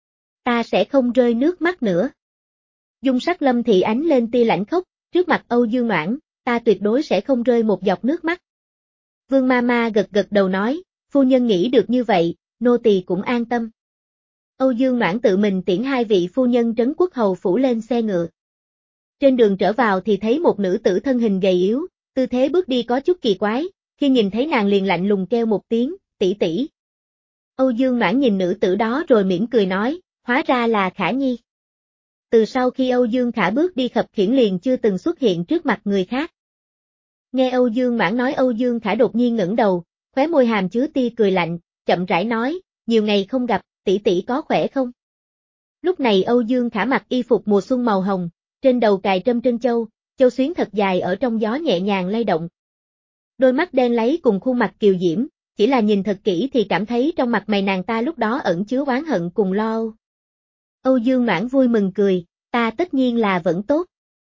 Ta sẽ không rơi nước mắt nữa. Dung sắc Lâm Thị ánh lên tia lạnh khóc, trước mặt Âu Dương Noãn, ta tuyệt đối sẽ không rơi một giọt nước mắt. Vương Mama gật gật đầu nói, phu nhân nghĩ được như vậy, nô tỳ cũng an tâm. Âu Dương Noãn tự mình tiễn hai vị phu nhân trấn quốc hầu phủ lên xe ngựa. Trên đường trở vào thì thấy một nữ tử thân hình gầy yếu, tư thế bước đi có chút kỳ quái, khi nhìn thấy nàng liền lạnh lùng kêu một tiếng, tỷ tỷ. Âu Dương Noãn nhìn nữ tử đó rồi mỉm cười nói, hóa ra là Khả Nhi. Từ sau khi Âu Dương Khả bước đi khập khiễng liền chưa từng xuất hiện trước mặt người khác. Nghe Âu Dương Noãn nói Âu Dương Khả đột nhiên ngẩng đầu, khóe môi hàm chứa tia cười lạnh, chậm rãi nói, nhiều ngày không gặp, tỷ tỷ có khỏe không? Lúc này Âu Dương Khả mặc y phục mùa xuân màu hồng, trên đầu cài trâm trân châu, châu xuyến thật dài ở trong gió nhẹ nhàng lay động. Đôi mắt đen láy cùng khuôn mặt kiều diễm, chỉ là nhìn thật kỹ thì cảm thấy trong mặt mày nàng ta lúc đó ẩn chứa oán hận cùng lo âu. Âu Dương Noãn vui mừng cười, ta tất nhiên là vẫn tốt.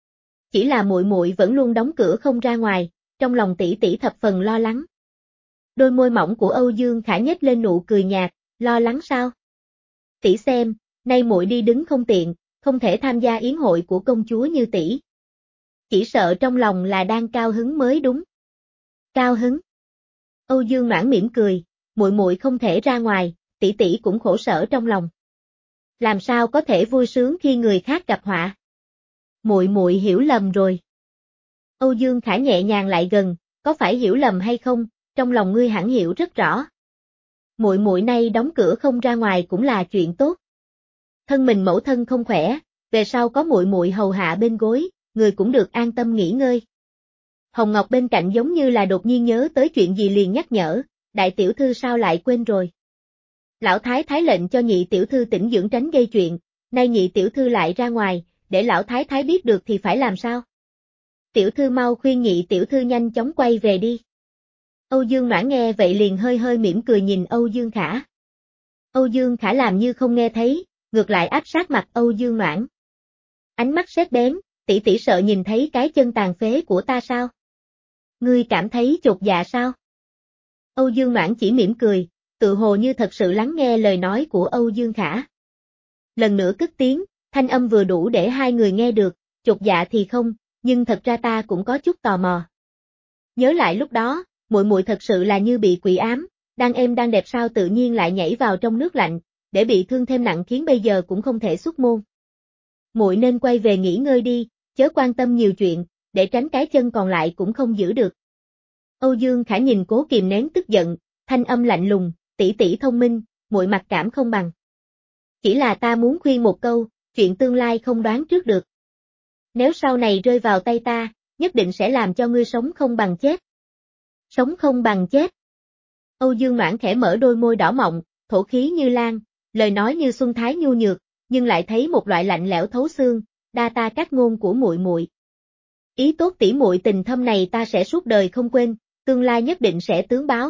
Chỉ là muội muội vẫn luôn đóng cửa không ra ngoài, trong lòng tỷ tỷ thập phần lo lắng. Đôi môi mỏng của Âu Dương Khả nhếch lên nụ cười nhạt, lo lắng sao? Tỷ xem, nay muội đi đứng không tiện, không thể tham gia yến hội của công chúa như tỷ. Chỉ sợ trong lòng là đang cao hứng mới đúng. Cao hứng? Âu Dương Noãn mỉm cười, muội muội không thể ra ngoài, tỷ tỷ cũng khổ sở trong lòng. Làm sao có thể vui sướng khi người khác gặp họa? Muội muội hiểu lầm rồi. Âu Dương Khả nhẹ nhàng lại gần, có phải hiểu lầm hay không, trong lòng ngươi hẳn hiểu rất rõ. Muội muội nay đóng cửa không ra ngoài cũng là chuyện tốt. Thân mình mẫu thân không khỏe, về sau có muội muội hầu hạ bên gối, người cũng được an tâm nghỉ ngơi. Hồng Ngọc bên cạnh giống như là đột nhiên nhớ tới chuyện gì liền nhắc nhở, đại tiểu thư sao lại quên rồi. Lão Thái Thái lệnh cho nhị tiểu thư tĩnh dưỡng tránh gây chuyện, nay nhị tiểu thư lại ra ngoài, để lão Thái Thái biết được thì phải làm sao? Tiểu thư mau khuyên nhị tiểu thư nhanh chóng quay về đi. Âu Dương Noãn nghe vậy liền hơi hơi mỉm cười nhìn Âu Dương Khả. Âu Dương Khả làm như không nghe thấy, ngược lại áp sát mặt Âu Dương Noãn. Ánh mắt sét bén, tỷ tỷ sợ nhìn thấy cái chân tàn phế của ta sao? Ngươi cảm thấy chột dạ sao? Âu Dương Noãn chỉ mỉm cười, tự hồ như thật sự lắng nghe lời nói của Âu Dương Khả. Lần nữa cất tiếng, thanh âm vừa đủ để hai người nghe được, chột dạ thì không, nhưng thật ra ta cũng có chút tò mò. Nhớ lại lúc đó, muội muội thật sự là như bị quỷ ám, đang êm đang đẹp sao tự nhiên lại nhảy vào trong nước lạnh, để bị thương thêm nặng khiến bây giờ cũng không thể xuất môn. Muội nên quay về nghỉ ngơi đi, chớ quan tâm nhiều chuyện, để tránh cái chân còn lại cũng không giữ được. Âu Dương Khả nhìn cố kìm nén tức giận, thanh âm lạnh lùng, tỷ tỷ thông minh, muội mặc cảm không bằng. Chỉ là ta muốn khuyên một câu, chuyện tương lai không đoán trước được. Nếu sau này rơi vào tay ta, nhất định sẽ làm cho ngươi sống không bằng chết. Sống không bằng chết. Âu Dương Noãn khẽ mở đôi môi đỏ mọng, thổ khí như lan, lời nói như xuân thái nhu nhược, nhưng lại thấy một loại lạnh lẽo thấu xương, đa ta các ngôn của muội muội. Ý tốt tỉ muội tình thâm này ta sẽ suốt đời không quên, tương lai nhất định sẽ tướng báo.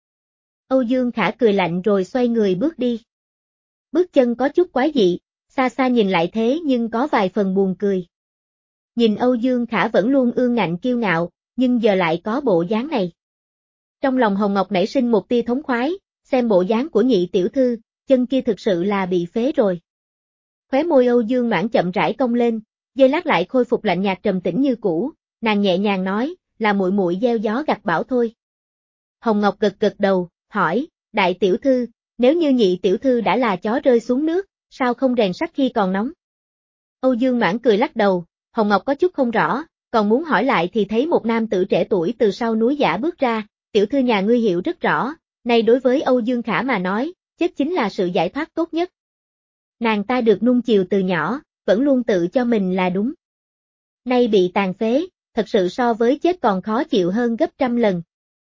Âu Dương Khả cười lạnh rồi xoay người bước đi. Bước chân có chút quái dị, xa xa nhìn lại thế nhưng có vài phần buồn cười. Nhìn Âu Dương Khả vẫn luôn ương ngạnh kiêu ngạo, nhưng giờ lại có bộ dáng này. Trong lòng Hồng Ngọc nảy sinh một tia thống khoái, xem bộ dáng của nhị tiểu thư, chân kia thực sự là bị phế rồi. Khóe môi Âu Dương Noãn chậm rãi cong lên, giây lát lại khôi phục lạnh nhạt trầm tĩnh như cũ, nàng nhẹ nhàng nói, là muội muội gieo gió gặt bão thôi. Hồng Ngọc gật gật đầu, hỏi, đại tiểu thư, nếu như nhị tiểu thư đã là chó rơi xuống nước, sao không rèn sắt khi còn nóng? Âu Dương Noãn cười lắc đầu, Hồng Ngọc có chút không rõ, còn muốn hỏi lại thì thấy một nam tử trẻ tuổi từ sau núi giả bước ra, tiểu thư nhà ngươi hiểu rất rõ, này đối với Âu Dương Khả mà nói, chết chính là sự giải thoát tốt nhất. Nàng ta được nuông chiều từ nhỏ, vẫn luôn tự cho mình là đúng. Nay bị tàn phế, thật sự so với chết còn khó chịu hơn gấp trăm lần.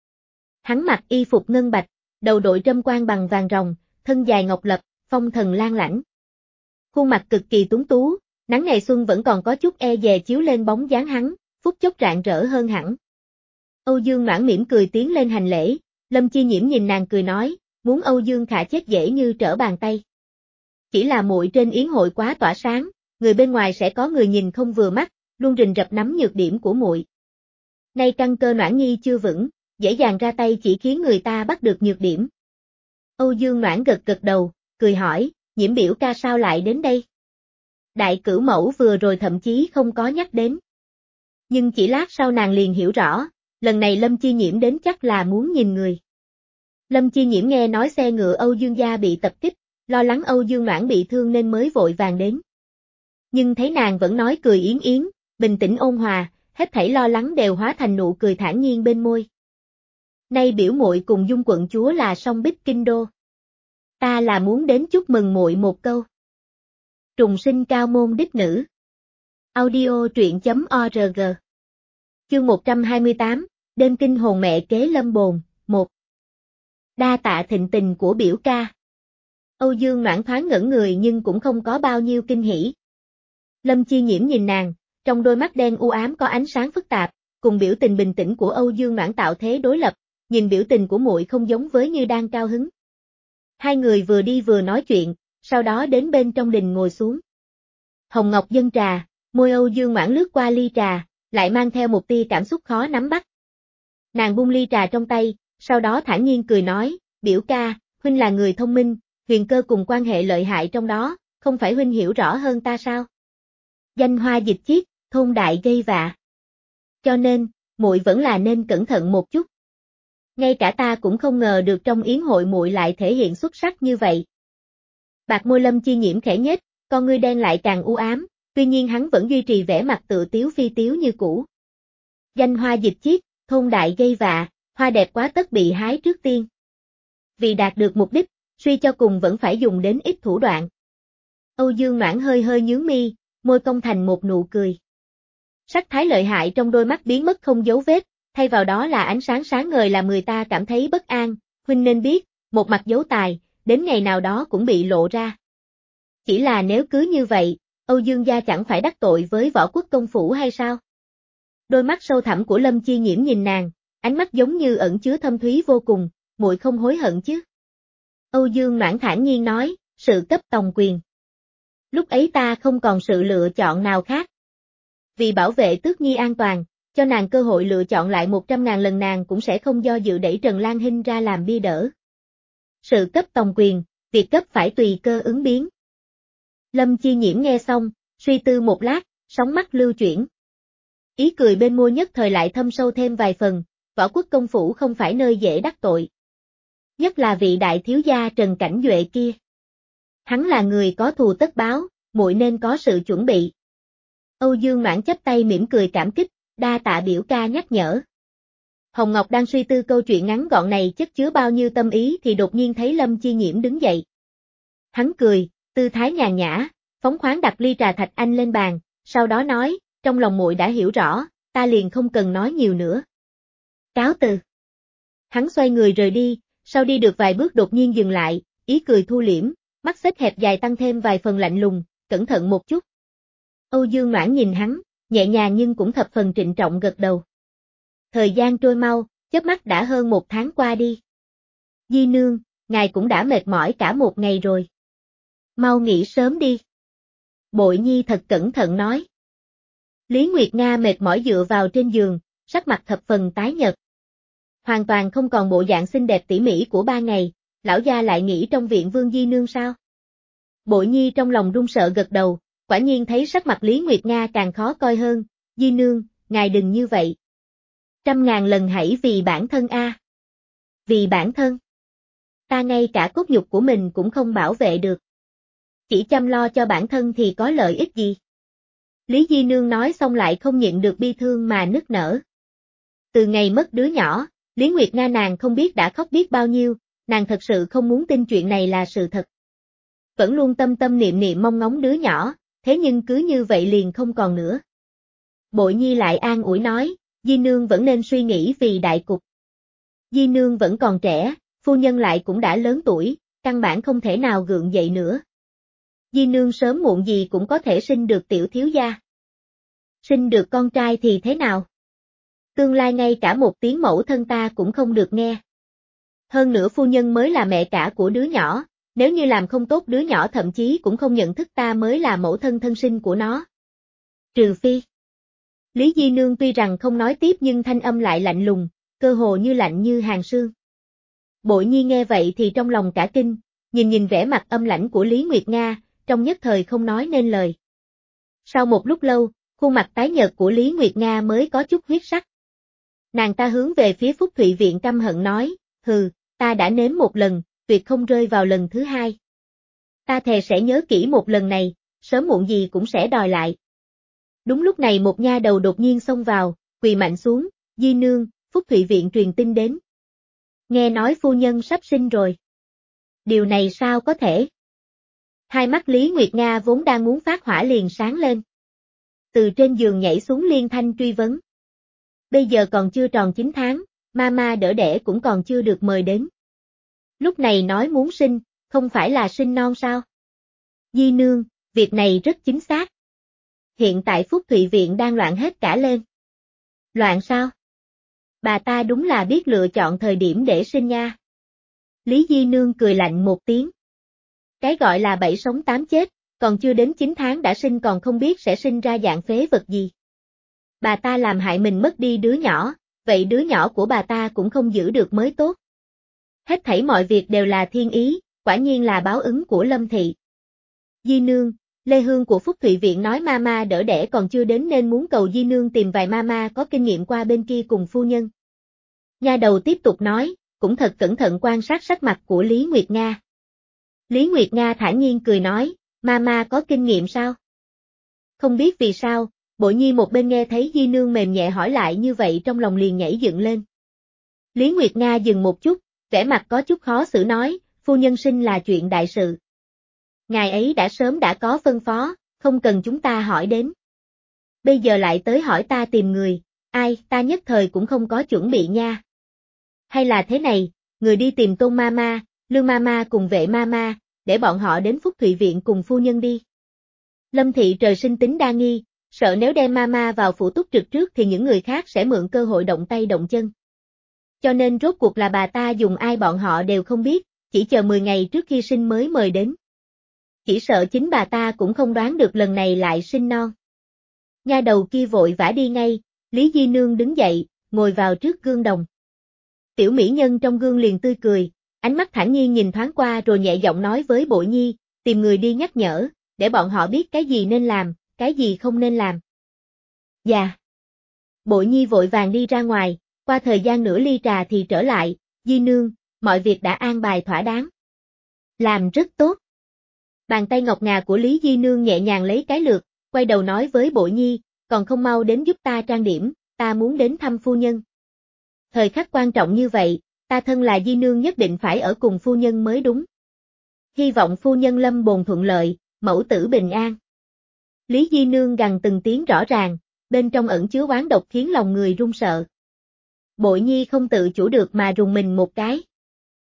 Hắn mặc y phục ngân bạch, đầu đội trâm quan bằng vàng ròng, thân dài ngọc lập, phong thần lan lãnh. Khuôn mặt cực kỳ tuấn tú, nắng ngày xuân vẫn còn có chút e dè chiếu lên bóng dáng hắn, phút chốc rạng rỡ hơn hẳn. Âu Dương Noãn mỉm cười tiến lên hành lễ, Lâm Chi Nhiễm nhìn nàng cười nói, muốn Âu Dương Khả chết dễ như trở bàn tay. Chỉ là muội trên yến hội quá tỏa sáng, người bên ngoài sẽ có người nhìn không vừa mắt, luôn rình rập nắm nhược điểm của muội. Nay căn cơ Noãn Nhi chưa vững, dễ dàng ra tay chỉ khiến người ta bắt được nhược điểm. Âu Dương Noãn gật gật đầu, cười hỏi, Nhiễm biểu ca sao lại đến đây? Đại cửu mẫu vừa rồi thậm chí không có nhắc đến. Nhưng chỉ lát sau nàng liền hiểu rõ, lần này Lâm Chi Nhiễm đến chắc là muốn nhìn người. Lâm Chi Nhiễm nghe nói xe ngựa Âu Dương gia bị tập kích, lo lắng Âu Dương Noãn bị thương nên mới vội vàng đến. Nhưng thấy nàng vẫn nói cười yến yến, bình tĩnh ôn hòa, hết thảy lo lắng đều hóa thành nụ cười thản nhiên bên môi. Nay biểu muội cùng Dung quận chúa là song bích kinh đô. Ta là muốn đến chúc mừng muội một câu. Trùng sinh cao môn đích nữ. Audio truyện chấm org. Chương một trăm hai mươi tám, đêm kinh hồn mẹ kế lâm bồn, một. Đa tạ thịnh tình của biểu ca. Âu Dương Noãn thoáng ngẩn người nhưng cũng không có bao nhiêu kinh hỉ. Lâm Chi Nhiễm nhìn nàng, trong đôi mắt đen u ám có ánh sáng phức tạp, cùng biểu tình bình tĩnh của Âu Dương Noãn tạo thế đối lập, nhìn biểu tình của muội không giống với như đang cao hứng. Hai người vừa đi vừa nói chuyện, sau đó đến bên trong đình ngồi xuống. Hồng Ngọc dâng trà, môi Âu Dương Noãn lướt qua ly trà, lại mang theo một tia cảm xúc khó nắm bắt. Nàng buông ly trà trong tay, sau đó thản nhiên cười nói, biểu ca, huynh là người thông minh, huyền cơ cùng quan hệ lợi hại trong đó, không phải huynh hiểu rõ hơn ta sao? Danh hoa dịch chiết, thôn đại gây vạ. Cho nên, muội vẫn là nên cẩn thận một chút. Ngay cả ta cũng không ngờ được trong yến hội muội lại thể hiện xuất sắc như vậy. Bạc môi Lâm Chi Nhiễm khẽ nhếch, con ngươi đen lại càng u ám, tuy nhiên hắn vẫn duy trì vẻ mặt tự tiếu phi tiếu như cũ. Danh hoa dịch chiết, thôn đại gây vạ, hoa đẹp quá tất bị hái trước tiên. Vì đạt được mục đích, suy cho cùng vẫn phải dùng đến ít thủ đoạn. Âu Dương Noãn hơi hơi nhướng mi, môi cong thành một nụ cười. Sắc thái lợi hại trong đôi mắt biến mất không dấu vết, thay vào đó là ánh sáng sáng ngời làm người ta cảm thấy bất an, huynh nên biết, một mặt dấu tài, đến ngày nào đó cũng bị lộ ra. Chỉ là nếu cứ như vậy, Âu Dương gia chẳng phải đắc tội với Võ Quốc công phủ hay sao? Đôi mắt sâu thẳm của Lâm Chi Nhiễm nhìn nàng, ánh mắt giống như ẩn chứa thâm thúy vô cùng, muội không hối hận chứ? Âu Dương Noãn thản nhiên nói, sự cấp tòng quyền. Lúc ấy ta không còn sự lựa chọn nào khác. Vì bảo vệ Tước Nhi an toàn, cho nàng cơ hội lựa chọn lại một trăm ngàn lần nàng cũng sẽ không do dự đẩy Trần Lan Hinh ra làm bia đỡ. Sự cấp tòng quyền, việc cấp phải tùy cơ ứng biến. Lâm Chi Nhiễm nghe xong, suy tư một lát, sóng mắt lưu chuyển. Ý cười bên môi nhất thời lại thâm sâu thêm vài phần, Võ Quốc công phủ không phải nơi dễ đắc tội. Nhất là vị đại thiếu gia Trần Cảnh Duệ kia. Hắn là người có thù tất báo, muội nên có sự chuẩn bị. Âu Dương Noãn chắp tay mỉm cười cảm kích, đa tạ biểu ca nhắc nhở. Hồng Ngọc đang suy tư câu chuyện ngắn gọn này chất chứa bao nhiêu tâm ý thì đột nhiên thấy Lâm Chi Nhiễm đứng dậy. Hắn cười, tư thái nhàn nhã, phóng khoáng đặt ly trà thạch anh lên bàn, sau đó nói, trong lòng muội đã hiểu rõ, ta liền không cần nói nhiều nữa. Cáo từ. Hắn xoay người rời đi, sau đi được vài bước đột nhiên dừng lại, ý cười thu liễm, mắt xếch hẹp dài tăng thêm vài phần lạnh lùng, cẩn thận một chút. Âu Dương Noãn nhìn hắn, nhẹ nhàng nhưng cũng thập phần trịnh trọng gật đầu. Thời gian trôi mau, chớp mắt đã hơn một tháng qua đi. Di nương, ngài cũng đã mệt mỏi cả một ngày rồi. Mau nghỉ sớm đi. Bội Nhi thật cẩn thận nói. Lý Nguyệt Nga mệt mỏi dựa vào trên giường, sắc mặt thập phần tái nhợt. Hoàn toàn không còn bộ dạng xinh đẹp tỉ mỉ của ba ngày, lão gia lại nghĩ trong viện Vương Di nương sao? Bội Nhi trong lòng run sợ gật đầu, quả nhiên thấy sắc mặt Lý Nguyệt Nga càng khó coi hơn. Di nương, ngài đừng như vậy. Trăm ngàn lần hãy vì bản thân a. À. Vì bản thân. Ta ngay cả cốt nhục của mình cũng không bảo vệ được. Chỉ chăm lo cho bản thân thì có lợi ích gì? Lý Di nương nói xong lại không nhịn được bi thương mà nức nở. Từ ngày mất đứa nhỏ, Lý Nguyệt Nga nàng không biết đã khóc biết bao nhiêu, nàng thật sự không muốn tin chuyện này là sự thật. Vẫn luôn tâm tâm niệm niệm mong ngóng đứa nhỏ, thế nhưng cứ như vậy liền không còn nữa. Bội Nhi lại an ủi nói, Di nương vẫn nên suy nghĩ vì đại cục. Di nương vẫn còn trẻ, phu nhân lại cũng đã lớn tuổi, căn bản không thể nào gượng dậy nữa. Di nương sớm muộn gì cũng có thể sinh được tiểu thiếu gia. Sinh được con trai thì thế nào? Tương lai ngay cả một tiếng mẫu thân ta cũng không được nghe. Hơn nữa phu nhân mới là mẹ cả của đứa nhỏ, nếu như làm không tốt đứa nhỏ thậm chí cũng không nhận thức ta mới là mẫu thân thân sinh của nó. Trừ phi. Lý Di nương tuy rằng không nói tiếp nhưng thanh âm lại lạnh lùng, cơ hồ như lạnh như hàng sương. Bội Nhi nghe vậy thì trong lòng cả kinh, nhìn nhìn vẻ mặt âm lãnh của Lý Nguyệt Nga, trong nhất thời không nói nên lời. Sau một lúc lâu, khuôn mặt tái nhợt của Lý Nguyệt Nga mới có chút huyết sắc. Nàng ta hướng về phía Phúc Thụy Viện căm hận nói, hừ, ta đã nếm một lần, tuyệt không rơi vào lần thứ hai. Ta thề sẽ nhớ kỹ một lần này, sớm muộn gì cũng sẽ đòi lại. Đúng lúc này một nha đầu đột nhiên xông vào, quỳ mạnh xuống, Di nương, Phúc Thụy Viện truyền tin đến. Nghe nói phu nhân sắp sinh rồi. Điều này sao có thể? Hai mắt Lý Nguyệt Nga vốn đang muốn phát hỏa liền sáng lên. Từ trên giường nhảy xuống liên thanh truy vấn. Bây giờ còn chưa tròn chín tháng, mama đỡ đẻ cũng còn chưa được mời đến. Lúc này nói muốn sinh, không phải là sinh non sao? Di nương, việc này rất chính xác. Hiện tại Phúc Thụy Viện đang loạn hết cả lên. Loạn sao? Bà ta đúng là biết lựa chọn thời điểm để sinh nha. Lý Di nương cười lạnh một tiếng. Cái gọi là bảy sống tám chết, còn chưa đến chín tháng đã sinh còn không biết sẽ sinh ra dạng phế vật gì. Bà ta làm hại mình mất đi đứa nhỏ, vậy đứa nhỏ của bà ta cũng không giữ được mới tốt. Hết thảy mọi việc đều là thiên ý, quả nhiên là báo ứng của Lâm Thị. Di nương, Lê Hương của Phúc Thụy Viện nói mama đỡ đẻ còn chưa đến nên muốn cầu Di nương tìm vài mama có kinh nghiệm qua bên kia cùng phu nhân. Nha đầu tiếp tục nói, cũng thật cẩn thận quan sát sắc mặt của Lý Nguyệt Nga. Lý Nguyệt Nga thản nhiên cười nói, mama có kinh nghiệm sao? Không biết vì sao, Bội Nhi một bên nghe thấy Di nương mềm nhẹ hỏi lại như vậy trong lòng liền nhảy dựng lên. Lý Nguyệt Nga dừng một chút, vẻ mặt có chút khó xử nói, phu nhân sinh là chuyện đại sự. Ngài ấy đã sớm đã có phân phó, không cần chúng ta hỏi đến. Bây giờ lại tới hỏi ta tìm người, ai, ta nhất thời cũng không có chuẩn bị nha. Hay là thế này, người đi tìm Tôn Mama, Lương Mama cùng Vệ Mama, để bọn họ đến Phúc Thụy Viện cùng phu nhân đi. Lâm Thị trời sinh tính đa nghi, sợ nếu đem Mama vào phủ túc trực trước thì những người khác sẽ mượn cơ hội động tay động chân. Cho nên rốt cuộc là bà ta dùng ai bọn họ đều không biết, chỉ chờ mười ngày trước khi sinh mới mời đến. Chỉ sợ chính bà ta cũng không đoán được lần này lại sinh non. Nha đầu kia vội vã đi ngay, Lý Di nương đứng dậy, ngồi vào trước gương đồng. Tiểu mỹ nhân trong gương liền tươi cười, ánh mắt thản nhiên nhìn thoáng qua rồi nhẹ giọng nói với Bội Nhi, tìm người đi nhắc nhở, để bọn họ biết cái gì nên làm, cái gì không nên làm. Dạ. Bội Nhi vội vàng đi ra ngoài, qua thời gian nửa ly trà thì trở lại, Di nương, mọi việc đã an bài thỏa đáng. Làm rất tốt. Bàn tay ngọc ngà của Lý Di nương nhẹ nhàng lấy cái lược, quay đầu nói với Bội Nhi, còn không mau đến giúp ta trang điểm, ta muốn đến thăm phu nhân. Thời khắc quan trọng như vậy, ta thân là Di nương nhất định phải ở cùng phu nhân mới đúng. Hy vọng phu nhân lâm bồn thuận lợi, mẫu tử bình an. Lý Di nương gằn từng tiếng rõ ràng, bên trong ẩn chứa oán độc khiến lòng người run sợ. Bội Nhi không tự chủ được mà rùng mình một cái.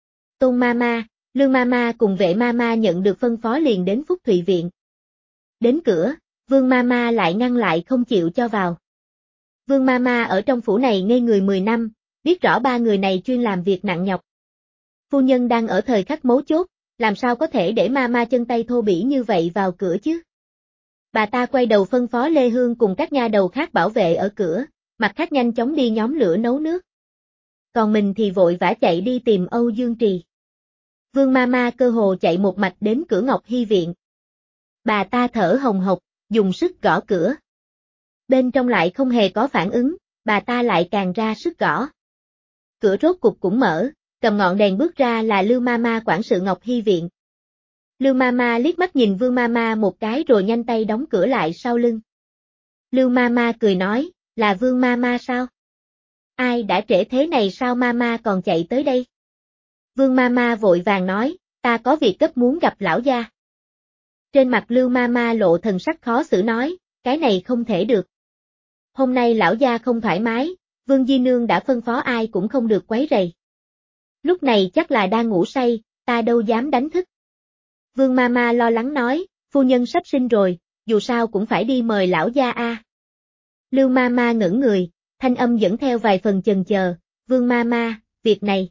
Tôn Mama, Lương Mama cùng Vệ Mama nhận được phân phó liền đến Phúc Thụy Viện. Đến cửa, Vương Mama lại ngăn lại không chịu cho vào. Vương Mama ở trong phủ này ngây người mười năm, biết rõ ba người này chuyên làm việc nặng nhọc. Phu nhân đang ở thời khắc mấu chốt, làm sao có thể để Mama chân tay thô bỉ như vậy vào cửa chứ? Bà ta quay đầu phân phó Lê Hương cùng các nha đầu khác bảo vệ ở cửa, mặt khác nhanh chóng đi nhóm lửa nấu nước. Còn mình thì vội vã chạy đi tìm Âu Dương Trì. Vương Mama cơ hồ chạy một mạch đến cửa Ngọc Hy Viện. Bà ta thở hồng hộc, dùng sức gõ cửa. Bên trong lại không hề có phản ứng, bà ta lại càng ra sức gõ. Cửa rốt cục cũng mở, cầm ngọn đèn bước ra là Lưu Mama quản sự Ngọc Hy Viện. Lưu Mama liếc mắt nhìn Vương Mama một cái rồi nhanh tay đóng cửa lại sau lưng. Lưu Mama cười nói, là Vương Mama sao? Ai đã trễ thế này sao Mama còn chạy tới đây? Vương Mama vội vàng nói, ta có việc gấp muốn gặp lão gia. Trên mặt Lưu Mama lộ thần sắc khó xử nói, cái này không thể được. Hôm nay lão gia không thoải mái, Vương Di Nương đã phân phó ai cũng không được quấy rầy. Lúc này chắc là đang ngủ say, ta đâu dám đánh thức. Vương Mama lo lắng nói, phu nhân sắp sinh rồi, dù sao cũng phải đi mời lão gia a. Lưu Mama ngẩn người, thanh âm dẫn theo vài phần chần chờ, Vương Mama, việc này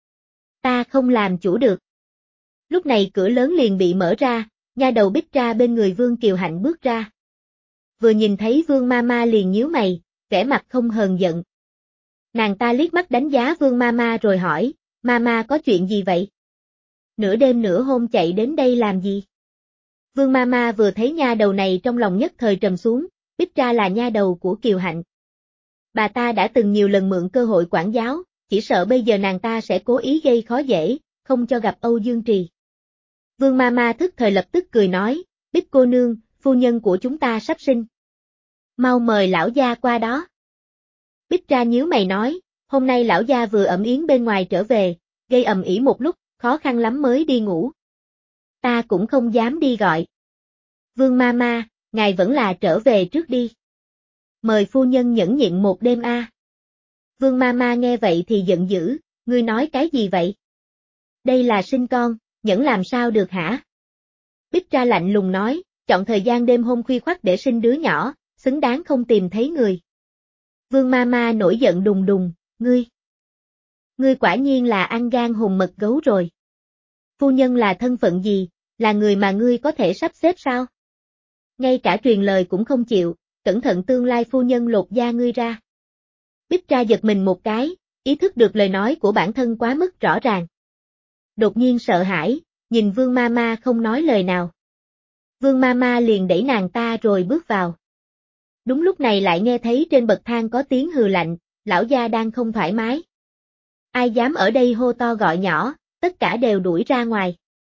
ta không làm chủ được. Lúc này cửa lớn liền bị mở ra, nha đầu Bích Tra bên người Vương Kiều Hạnh bước ra. Vừa nhìn thấy Vương Mama liền nhíu mày, vẻ mặt không hờn giận. Nàng ta liếc mắt đánh giá Vương Mama rồi hỏi, Mama có chuyện gì vậy? Nửa đêm nửa hôm chạy đến đây làm gì? Vương Mama vừa thấy nha đầu này trong lòng nhất thời trầm xuống, Bích Tra là nha đầu của Kiều Hạnh. Bà ta đã từng nhiều lần mượn cơ hội quản giáo, chỉ sợ bây giờ nàng ta sẽ cố ý gây khó dễ, không cho gặp Âu Dương Trì. Vương Mama thức thời lập tức cười nói, Bích cô nương, phu nhân của chúng ta sắp sinh. Mau mời lão gia qua đó. Bích Tra nhíu mày nói, hôm nay lão gia vừa ẩm yến bên ngoài trở về, gây ầm ĩ một lúc, khó khăn lắm mới đi ngủ. Ta cũng không dám đi gọi. Vương Mama, ngài vẫn là trở về trước đi. Mời phu nhân nhẫn nhịn một đêm a. À. Vương Mama nghe vậy thì giận dữ, ngươi nói cái gì vậy? Đây là sinh con, nhẫn làm sao được hả? Bích Tra lạnh lùng nói, chọn thời gian đêm hôm khuya khoắt để sinh đứa nhỏ, xứng đáng không tìm thấy người. Vương Mama nổi giận đùng đùng, ngươi. Ngươi quả nhiên là ăn gan hùm mật gấu rồi. Phu nhân là thân phận gì, là người mà ngươi có thể sắp xếp sao? Ngay cả truyền lời cũng không chịu, cẩn thận tương lai phu nhân lột da ngươi ra. Bích Tra giật mình một cái, ý thức được lời nói của bản thân quá mức rõ ràng. Đột nhiên sợ hãi, nhìn Vương Mama không nói lời nào. Vương Mama liền đẩy nàng ta rồi bước vào. Đúng lúc này lại nghe thấy trên bậc thang có tiếng hừ lạnh, lão gia đang không thoải mái. Ai dám ở đây hô to gọi nhỏ, tất cả đều đuổi ra ngoài.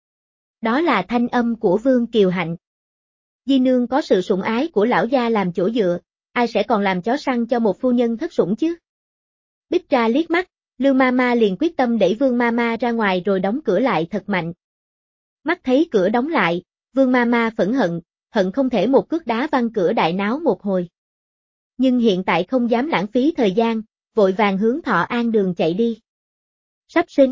Đó là thanh âm của Vương Kiều Hạnh. Di nương có sự sủng ái của lão gia làm chỗ dựa, ai sẽ còn làm chó săn cho một phu nhân thất sủng chứ? Bích Tra liếc mắt, Lưu Mama liền quyết tâm đẩy Vương Mama ra ngoài rồi đóng cửa lại thật mạnh. Mắt thấy cửa đóng lại, Vương Mama phẫn hận, hận không thể một cước đá văng cửa đại náo một hồi. Nhưng hiện tại không dám lãng phí thời gian, vội vàng hướng Thọ An Đường chạy đi. Sắp sinh.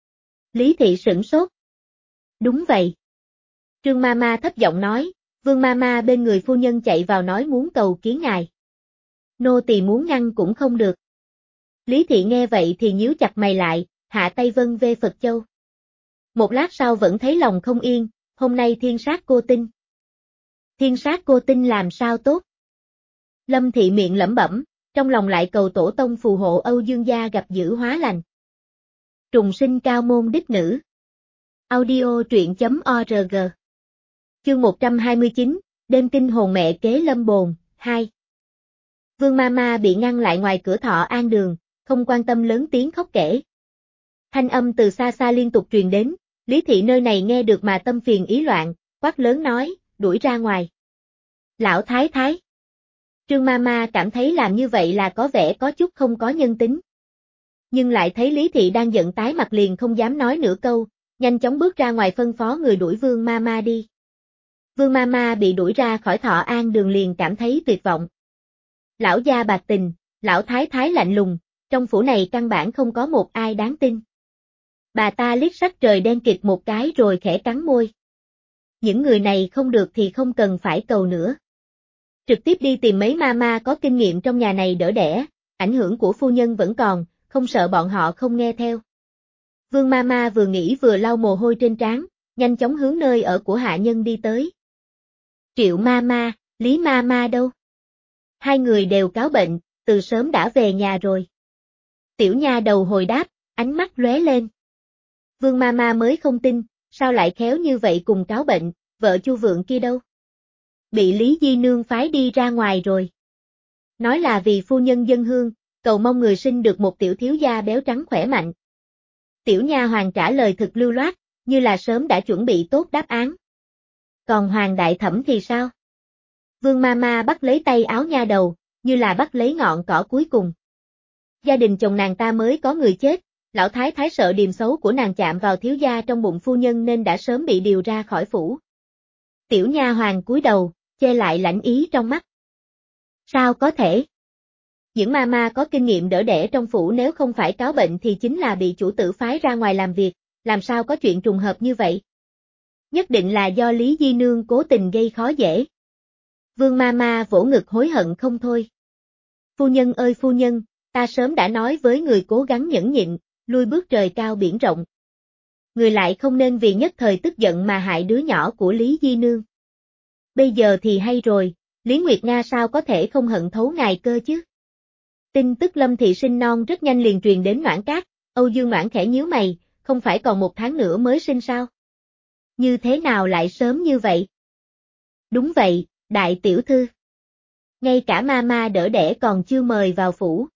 Lý Thị sửng sốt. Đúng vậy. Trương Mama thấp giọng nói, Vương Mama bên người phu nhân chạy vào nói muốn cầu kiến ngài. Nô tỳ muốn ngăn cũng không được. Lý Thị nghe vậy thì nhíu chặt mày lại, hạ tay vân về Phật Châu. Một lát sau vẫn thấy lòng không yên, hôm nay thiên sát cô tinh. Thiên sát cô tinh làm sao tốt? Lâm Thị miệng lẩm bẩm, trong lòng lại cầu tổ tông phù hộ Âu Dương gia gặp dữ hóa lành. Trùng sinh cao môn đích nữ. Audio truyện chấm org. Chương một trăm hai mươi chín, đêm kinh hồn mẹ kế Lâm Bồn, hai. Vương Mama bị ngăn lại ngoài cửa Thọ An Đường, không quan tâm lớn tiếng khóc kể. Thanh âm từ xa xa liên tục truyền đến, Lý Thị nơi này nghe được mà tâm phiền ý loạn, quát lớn nói, đuổi ra ngoài. Lão Thái Thái. Trương Mama cảm thấy làm như vậy là có vẻ có chút không có nhân tính. Nhưng lại thấy Lý Thị đang giận tái mặt liền không dám nói nửa câu, nhanh chóng bước ra ngoài phân phó người đuổi Vương Mama đi. Vương Mama bị đuổi ra khỏi Thọ An Đường liền cảm thấy tuyệt vọng. Lão gia bạc tình, lão thái thái lạnh lùng, trong phủ này căn bản không có một ai đáng tin. Bà ta liếc sắc trời đen kịt một cái rồi khẽ cắn môi. Những người này không được thì không cần phải cầu nữa. Trực tiếp đi tìm mấy mama có kinh nghiệm trong nhà này đỡ đẻ, ảnh hưởng của phu nhân vẫn còn, không sợ bọn họ không nghe theo. Vương mama vừa nghĩ vừa lau mồ hôi trên trán, nhanh chóng hướng nơi ở của hạ nhân đi tới. Triệu mama, Lý mama đâu? Hai người đều cáo bệnh, từ sớm đã về nhà rồi. Tiểu nha đầu hồi đáp, ánh mắt lóe lên. Vương mama mới không tin, sao lại khéo như vậy cùng cáo bệnh, vợ Chu Vượng kia đâu? Bị Lý Di Nương phái đi ra ngoài rồi. Nói là vì phu nhân dân hương, cầu mong người sinh được một tiểu thiếu gia béo trắng khỏe mạnh. Tiểu nha hoàng trả lời thực lưu loát, như là sớm đã chuẩn bị tốt đáp án. Còn hoàng đại thẩm thì sao? Vương mama bắt lấy tay áo nha đầu, như là bắt lấy ngọn cỏ cuối cùng. Gia đình chồng nàng ta mới có người chết, lão thái thái sợ điềm xấu của nàng chạm vào thiếu gia trong bụng phu nhân nên đã sớm bị điều ra khỏi phủ. Tiểu nha hoàng cúi đầu, che lại lãnh ý trong mắt. Sao có thể? Những mama có kinh nghiệm đỡ đẻ trong phủ nếu không phải cáo bệnh thì chính là bị chủ tử phái ra ngoài làm việc, làm sao có chuyện trùng hợp như vậy? Nhất định là do Lý Di Nương cố tình gây khó dễ. Vương mama vỗ ngực hối hận không thôi. Phu nhân ơi phu nhân, ta sớm đã nói với người cố gắng nhẫn nhịn, lui bước trời cao biển rộng. Người lại không nên vì nhất thời tức giận mà hại đứa nhỏ của Lý Di Nương. Bây giờ thì hay rồi, Lý Nguyệt Nga sao có thể không hận thấu ngài cơ chứ? Tin tức Lâm thị sinh non rất nhanh liền truyền đến Noãn Cát, Âu Dương Noãn khẽ nhíu mày, không phải còn một tháng nữa mới sinh sao? Như thế nào lại sớm như vậy? Đúng vậy, đại tiểu thư. Ngay cả mama đỡ đẻ còn chưa mời vào phủ.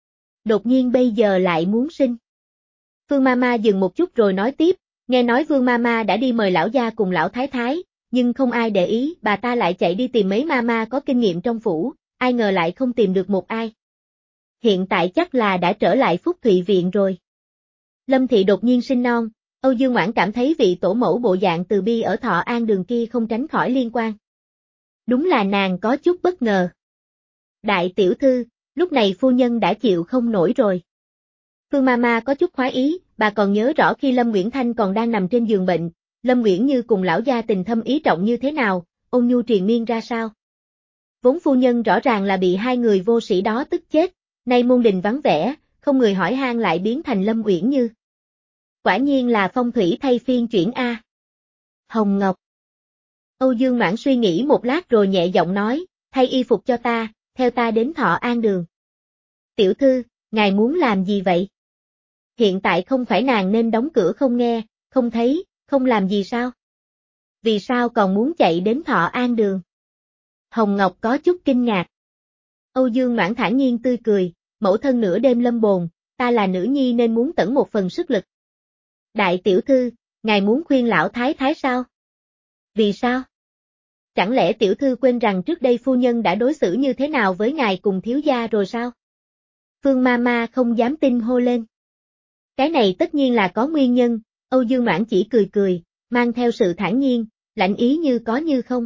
Đột nhiên bây giờ lại muốn sinh. Phương mama dừng một chút rồi nói tiếp, nghe nói Vương mama đã đi mời lão gia cùng lão thái thái, nhưng không ai để ý, bà ta lại chạy đi tìm mấy mama có kinh nghiệm trong phủ, ai ngờ lại không tìm được một ai. Hiện tại chắc là đã trở lại Phúc Thụy Viện rồi. Lâm thị đột nhiên sinh non, Âu Dương Ngoãn cảm thấy vị tổ mẫu bộ dạng từ bi ở Thọ An Đường kia không tránh khỏi liên quan. Đúng là nàng có chút bất ngờ. Đại tiểu thư, lúc này phu nhân đã chịu không nổi rồi. Phương Mama có chút khoái ý, bà còn nhớ rõ khi Lâm Nguyễn Thanh còn đang nằm trên giường bệnh, Lâm Nguyễn Như cùng lão gia tình thâm ý trọng như thế nào, ôn nhu triền miên ra sao. Vốn phu nhân rõ ràng là bị hai người vô sĩ đó tức chết, nay môn đình vắng vẻ, không người hỏi han lại biến thành Lâm Uyển Như. Quả nhiên là phong thủy thay phiên chuyển A. Hồng Ngọc. Âu Dương Mãn suy nghĩ một lát rồi nhẹ giọng nói, thay y phục cho ta, theo ta đến Thọ An Đường. Tiểu thư, ngài muốn làm gì vậy? Hiện tại không phải nàng nên đóng cửa không nghe, không thấy, không làm gì sao? Vì sao còn muốn chạy đến Thọ An Đường? Hồng Ngọc có chút kinh ngạc. Âu Dương Mãn thản nhiên tươi cười, mẫu thân nửa đêm lâm bồn, ta là nữ nhi nên muốn tận một phần sức lực. Đại tiểu thư, ngài muốn khuyên lão thái thái sao? Vì sao? Chẳng lẽ tiểu thư quên rằng trước đây phu nhân đã đối xử như thế nào với ngài cùng thiếu gia rồi sao? Phương Mama không dám tin hô lên. Cái này tất nhiên là có nguyên nhân, Âu Dương Mãn chỉ cười cười, mang theo sự thản nhiên, lạnh ý như có như không.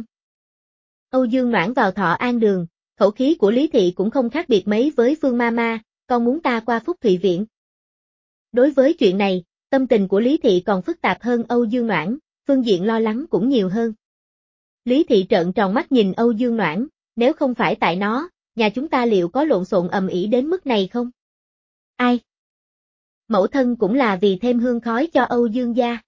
Âu Dương Mãn vào Thọ An Đường, khẩu khí của Lý Thị cũng không khác biệt mấy với Phương Mama, con muốn ta qua Phúc Thụy Viện. Đối với chuyện này, tâm tình của Lý Thị còn phức tạp hơn Âu Dương Mãn, phương diện lo lắng cũng nhiều hơn. Lý Thị trợn tròn mắt nhìn Âu Dương Mãn, nếu không phải tại nó, nhà chúng ta liệu có lộn xộn ầm ĩ đến mức này không? Ai? Mẫu thân cũng là vì thêm hương khói cho Âu Dương gia.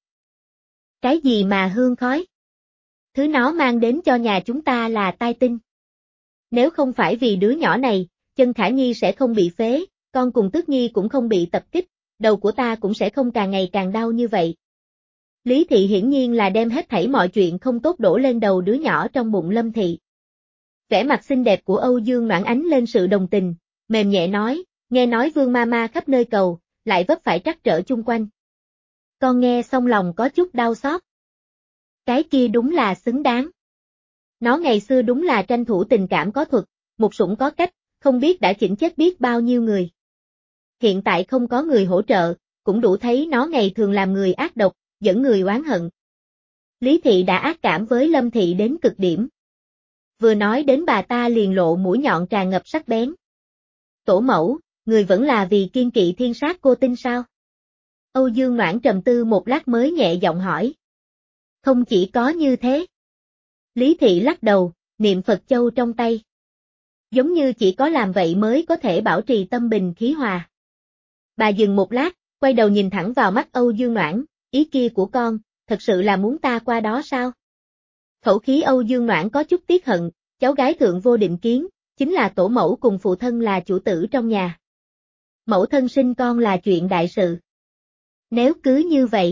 Cái gì mà hương khói? Thứ nó mang đến cho nhà chúng ta là tai tinh. Nếu không phải vì đứa nhỏ này, Chân Khả Nhi sẽ không bị phế, con cùng Tước Nhi cũng không bị tập kích, đầu của ta cũng sẽ không càng ngày càng đau như vậy. Lý Thị hiển nhiên là đem hết thảy mọi chuyện không tốt đổ lên đầu đứa nhỏ trong bụng Lâm Thị. Vẻ mặt xinh đẹp của Âu Dương Noãn ánh lên sự đồng tình, mềm nhẹ nói, nghe nói Vương Mama khắp nơi cầu, lại vấp phải trắc trở chung quanh. Con nghe xong lòng có chút đau xót. Cái kia đúng là xứng đáng. Nó ngày xưa đúng là tranh thủ tình cảm có thuật, một sủng có cách, không biết đã chỉnh chết biết bao nhiêu người. Hiện tại không có người hỗ trợ, cũng đủ thấy nó ngày thường làm người ác độc, dẫn người oán hận. Lý Thị đã ác cảm với Lâm Thị đến cực điểm. Vừa nói đến bà ta liền lộ mũi nhọn tràn ngập sắc bén. Tổ mẫu, người vẫn là vì kiên kỵ thiên sát cô tinh sao? Âu Dương Noãn trầm tư một lát mới nhẹ giọng hỏi. Không chỉ có như thế. Lý Thị lắc đầu, niệm Phật châu trong tay. Giống như chỉ có làm vậy mới có thể bảo trì tâm bình khí hòa. Bà dừng một lát, quay đầu nhìn thẳng vào mắt Âu Dương Noãn, ý kia của con, thật sự là muốn ta qua đó sao? Khẩu khí Âu Dương Noãn có chút tiếc hận, cháu gái thượng vô định kiến, chính là tổ mẫu cùng phụ thân là chủ tử trong nhà. Mẫu thân sinh con là chuyện đại sự. Nếu cứ như vậy.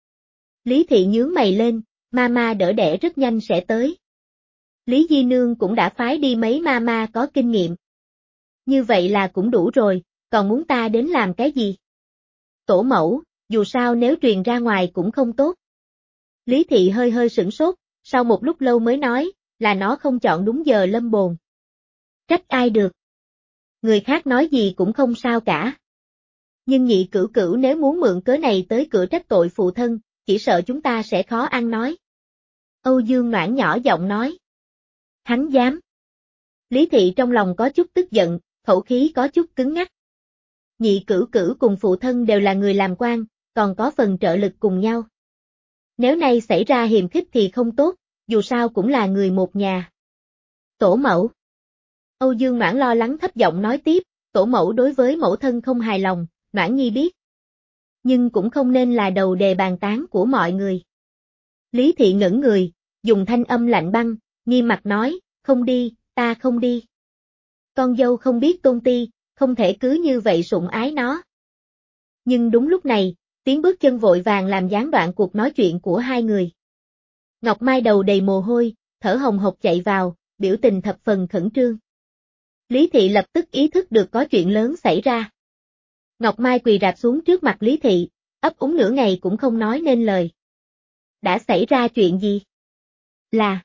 Lý Thị nhướng mày lên, mama đỡ đẻ rất nhanh sẽ tới. Lý Di Nương cũng đã phái đi mấy mama có kinh nghiệm. Như vậy là cũng đủ rồi, còn muốn ta đến làm cái gì? Tổ mẫu, dù sao nếu truyền ra ngoài cũng không tốt. Lý Thị hơi hơi sửng sốt, sau một lúc lâu mới nói, là nó không chọn đúng giờ lâm bồn. Trách ai được? Người khác nói gì cũng không sao cả. Nhưng nhị cửu cửu nếu muốn mượn cớ này tới cửa trách tội phụ thân, chỉ sợ chúng ta sẽ khó ăn nói. Âu Dương Noãn nhỏ giọng nói. Hắn dám. Lý Thị trong lòng có chút tức giận, khẩu khí có chút cứng ngắc. Nhị cửu cửu cùng phụ thân đều là người làm quan, còn có phần trợ lực cùng nhau. Nếu nay xảy ra hiềm khích thì không tốt, dù sao cũng là người một nhà. Tổ mẫu. Âu Dương Noãn lo lắng thấp giọng nói tiếp, tổ mẫu đối với mẫu thân không hài lòng, Noãn Nhi biết. Nhưng cũng không nên là đầu đề bàn tán của mọi người. Lý Thị ngẩn người, dùng thanh âm lạnh băng, nghiêm mặt nói, không đi, ta không đi. Con dâu không biết tôn ti, không thể cứ như vậy sủng ái nó. Nhưng đúng lúc này, tiếng bước chân vội vàng làm gián đoạn cuộc nói chuyện của hai người. Ngọc Mai đầu đầy mồ hôi, thở hồng hộc chạy vào, biểu tình thập phần khẩn trương. Lý Thị lập tức ý thức được có chuyện lớn xảy ra. Ngọc Mai quỳ rạp xuống trước mặt Lý Thị, ấp úng nửa ngày cũng không nói nên lời. Đã xảy ra chuyện gì? Là...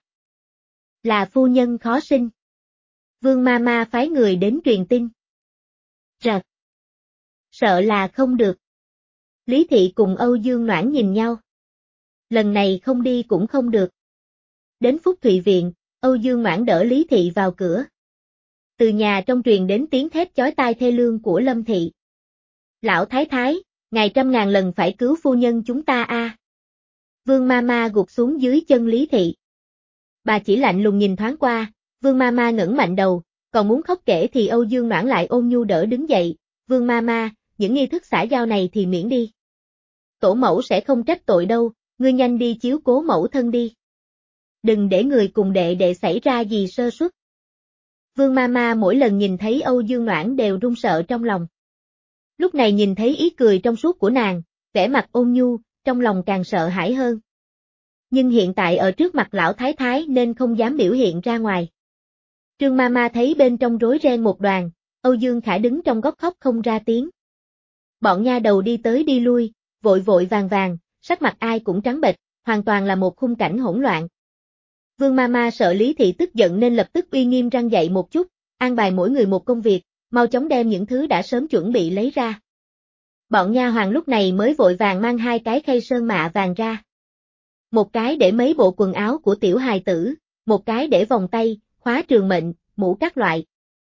Là phu nhân khó sinh. Vương Mama phái người đến truyền tin. Rật. Sợ là không được. Lý Thị cùng Âu Dương Noãn nhìn nhau. Lần này không đi cũng không được. Đến Phúc Thụy Viện, Âu Dương Noãn đỡ Lý Thị vào cửa. Từ nhà trong truyền đến tiếng thét chói tai thê lương của Lâm Thị. Lão Thái Thái, ngài trăm ngàn lần phải cứu phu nhân chúng ta a. À. Vương Mama gục xuống dưới chân Lý Thị. Bà chỉ lạnh lùng nhìn thoáng qua, Vương Mama ngẩng mạnh đầu, còn muốn khóc kể thì Âu Dương Noãn lại ôn nhu đỡ đứng dậy, Vương Mama, những nghi thức xã giao này thì miễn đi. Tổ mẫu sẽ không trách tội đâu, ngươi nhanh đi chiếu cố mẫu thân đi. Đừng để người cùng đệ đệ xảy ra gì sơ suất. Vương Mama mỗi lần nhìn thấy Âu Dương Noãn đều run sợ trong lòng. Lúc này nhìn thấy ý cười trong suốt của nàng, vẻ mặt ôn nhu, trong lòng càng sợ hãi hơn. Nhưng hiện tại ở trước mặt lão thái thái nên không dám biểu hiện ra ngoài. Trương Mama thấy bên trong rối ren một đoàn, Âu Dương Khả đứng trong góc khóc không ra tiếng. Bọn nha đầu đi tới đi lui, vội vội vàng vàng, sắc mặt ai cũng trắng bệch, hoàn toàn là một khung cảnh hỗn loạn. Vương Mama sợ Lý Thị tức giận nên lập tức uy nghiêm răn dạy một chút, an bài mỗi người một công việc, mau chóng đem những thứ đã sớm chuẩn bị lấy ra. Bọn nha hoàn lúc này mới vội vàng mang hai cái khay sơn mạ vàng ra. Một cái để mấy bộ quần áo của tiểu hài tử, một cái để vòng tay, khóa trường mệnh, mũ các loại.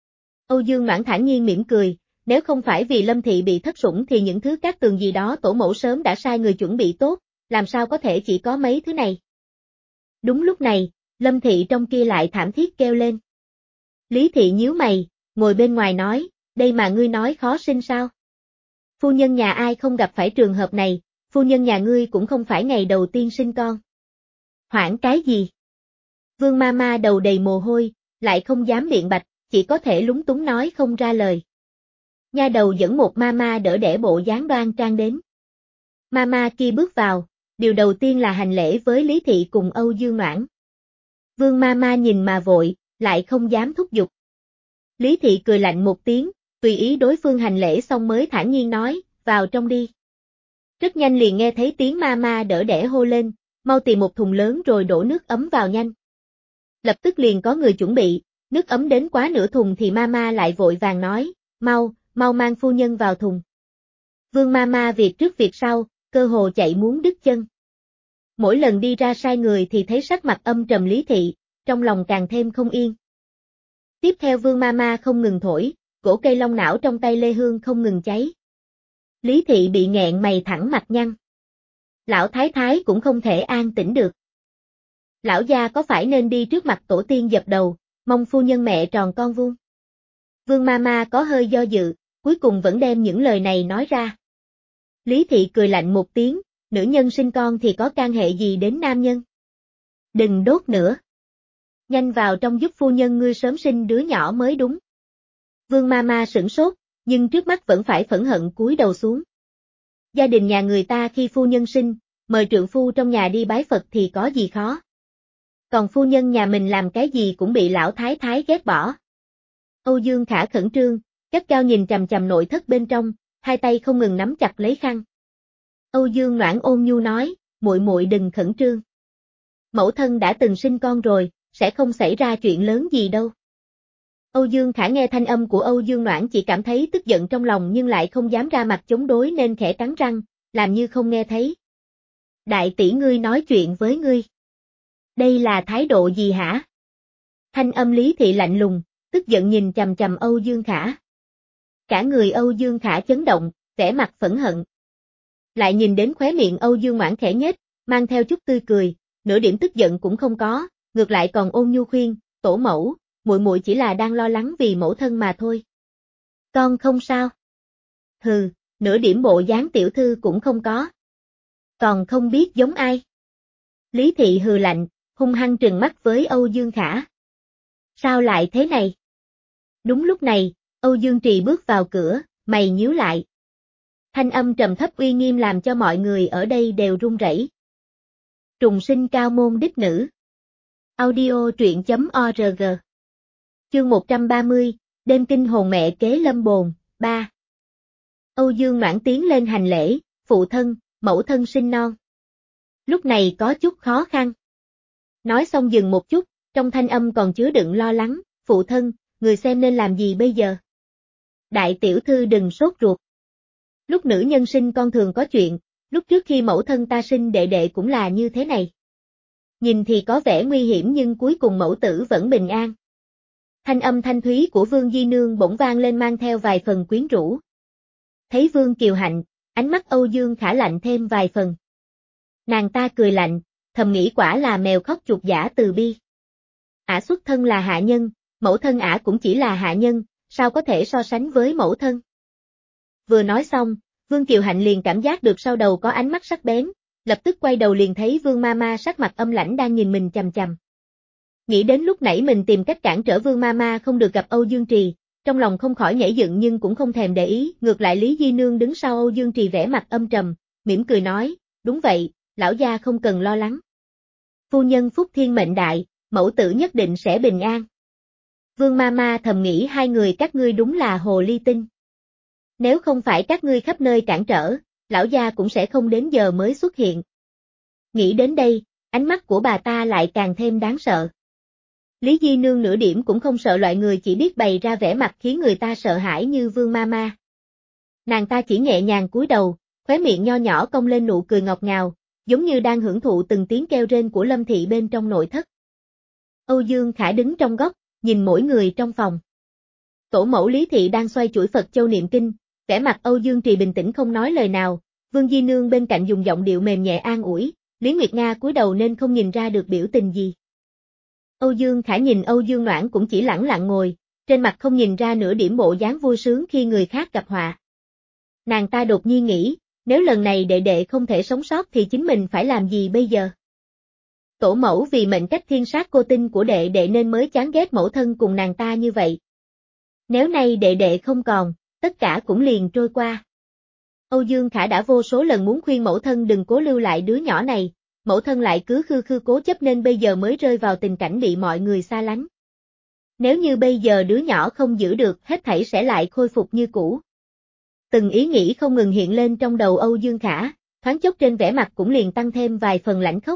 Âu Dương Noãn thản nhiên mỉm cười, nếu không phải vì Lâm Thị bị thất sủng thì những thứ cát tường gì đó tổ mẫu sớm đã sai người chuẩn bị tốt, làm sao có thể chỉ có mấy thứ này. Đúng lúc này, Lâm Thị trong kia lại thảm thiết kêu lên. Lý Thị nhíu mày, ngồi bên ngoài nói, đây mà ngươi nói khó sinh sao? Phu nhân nhà ai không gặp phải trường hợp này, phu nhân nhà ngươi cũng không phải ngày đầu tiên sinh con. Hoảng cái gì? Vương Mama đầu đầy mồ hôi, lại không dám biện bạch, chỉ có thể lúng túng nói không ra lời. Nha đầu dẫn một Mama đỡ đẻ bộ dáng đoan trang đến. Mama kia bước vào, điều đầu tiên là hành lễ với Lý Thị cùng Âu Dương Noãn. Vương Mama nhìn mà vội, lại không dám thúc giục. Lý Thị cười lạnh một tiếng, tùy ý đối phương hành lễ xong mới thản nhiên nói, vào trong đi. Rất nhanh liền nghe thấy tiếng Mama đỡ đẻ hô lên, mau tìm một thùng lớn rồi đổ nước ấm vào nhanh. Lập tức liền có người chuẩn bị, nước ấm đến quá nửa thùng thì Mama lại vội vàng nói, mau, mau mang phu nhân vào thùng. Vương Mama việc trước việc sau, cơ hồ chạy muốn đứt chân. Mỗi lần đi ra sai người thì thấy sắc mặt âm trầm Lý Thị, trong lòng càng thêm không yên. Tiếp theo Vương Mama không ngừng thổi, cổ cây long não trong tay Lê Hương không ngừng cháy. Lý Thị bị nghẹn mày thẳng mặt nhăn. Lão thái thái cũng không thể an tĩnh được. Lão gia có phải nên đi trước mặt tổ tiên dập đầu, mong phu nhân mẹ tròn con vuông? Vương Mama có hơi do dự, cuối cùng vẫn đem những lời này nói ra. Lý Thị cười lạnh một tiếng, nữ nhân sinh con thì có can hệ gì đến nam nhân? Đừng đốt nữa. Nhanh vào trong giúp phu nhân ngươi sớm sinh đứa nhỏ mới đúng. Vương Mama sửng sốt, nhưng trước mắt vẫn phải phẫn hận cúi đầu xuống. Gia đình nhà người ta khi phu nhân sinh, mời trượng phu trong nhà đi bái Phật thì có gì khó. Còn phu nhân nhà mình làm cái gì cũng bị lão thái thái ghét bỏ. Âu Dương Khả khẩn trương, gắt gao nhìn chằm chằm nội thất bên trong, hai tay không ngừng nắm chặt lấy khăn. Âu Dương Noãn ôn nhu nói, muội muội đừng khẩn trương. Mẫu thân đã từng sinh con rồi, sẽ không xảy ra chuyện lớn gì đâu. Âu Dương Khả nghe thanh âm của Âu Dương Noãn chỉ cảm thấy tức giận trong lòng nhưng lại không dám ra mặt chống đối nên khẽ cắn răng, làm như không nghe thấy. Đại tỷ ngươi nói chuyện với ngươi. Đây là thái độ gì hả? Thanh âm Lý Thị lạnh lùng, tức giận nhìn chằm chằm Âu Dương Khả. Cả người Âu Dương Khả chấn động, vẻ mặt phẫn hận. Lại nhìn đến khóe miệng Âu Dương Noãn khẽ nhếch, mang theo chút tươi cười, nửa điểm tức giận cũng không có, ngược lại còn ôn nhu khuyên, tổ mẫu, muội muội chỉ là đang lo lắng vì mẫu thân mà thôi. Con không sao. Hừ, nửa điểm bộ dáng tiểu thư cũng không có. Còn không biết giống ai. Lý Thị hừ lạnh, hung hăng trừng mắt với Âu Dương Khả. Sao lại thế này? Đúng lúc này, Âu Dương Trì bước vào cửa, mày nhíu lại. Thanh âm trầm thấp uy nghiêm làm cho mọi người ở đây đều run rẩy. Trùng sinh cao môn đích nữ. Audio truyện chấm org. Chương một trăm ba mươi, đêm kinh hồn mẹ kế lâm bồn, ba. Âu Dương Noãn tiến lên hành lễ, phụ thân, mẫu thân sinh non. Lúc này có chút khó khăn. Nói xong dừng một chút, trong thanh âm còn chứa đựng lo lắng, phụ thân, người xem nên làm gì bây giờ? Đại tiểu thư đừng sốt ruột. Lúc nữ nhân sinh con thường có chuyện, lúc trước khi mẫu thân ta sinh đệ đệ cũng là như thế này. Nhìn thì có vẻ nguy hiểm nhưng cuối cùng mẫu tử vẫn bình an. Thanh âm thanh thúy của Vương Di Nương bỗng vang lên mang theo vài phần quyến rũ. Thấy Vương Kiều Hạnh, ánh mắt Âu Dương Khả lạnh thêm vài phần. Nàng ta cười lạnh, thầm nghĩ quả là mèo khóc chuột giả từ bi. Ả xuất thân là hạ nhân, mẫu thân Ả cũng chỉ là hạ nhân, sao có thể so sánh với mẫu thân. Vừa nói xong, Vương Kiều Hạnh liền cảm giác được sau đầu có ánh mắt sắc bén, lập tức quay đầu liền thấy Vương Mama sắc mặt âm lãnh đang nhìn mình chằm chằm. Nghĩ đến lúc nãy mình tìm cách cản trở Vương Mama không được gặp Âu Dương Trì, trong lòng không khỏi nhảy dựng nhưng cũng không thèm để ý, ngược lại Lý Di Nương đứng sau Âu Dương Trì vẻ mặt âm trầm, mỉm cười nói, đúng vậy, lão gia không cần lo lắng. Phu nhân phúc thiên mệnh đại, mẫu tử nhất định sẽ bình an. Vương Mama thầm nghĩ hai người các ngươi đúng là hồ ly tinh. Nếu không phải các ngươi khắp nơi cản trở, lão gia cũng sẽ không đến giờ mới xuất hiện. Nghĩ đến đây, ánh mắt của bà ta lại càng thêm đáng sợ. Lý Di Nương nửa điểm cũng không sợ loại người chỉ biết bày ra vẻ mặt khiến người ta sợ hãi như Vương Mama. Nàng ta chỉ nhẹ nhàng cúi đầu, khóe miệng nho nhỏ cong lên nụ cười ngọt ngào, giống như đang hưởng thụ từng tiếng kêu rên của Lâm Thị bên trong nội thất. Âu Dương Khả đứng trong góc, nhìn mỗi người trong phòng. Tổ mẫu Lý Thị đang xoay chuỗi Phật Châu niệm kinh, vẻ mặt Âu Dương Trì bình tĩnh không nói lời nào, Vương Di Nương bên cạnh dùng giọng điệu mềm nhẹ an ủi, Lý Nguyệt Nga cúi đầu nên không nhìn ra được biểu tình gì. Âu Dương Khả nhìn Âu Dương Noãn cũng chỉ lẳng lặng ngồi, trên mặt không nhìn ra nửa điểm bộ dáng vui sướng khi người khác gặp họa. Nàng ta đột nhiên nghĩ, nếu lần này đệ đệ không thể sống sót thì chính mình phải làm gì bây giờ? Tổ mẫu vì mệnh cách thiên sát cô tinh của đệ đệ nên mới chán ghét mẫu thân cùng nàng ta như vậy. Nếu nay đệ đệ không còn, tất cả cũng liền trôi qua. Âu Dương Khả đã vô số lần muốn khuyên mẫu thân đừng cố lưu lại đứa nhỏ này, mẫu thân lại cứ khư khư cố chấp nên bây giờ mới rơi vào tình cảnh bị mọi người xa lánh. Nếu như bây giờ đứa nhỏ không giữ được, hết thảy sẽ lại khôi phục như cũ. Từng ý nghĩ không ngừng hiện lên trong đầu Âu Dương Khả, thoáng chốc trên vẻ mặt cũng liền tăng thêm vài phần lãnh khốc.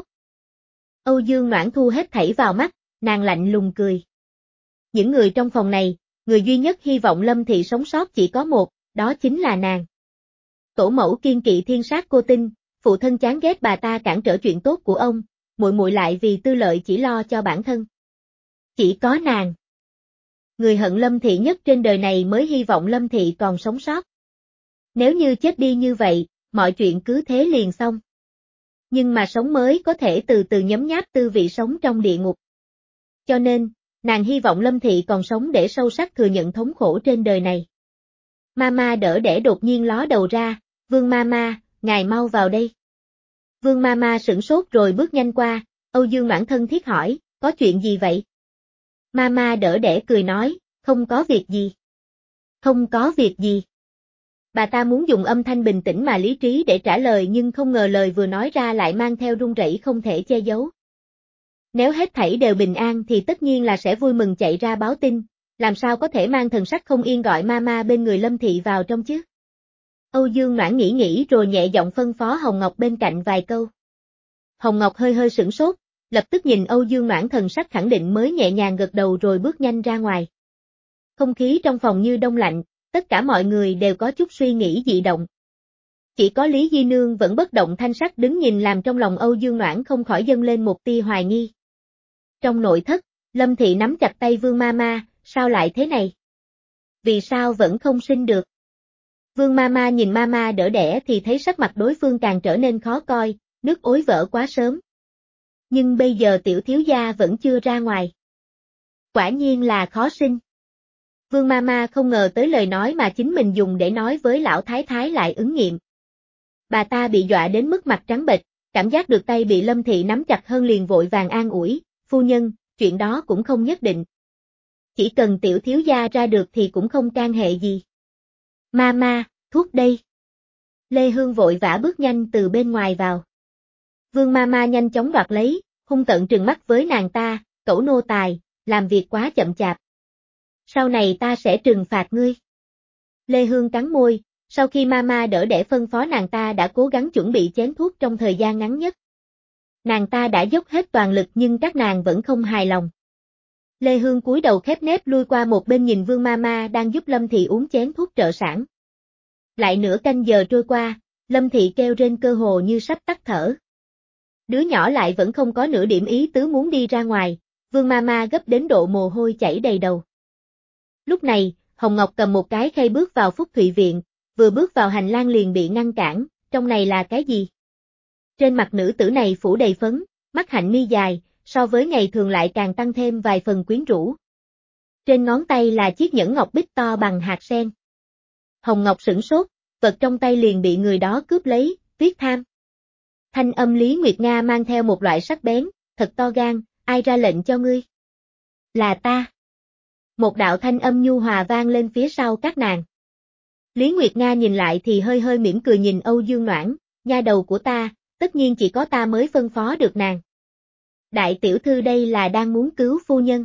Âu Dương Noãn thu hết thảy vào mắt, nàng lạnh lùng cười. Những người trong phòng này, người duy nhất hy vọng Lâm Thị sống sót chỉ có một, đó chính là nàng. Tổ mẫu kiên kỵ thiên sát cô tinh, phụ thân chán ghét bà ta cản trở chuyện tốt của ông, muội muội lại vì tư lợi chỉ lo cho bản thân. Chỉ có nàng. Người hận Lâm Thị nhất trên đời này mới hy vọng Lâm Thị còn sống sót. Nếu như chết đi như vậy, mọi chuyện cứ thế liền xong. Nhưng mà sống mới có thể từ từ nhấm nháp tư vị sống trong địa ngục. Cho nên, nàng hy vọng Lâm Thị còn sống để sâu sắc thừa nhận thống khổ trên đời này. Mama đỡ đẻ đột nhiên ló đầu ra, Vương Mama, ngài mau vào đây. Vương Mama sửng sốt rồi bước nhanh qua, Âu Dương Noãn thân thiết hỏi, có chuyện gì vậy? Mama đỡ đẻ cười nói, không có việc gì. Không có việc gì. Bà ta muốn dùng âm thanh bình tĩnh mà lý trí để trả lời nhưng không ngờ lời vừa nói ra lại mang theo run rẩy không thể che giấu. Nếu hết thảy đều bình an thì tất nhiên là sẽ vui mừng chạy ra báo tin, làm sao có thể mang thần sắc không yên gọi Mama bên người Lâm Thị vào trong chứ? Âu Dương Noãn nghĩ nghĩ rồi nhẹ giọng phân phó Hồng Ngọc bên cạnh vài câu. Hồng Ngọc hơi hơi sửng sốt, lập tức nhìn Âu Dương Noãn thần sắc khẳng định mới nhẹ nhàng gật đầu rồi bước nhanh ra ngoài. Không khí trong phòng như đông lạnh, tất cả mọi người đều có chút suy nghĩ dị động. Chỉ có Lý Di Nương vẫn bất động thanh sắc đứng nhìn làm trong lòng Âu Dương Noãn không khỏi dâng lên một tia hoài nghi. Trong nội thất, Lâm Thị nắm chặt tay Vương Mama, sao lại thế này? Vì sao vẫn không sinh được? Vương Mama nhìn Mama đỡ đẻ thì thấy sắc mặt đối phương càng trở nên khó coi, nước ối vỡ quá sớm. Nhưng bây giờ tiểu thiếu gia vẫn chưa ra ngoài. Quả nhiên là khó sinh. Vương Mama không ngờ tới lời nói mà chính mình dùng để nói với lão thái thái lại ứng nghiệm. Bà ta bị dọa đến mức mặt trắng bệch, cảm giác được tay bị Lâm Thị nắm chặt hơn liền vội vàng an ủi, phu nhân, chuyện đó cũng không nhất định. Chỉ cần tiểu thiếu gia ra được thì cũng không can hệ gì. Mama, thuốc đây. Lê Hương vội vã bước nhanh từ bên ngoài vào. Vương Mama nhanh chóng đoạt lấy, hung tợn trừng mắt với nàng ta, cẩu nô tài, làm việc quá chậm chạp. Sau này ta sẽ trừng phạt ngươi. Lê Hương cắn môi, sau khi Mama đỡ đẻ phân phó nàng ta đã cố gắng chuẩn bị chén thuốc trong thời gian ngắn nhất. Nàng ta đã dốc hết toàn lực nhưng các nàng vẫn không hài lòng. Lê Hương cúi đầu khép nép lui qua một bên nhìn Vương Mama đang giúp Lâm Thị uống chén thuốc trợ sản. Lại nửa canh giờ trôi qua, Lâm Thị kêu rên cơ hồ như sắp tắt thở. Đứa nhỏ lại vẫn không có nửa điểm ý tứ muốn đi ra ngoài, Vương Mama gấp đến độ mồ hôi chảy đầy đầu. Lúc này, Hồng Ngọc cầm một cái khay bước vào Phúc Thụy Viện, vừa bước vào hành lang liền bị ngăn cản, trong này là cái gì? Trên mặt nữ tử này phủ đầy phấn, mắt hạnh mi dài, so với ngày thường lại càng tăng thêm vài phần quyến rũ. Trên ngón tay là chiếc nhẫn ngọc bích to bằng hạt sen. Hồng Ngọc sửng sốt, vật trong tay liền bị người đó cướp lấy, Tuyết Tham. Thanh âm Lý Nguyệt Nga mang theo một loại sắc bén, thật to gan, ai ra lệnh cho ngươi? Là ta. Một đạo thanh âm nhu hòa vang lên phía sau các nàng. Lý Nguyệt Nga nhìn lại thì hơi hơi mỉm cười nhìn Âu Dương Noãn, nha đầu của ta, tất nhiên chỉ có ta mới phân phó được nàng. Đại tiểu thư đây là đang muốn cứu phu nhân.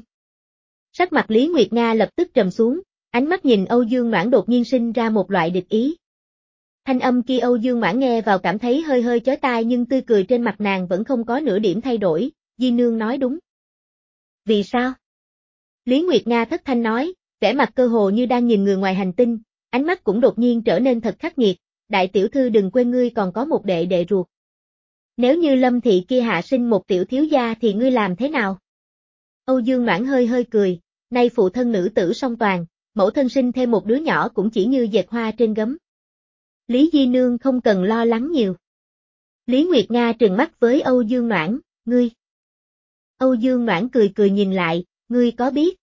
Sắc mặt Lý Nguyệt Nga lập tức trầm xuống, ánh mắt nhìn Âu Dương Noãn đột nhiên sinh ra một loại địch ý. Thanh âm kia Âu Dương Noãn nghe vào cảm thấy hơi hơi chói tai nhưng tươi cười trên mặt nàng vẫn không có nửa điểm thay đổi, Di Nương nói đúng. Vì sao? Lý Nguyệt Nga thất thanh nói, vẻ mặt cơ hồ như đang nhìn người ngoài hành tinh, ánh mắt cũng đột nhiên trở nên thật khắc nghiệt, đại tiểu thư đừng quên ngươi còn có một đệ đệ ruột. Nếu như Lâm Thị kia hạ sinh một tiểu thiếu gia thì ngươi làm thế nào? Âu Dương Noãn hơi hơi cười, nay phụ thân nữ tử song toàn, mẫu thân sinh thêm một đứa nhỏ cũng chỉ như dệt hoa trên gấm. Lý Di Nương không cần lo lắng nhiều. Lý Nguyệt Nga trừng mắt với Âu Dương Noãn, ngươi. Âu Dương Noãn cười cười nhìn lại, ngươi có biết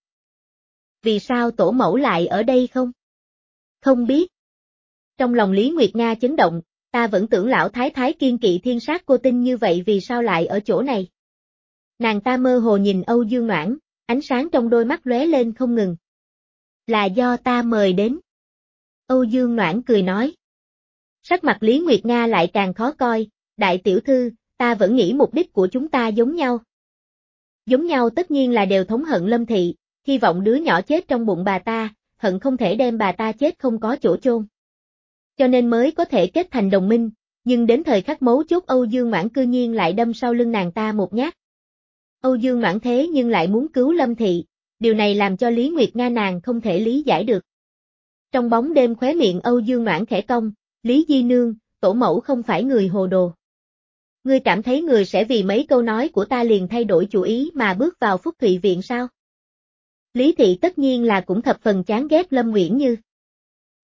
vì sao tổ mẫu lại ở đây không? Không biết. Trong lòng Lý Nguyệt Nga chấn động, ta vẫn tưởng lão thái thái kiên kỵ thiên sát cô tinh như vậy vì sao lại ở chỗ này. Nàng ta mơ hồ nhìn Âu Dương Noãn, ánh sáng trong đôi mắt lóe lên không ngừng. Là do ta mời đến. Âu Dương Noãn cười nói. Sắc mặt Lý Nguyệt Nga lại càng khó coi, đại tiểu thư, ta vẫn nghĩ mục đích của chúng ta giống nhau. Giống nhau tất nhiên là đều thống hận Lâm Thị, hy vọng đứa nhỏ chết trong bụng bà ta, hận không thể đem bà ta chết không có chỗ chôn. Cho nên mới có thể kết thành đồng minh, nhưng đến thời khắc mấu chốt Âu Dương Noãn cư nhiên lại đâm sau lưng nàng ta một nhát. Âu Dương Noãn thế nhưng lại muốn cứu Lâm Thị, điều này làm cho Lý Nguyệt Nga nàng không thể lý giải được. Trong bóng đêm khóe miệng Âu Dương Noãn khẽ cong, Lý Di Nương, tổ mẫu không phải người hồ đồ. Ngươi cảm thấy người sẽ vì mấy câu nói của ta liền thay đổi chủ ý mà bước vào Phúc Thụy Viện sao? Lý Thị tất nhiên là cũng thập phần chán ghét Lâm Uyển Như.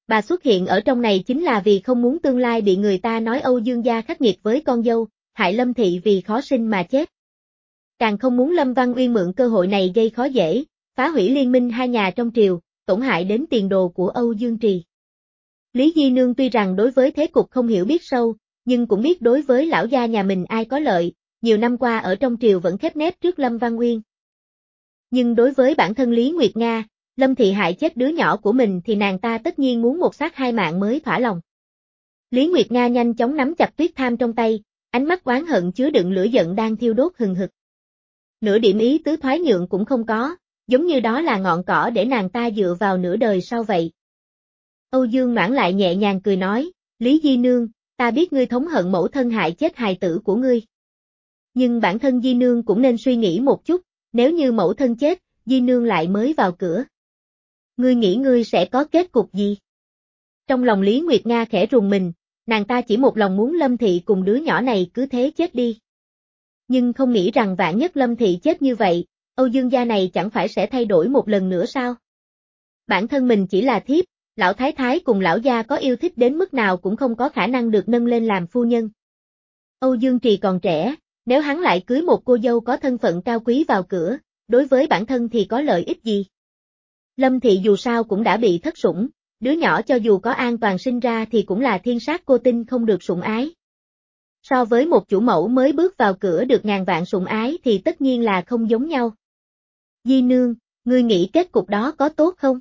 Bà xuất hiện ở trong này chính là vì không muốn tương lai bị người ta nói Âu Dương gia khắc nghiệt với con dâu, hại Lâm thị vì khó sinh mà chết. Càng không muốn Lâm Văn Uyên mượn cơ hội này gây khó dễ, phá hủy liên minh hai nhà trong triều, tổn hại đến tiền đồ của Âu Dương Trì. Lý Di Nương tuy rằng đối với thế cục không hiểu biết sâu, nhưng cũng biết đối với lão gia nhà mình ai có lợi, nhiều năm qua ở trong triều vẫn khép nép trước Lâm Văn Uyên. Nhưng đối với bản thân Lý Nguyệt Nga, Lâm thị hại chết đứa nhỏ của mình thì nàng ta tất nhiên muốn một xác hai mạng mới thỏa lòng. Lý Nguyệt Nga nhanh chóng nắm chặt tuyết tham trong tay, ánh mắt oán hận chứa đựng lửa giận đang thiêu đốt hừng hực. Nửa điểm ý tứ thoái nhượng cũng không có, giống như đó là ngọn cỏ để nàng ta dựa vào nửa đời sau vậy. Âu Dương Noãn lại nhẹ nhàng cười nói, Lý Di Nương, ta biết ngươi thống hận mẫu thân hại chết hài tử của ngươi. Nhưng bản thân Di Nương cũng nên suy nghĩ một chút, nếu như mẫu thân chết, Di Nương lại mới vào cửa. Ngươi nghĩ ngươi sẽ có kết cục gì? Trong lòng Lý Nguyệt Nga khẽ rùng mình, nàng ta chỉ một lòng muốn Lâm thị cùng đứa nhỏ này cứ thế chết đi. Nhưng không nghĩ rằng vạn nhất Lâm thị chết như vậy, Âu Dương gia này chẳng phải sẽ thay đổi một lần nữa sao? Bản thân mình chỉ là thiếp, lão thái thái cùng lão gia có yêu thích đến mức nào cũng không có khả năng được nâng lên làm phu nhân. Âu Dương Trì còn trẻ, nếu hắn lại cưới một cô dâu có thân phận cao quý vào cửa, đối với bản thân thì có lợi ích gì? Lâm thị dù sao cũng đã bị thất sủng, đứa nhỏ cho dù có an toàn sinh ra thì cũng là thiên sát cô tinh không được sủng ái. So với một chủ mẫu mới bước vào cửa được ngàn vạn sủng ái thì tất nhiên là không giống nhau. Di Nương, ngươi nghĩ kết cục đó có tốt không?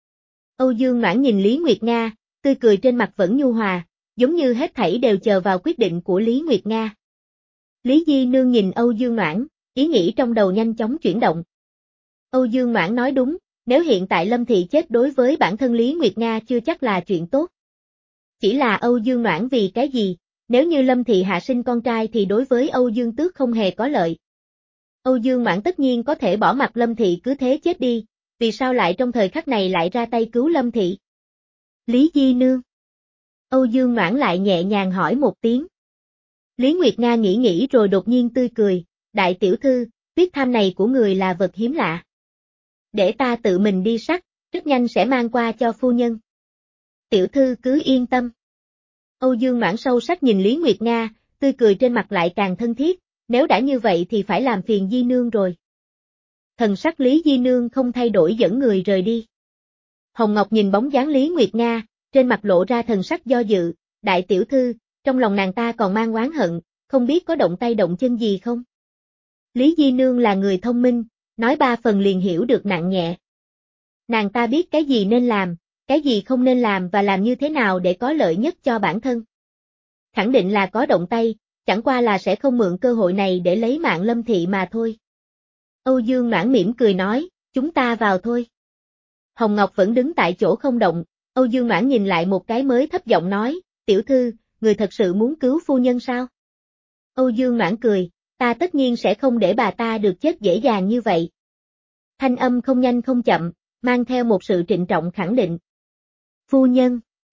Âu Dương Noãn nhìn Lý Nguyệt Nga, tươi cười trên mặt vẫn nhu hòa, giống như hết thảy đều chờ vào quyết định của Lý Nguyệt Nga. Lý Di Nương nhìn Âu Dương Noãn, ý nghĩ trong đầu nhanh chóng chuyển động. Âu Dương Noãn nói đúng, nếu hiện tại Lâm thị chết đối với bản thân Lý Nguyệt Nga chưa chắc là chuyện tốt. Chỉ là Âu Dương Noãn vì cái gì, nếu như Lâm thị hạ sinh con trai thì đối với Âu Dương Tước không hề có lợi. Âu Dương Noãn tất nhiên có thể bỏ mặc Lâm thị cứ thế chết đi, vì sao lại trong thời khắc này lại ra tay cứu Lâm thị? Lý Di Nương. Âu Dương Noãn lại nhẹ nhàng hỏi một tiếng. Lý Nguyệt Nga nghĩ nghĩ rồi đột nhiên tươi cười, đại tiểu thư, tuyết tham này của người là vật hiếm lạ. Để ta tự mình đi sắc, rất nhanh sẽ mang qua cho phu nhân. Tiểu thư cứ yên tâm. Âu Dương Noãn sâu sắc nhìn Lý Nguyệt Nga, tươi cười trên mặt lại càng thân thiết, nếu đã như vậy thì phải làm phiền Di Nương rồi. Thần sắc Lý Di Nương không thay đổi dẫn người rời đi. Hồng Ngọc nhìn bóng dáng Lý Nguyệt Nga, trên mặt lộ ra thần sắc do dự, đại tiểu thư, trong lòng nàng ta còn mang oán hận, không biết có động tay động chân gì không? Lý Di Nương là người thông minh, nói ba phần liền hiểu được nặng nhẹ. Nàng ta biết cái gì nên làm, cái gì không nên làm và làm như thế nào để có lợi nhất cho bản thân. Khẳng định là có động tay, chẳng qua là sẽ không mượn cơ hội này để lấy mạng Lâm thị mà thôi. Âu Dương Noãn mỉm cười nói, chúng ta vào thôi. Hồng Ngọc vẫn đứng tại chỗ không động, Âu Dương Noãn nhìn lại một cái mới thấp giọng nói, tiểu thư, người thật sự muốn cứu phu nhân sao? Âu Dương Noãn cười, ta tất nhiên sẽ không để bà ta được chết dễ dàng như vậy. Thanh âm không nhanh không chậm, mang theo một sự trịnh trọng khẳng định. Phu nhân.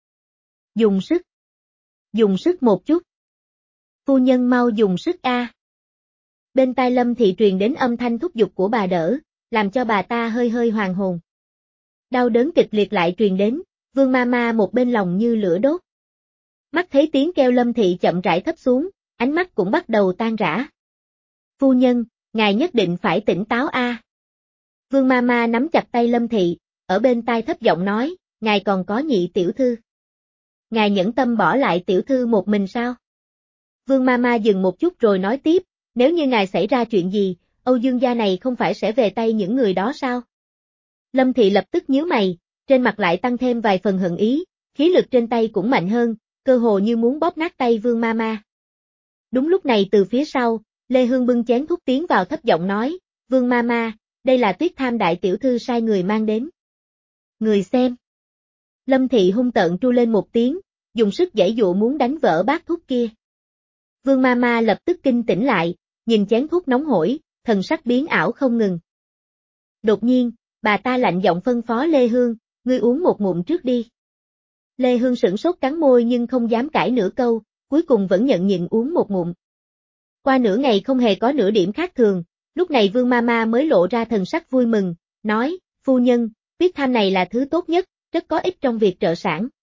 Dùng sức. Dùng sức một chút. Phu nhân mau dùng sức a. Bên tai Lâm thị truyền đến âm thanh thúc giục của bà đỡ, làm cho bà ta hơi hơi hoàng hồn. Đau đớn kịch liệt lại truyền đến, Vương Mama một bên lòng như lửa đốt. Mắt thấy tiếng kêu Lâm thị chậm rãi thấp xuống, ánh mắt cũng bắt đầu tan rã. Phu nhân, ngài nhất định phải tỉnh táo a. Vương Mama nắm chặt tay Lâm thị, ở bên tai thấp giọng nói, ngài còn có nhị tiểu thư. Ngài nhẫn tâm bỏ lại tiểu thư một mình sao? Vương Mama dừng một chút rồi nói tiếp, nếu như ngài xảy ra chuyện gì, Âu Dương gia này không phải sẽ về tay những người đó sao? Lâm thị lập tức nhíu mày, trên mặt lại tăng thêm vài phần hận ý, khí lực trên tay cũng mạnh hơn, cơ hồ như muốn bóp nát tay Vương Mama. Đúng lúc này từ phía sau, Lê Hương bưng chén thuốc tiến vào thấp giọng nói, Vương Mama, đây là tuyết tham đại tiểu thư sai người mang đến. Người xem. Lâm thị hung tợn tru lên một tiếng, dùng sức giãy dụa muốn đánh vỡ bát thuốc kia. Vương Mama lập tức kinh tỉnh lại, nhìn chén thuốc nóng hổi, thần sắc biến ảo không ngừng. Đột nhiên, bà ta lạnh giọng phân phó Lê Hương, ngươi uống một ngụm trước đi. Lê Hương sửng sốt cắn môi nhưng không dám cãi nửa câu, cuối cùng vẫn nhận nhịn uống một ngụm. Qua nửa ngày không hề có nửa điểm khác thường, lúc này Vương Mama mới lộ ra thần sắc vui mừng, nói, phu nhân, tuyết tham này là thứ tốt nhất, rất có ích trong việc trợ sản.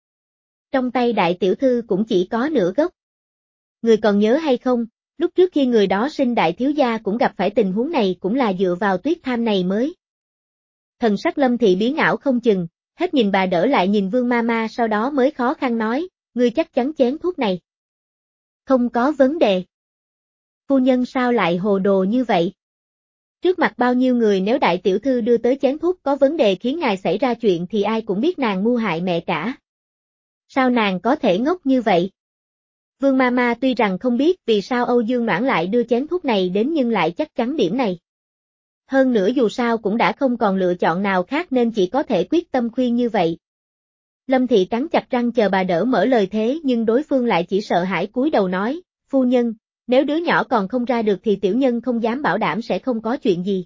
Trong tay đại tiểu thư cũng chỉ có nửa gốc. Người còn nhớ hay không, lúc trước khi người đó sinh đại thiếu gia cũng gặp phải tình huống này cũng là dựa vào tuyết tham này mới. Thần sắc Lâm Thị biến ảo không chừng, hết nhìn bà đỡ lại nhìn Vương Mama sau đó mới khó khăn nói, ngươi chắc chắn chén thuốc này. Không có vấn đề. Phu nhân sao lại hồ đồ như vậy? Trước mặt bao nhiêu người nếu đại tiểu thư đưa tới chén thuốc có vấn đề khiến ngài xảy ra chuyện thì ai cũng biết nàng mưu hại mẹ cả. Sao nàng có thể ngốc như vậy? Vương Mama tuy rằng không biết vì sao Âu Dương Noãn lại đưa chén thuốc này đến nhưng lại chắc chắn điểm này. Hơn nữa dù sao cũng đã không còn lựa chọn nào khác nên chỉ có thể quyết tâm khuyên như vậy. Lâm Thị cắn chặt răng chờ bà đỡ mở lời thế nhưng đối phương lại chỉ sợ hãi cúi đầu nói, phu nhân, nếu đứa nhỏ còn không ra được thì tiểu nhân không dám bảo đảm sẽ không có chuyện gì.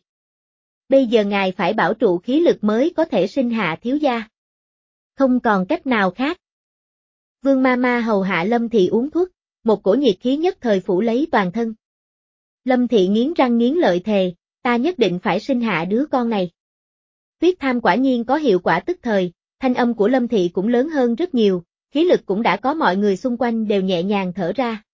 Bây giờ ngài phải bảo trụ khí lực mới có thể sinh hạ thiếu gia. Không còn cách nào khác. Vương Mama hầu hạ Lâm Thị uống thuốc, một cổ nhiệt khí nhất thời phủ lấy toàn thân. Lâm Thị nghiến răng nghiến lợi thề, ta nhất định phải sinh hạ đứa con này. Tuyết tham quả nhiên có hiệu quả tức thời, thanh âm của Lâm Thị cũng lớn hơn rất nhiều, khí lực cũng đã có mọi người xung quanh đều nhẹ nhàng thở ra.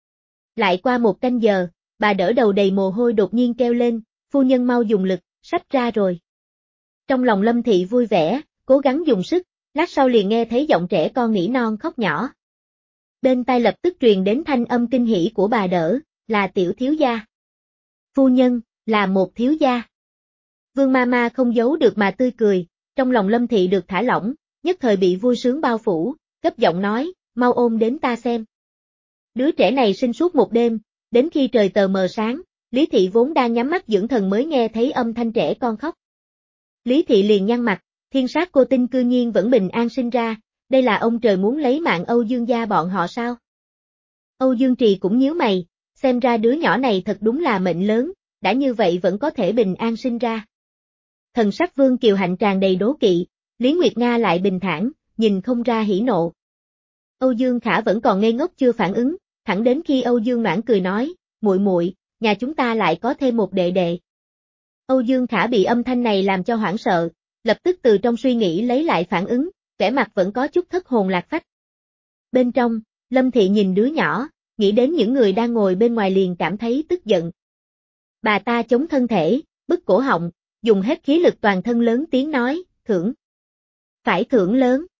Lại qua một canh giờ, bà đỡ đầu đầy mồ hôi đột nhiên kêu lên, phu nhân mau dùng lực, sắp ra rồi. Trong lòng Lâm Thị vui vẻ, cố gắng dùng sức, lát sau liền nghe thấy giọng trẻ con nỉ non khóc nhỏ. Bên tai lập tức truyền đến thanh âm kinh hỉ của bà đỡ, là tiểu thiếu gia. Phu nhân, là một thiếu gia. Vương Mama không giấu được mà tươi cười, trong lòng Lâm Thị được thả lỏng, nhất thời bị vui sướng bao phủ, gấp giọng nói, mau ôm đến ta xem. Đứa trẻ này sinh suốt một đêm, đến khi trời tờ mờ sáng, Lý Thị vốn đang nhắm mắt dưỡng thần mới nghe thấy âm thanh trẻ con khóc. Lý Thị liền nhăn mặt, thiên sát cô tinh cư nhiên vẫn bình an sinh ra, đây là ông trời muốn lấy mạng Âu Dương gia bọn họ sao? Âu Dương Trì cũng nhíu mày, xem ra đứa nhỏ này thật đúng là mệnh lớn, đã như vậy vẫn có thể bình an sinh ra. Thần sắc Vương Kiều Hạnh tràn đầy đố kỵ, Lý Nguyệt Nga lại bình thản, nhìn không ra hỉ nộ. Âu Dương Khả vẫn còn ngây ngốc chưa phản ứng, thẳng đến khi Âu Dương Noãn cười nói, muội muội, nhà chúng ta lại có thêm một đệ đệ. Âu Dương Khả bị âm thanh này làm cho hoảng sợ, lập tức từ trong suy nghĩ lấy lại phản ứng, vẻ mặt vẫn có chút thất hồn lạc phách. Bên trong, Lâm Thị nhìn đứa nhỏ, nghĩ đến những người đang ngồi bên ngoài liền cảm thấy tức giận. Bà ta chống thân thể, bứt cổ họng, dùng hết khí lực toàn thân lớn tiếng nói, thưởng. Phải thưởng lớn.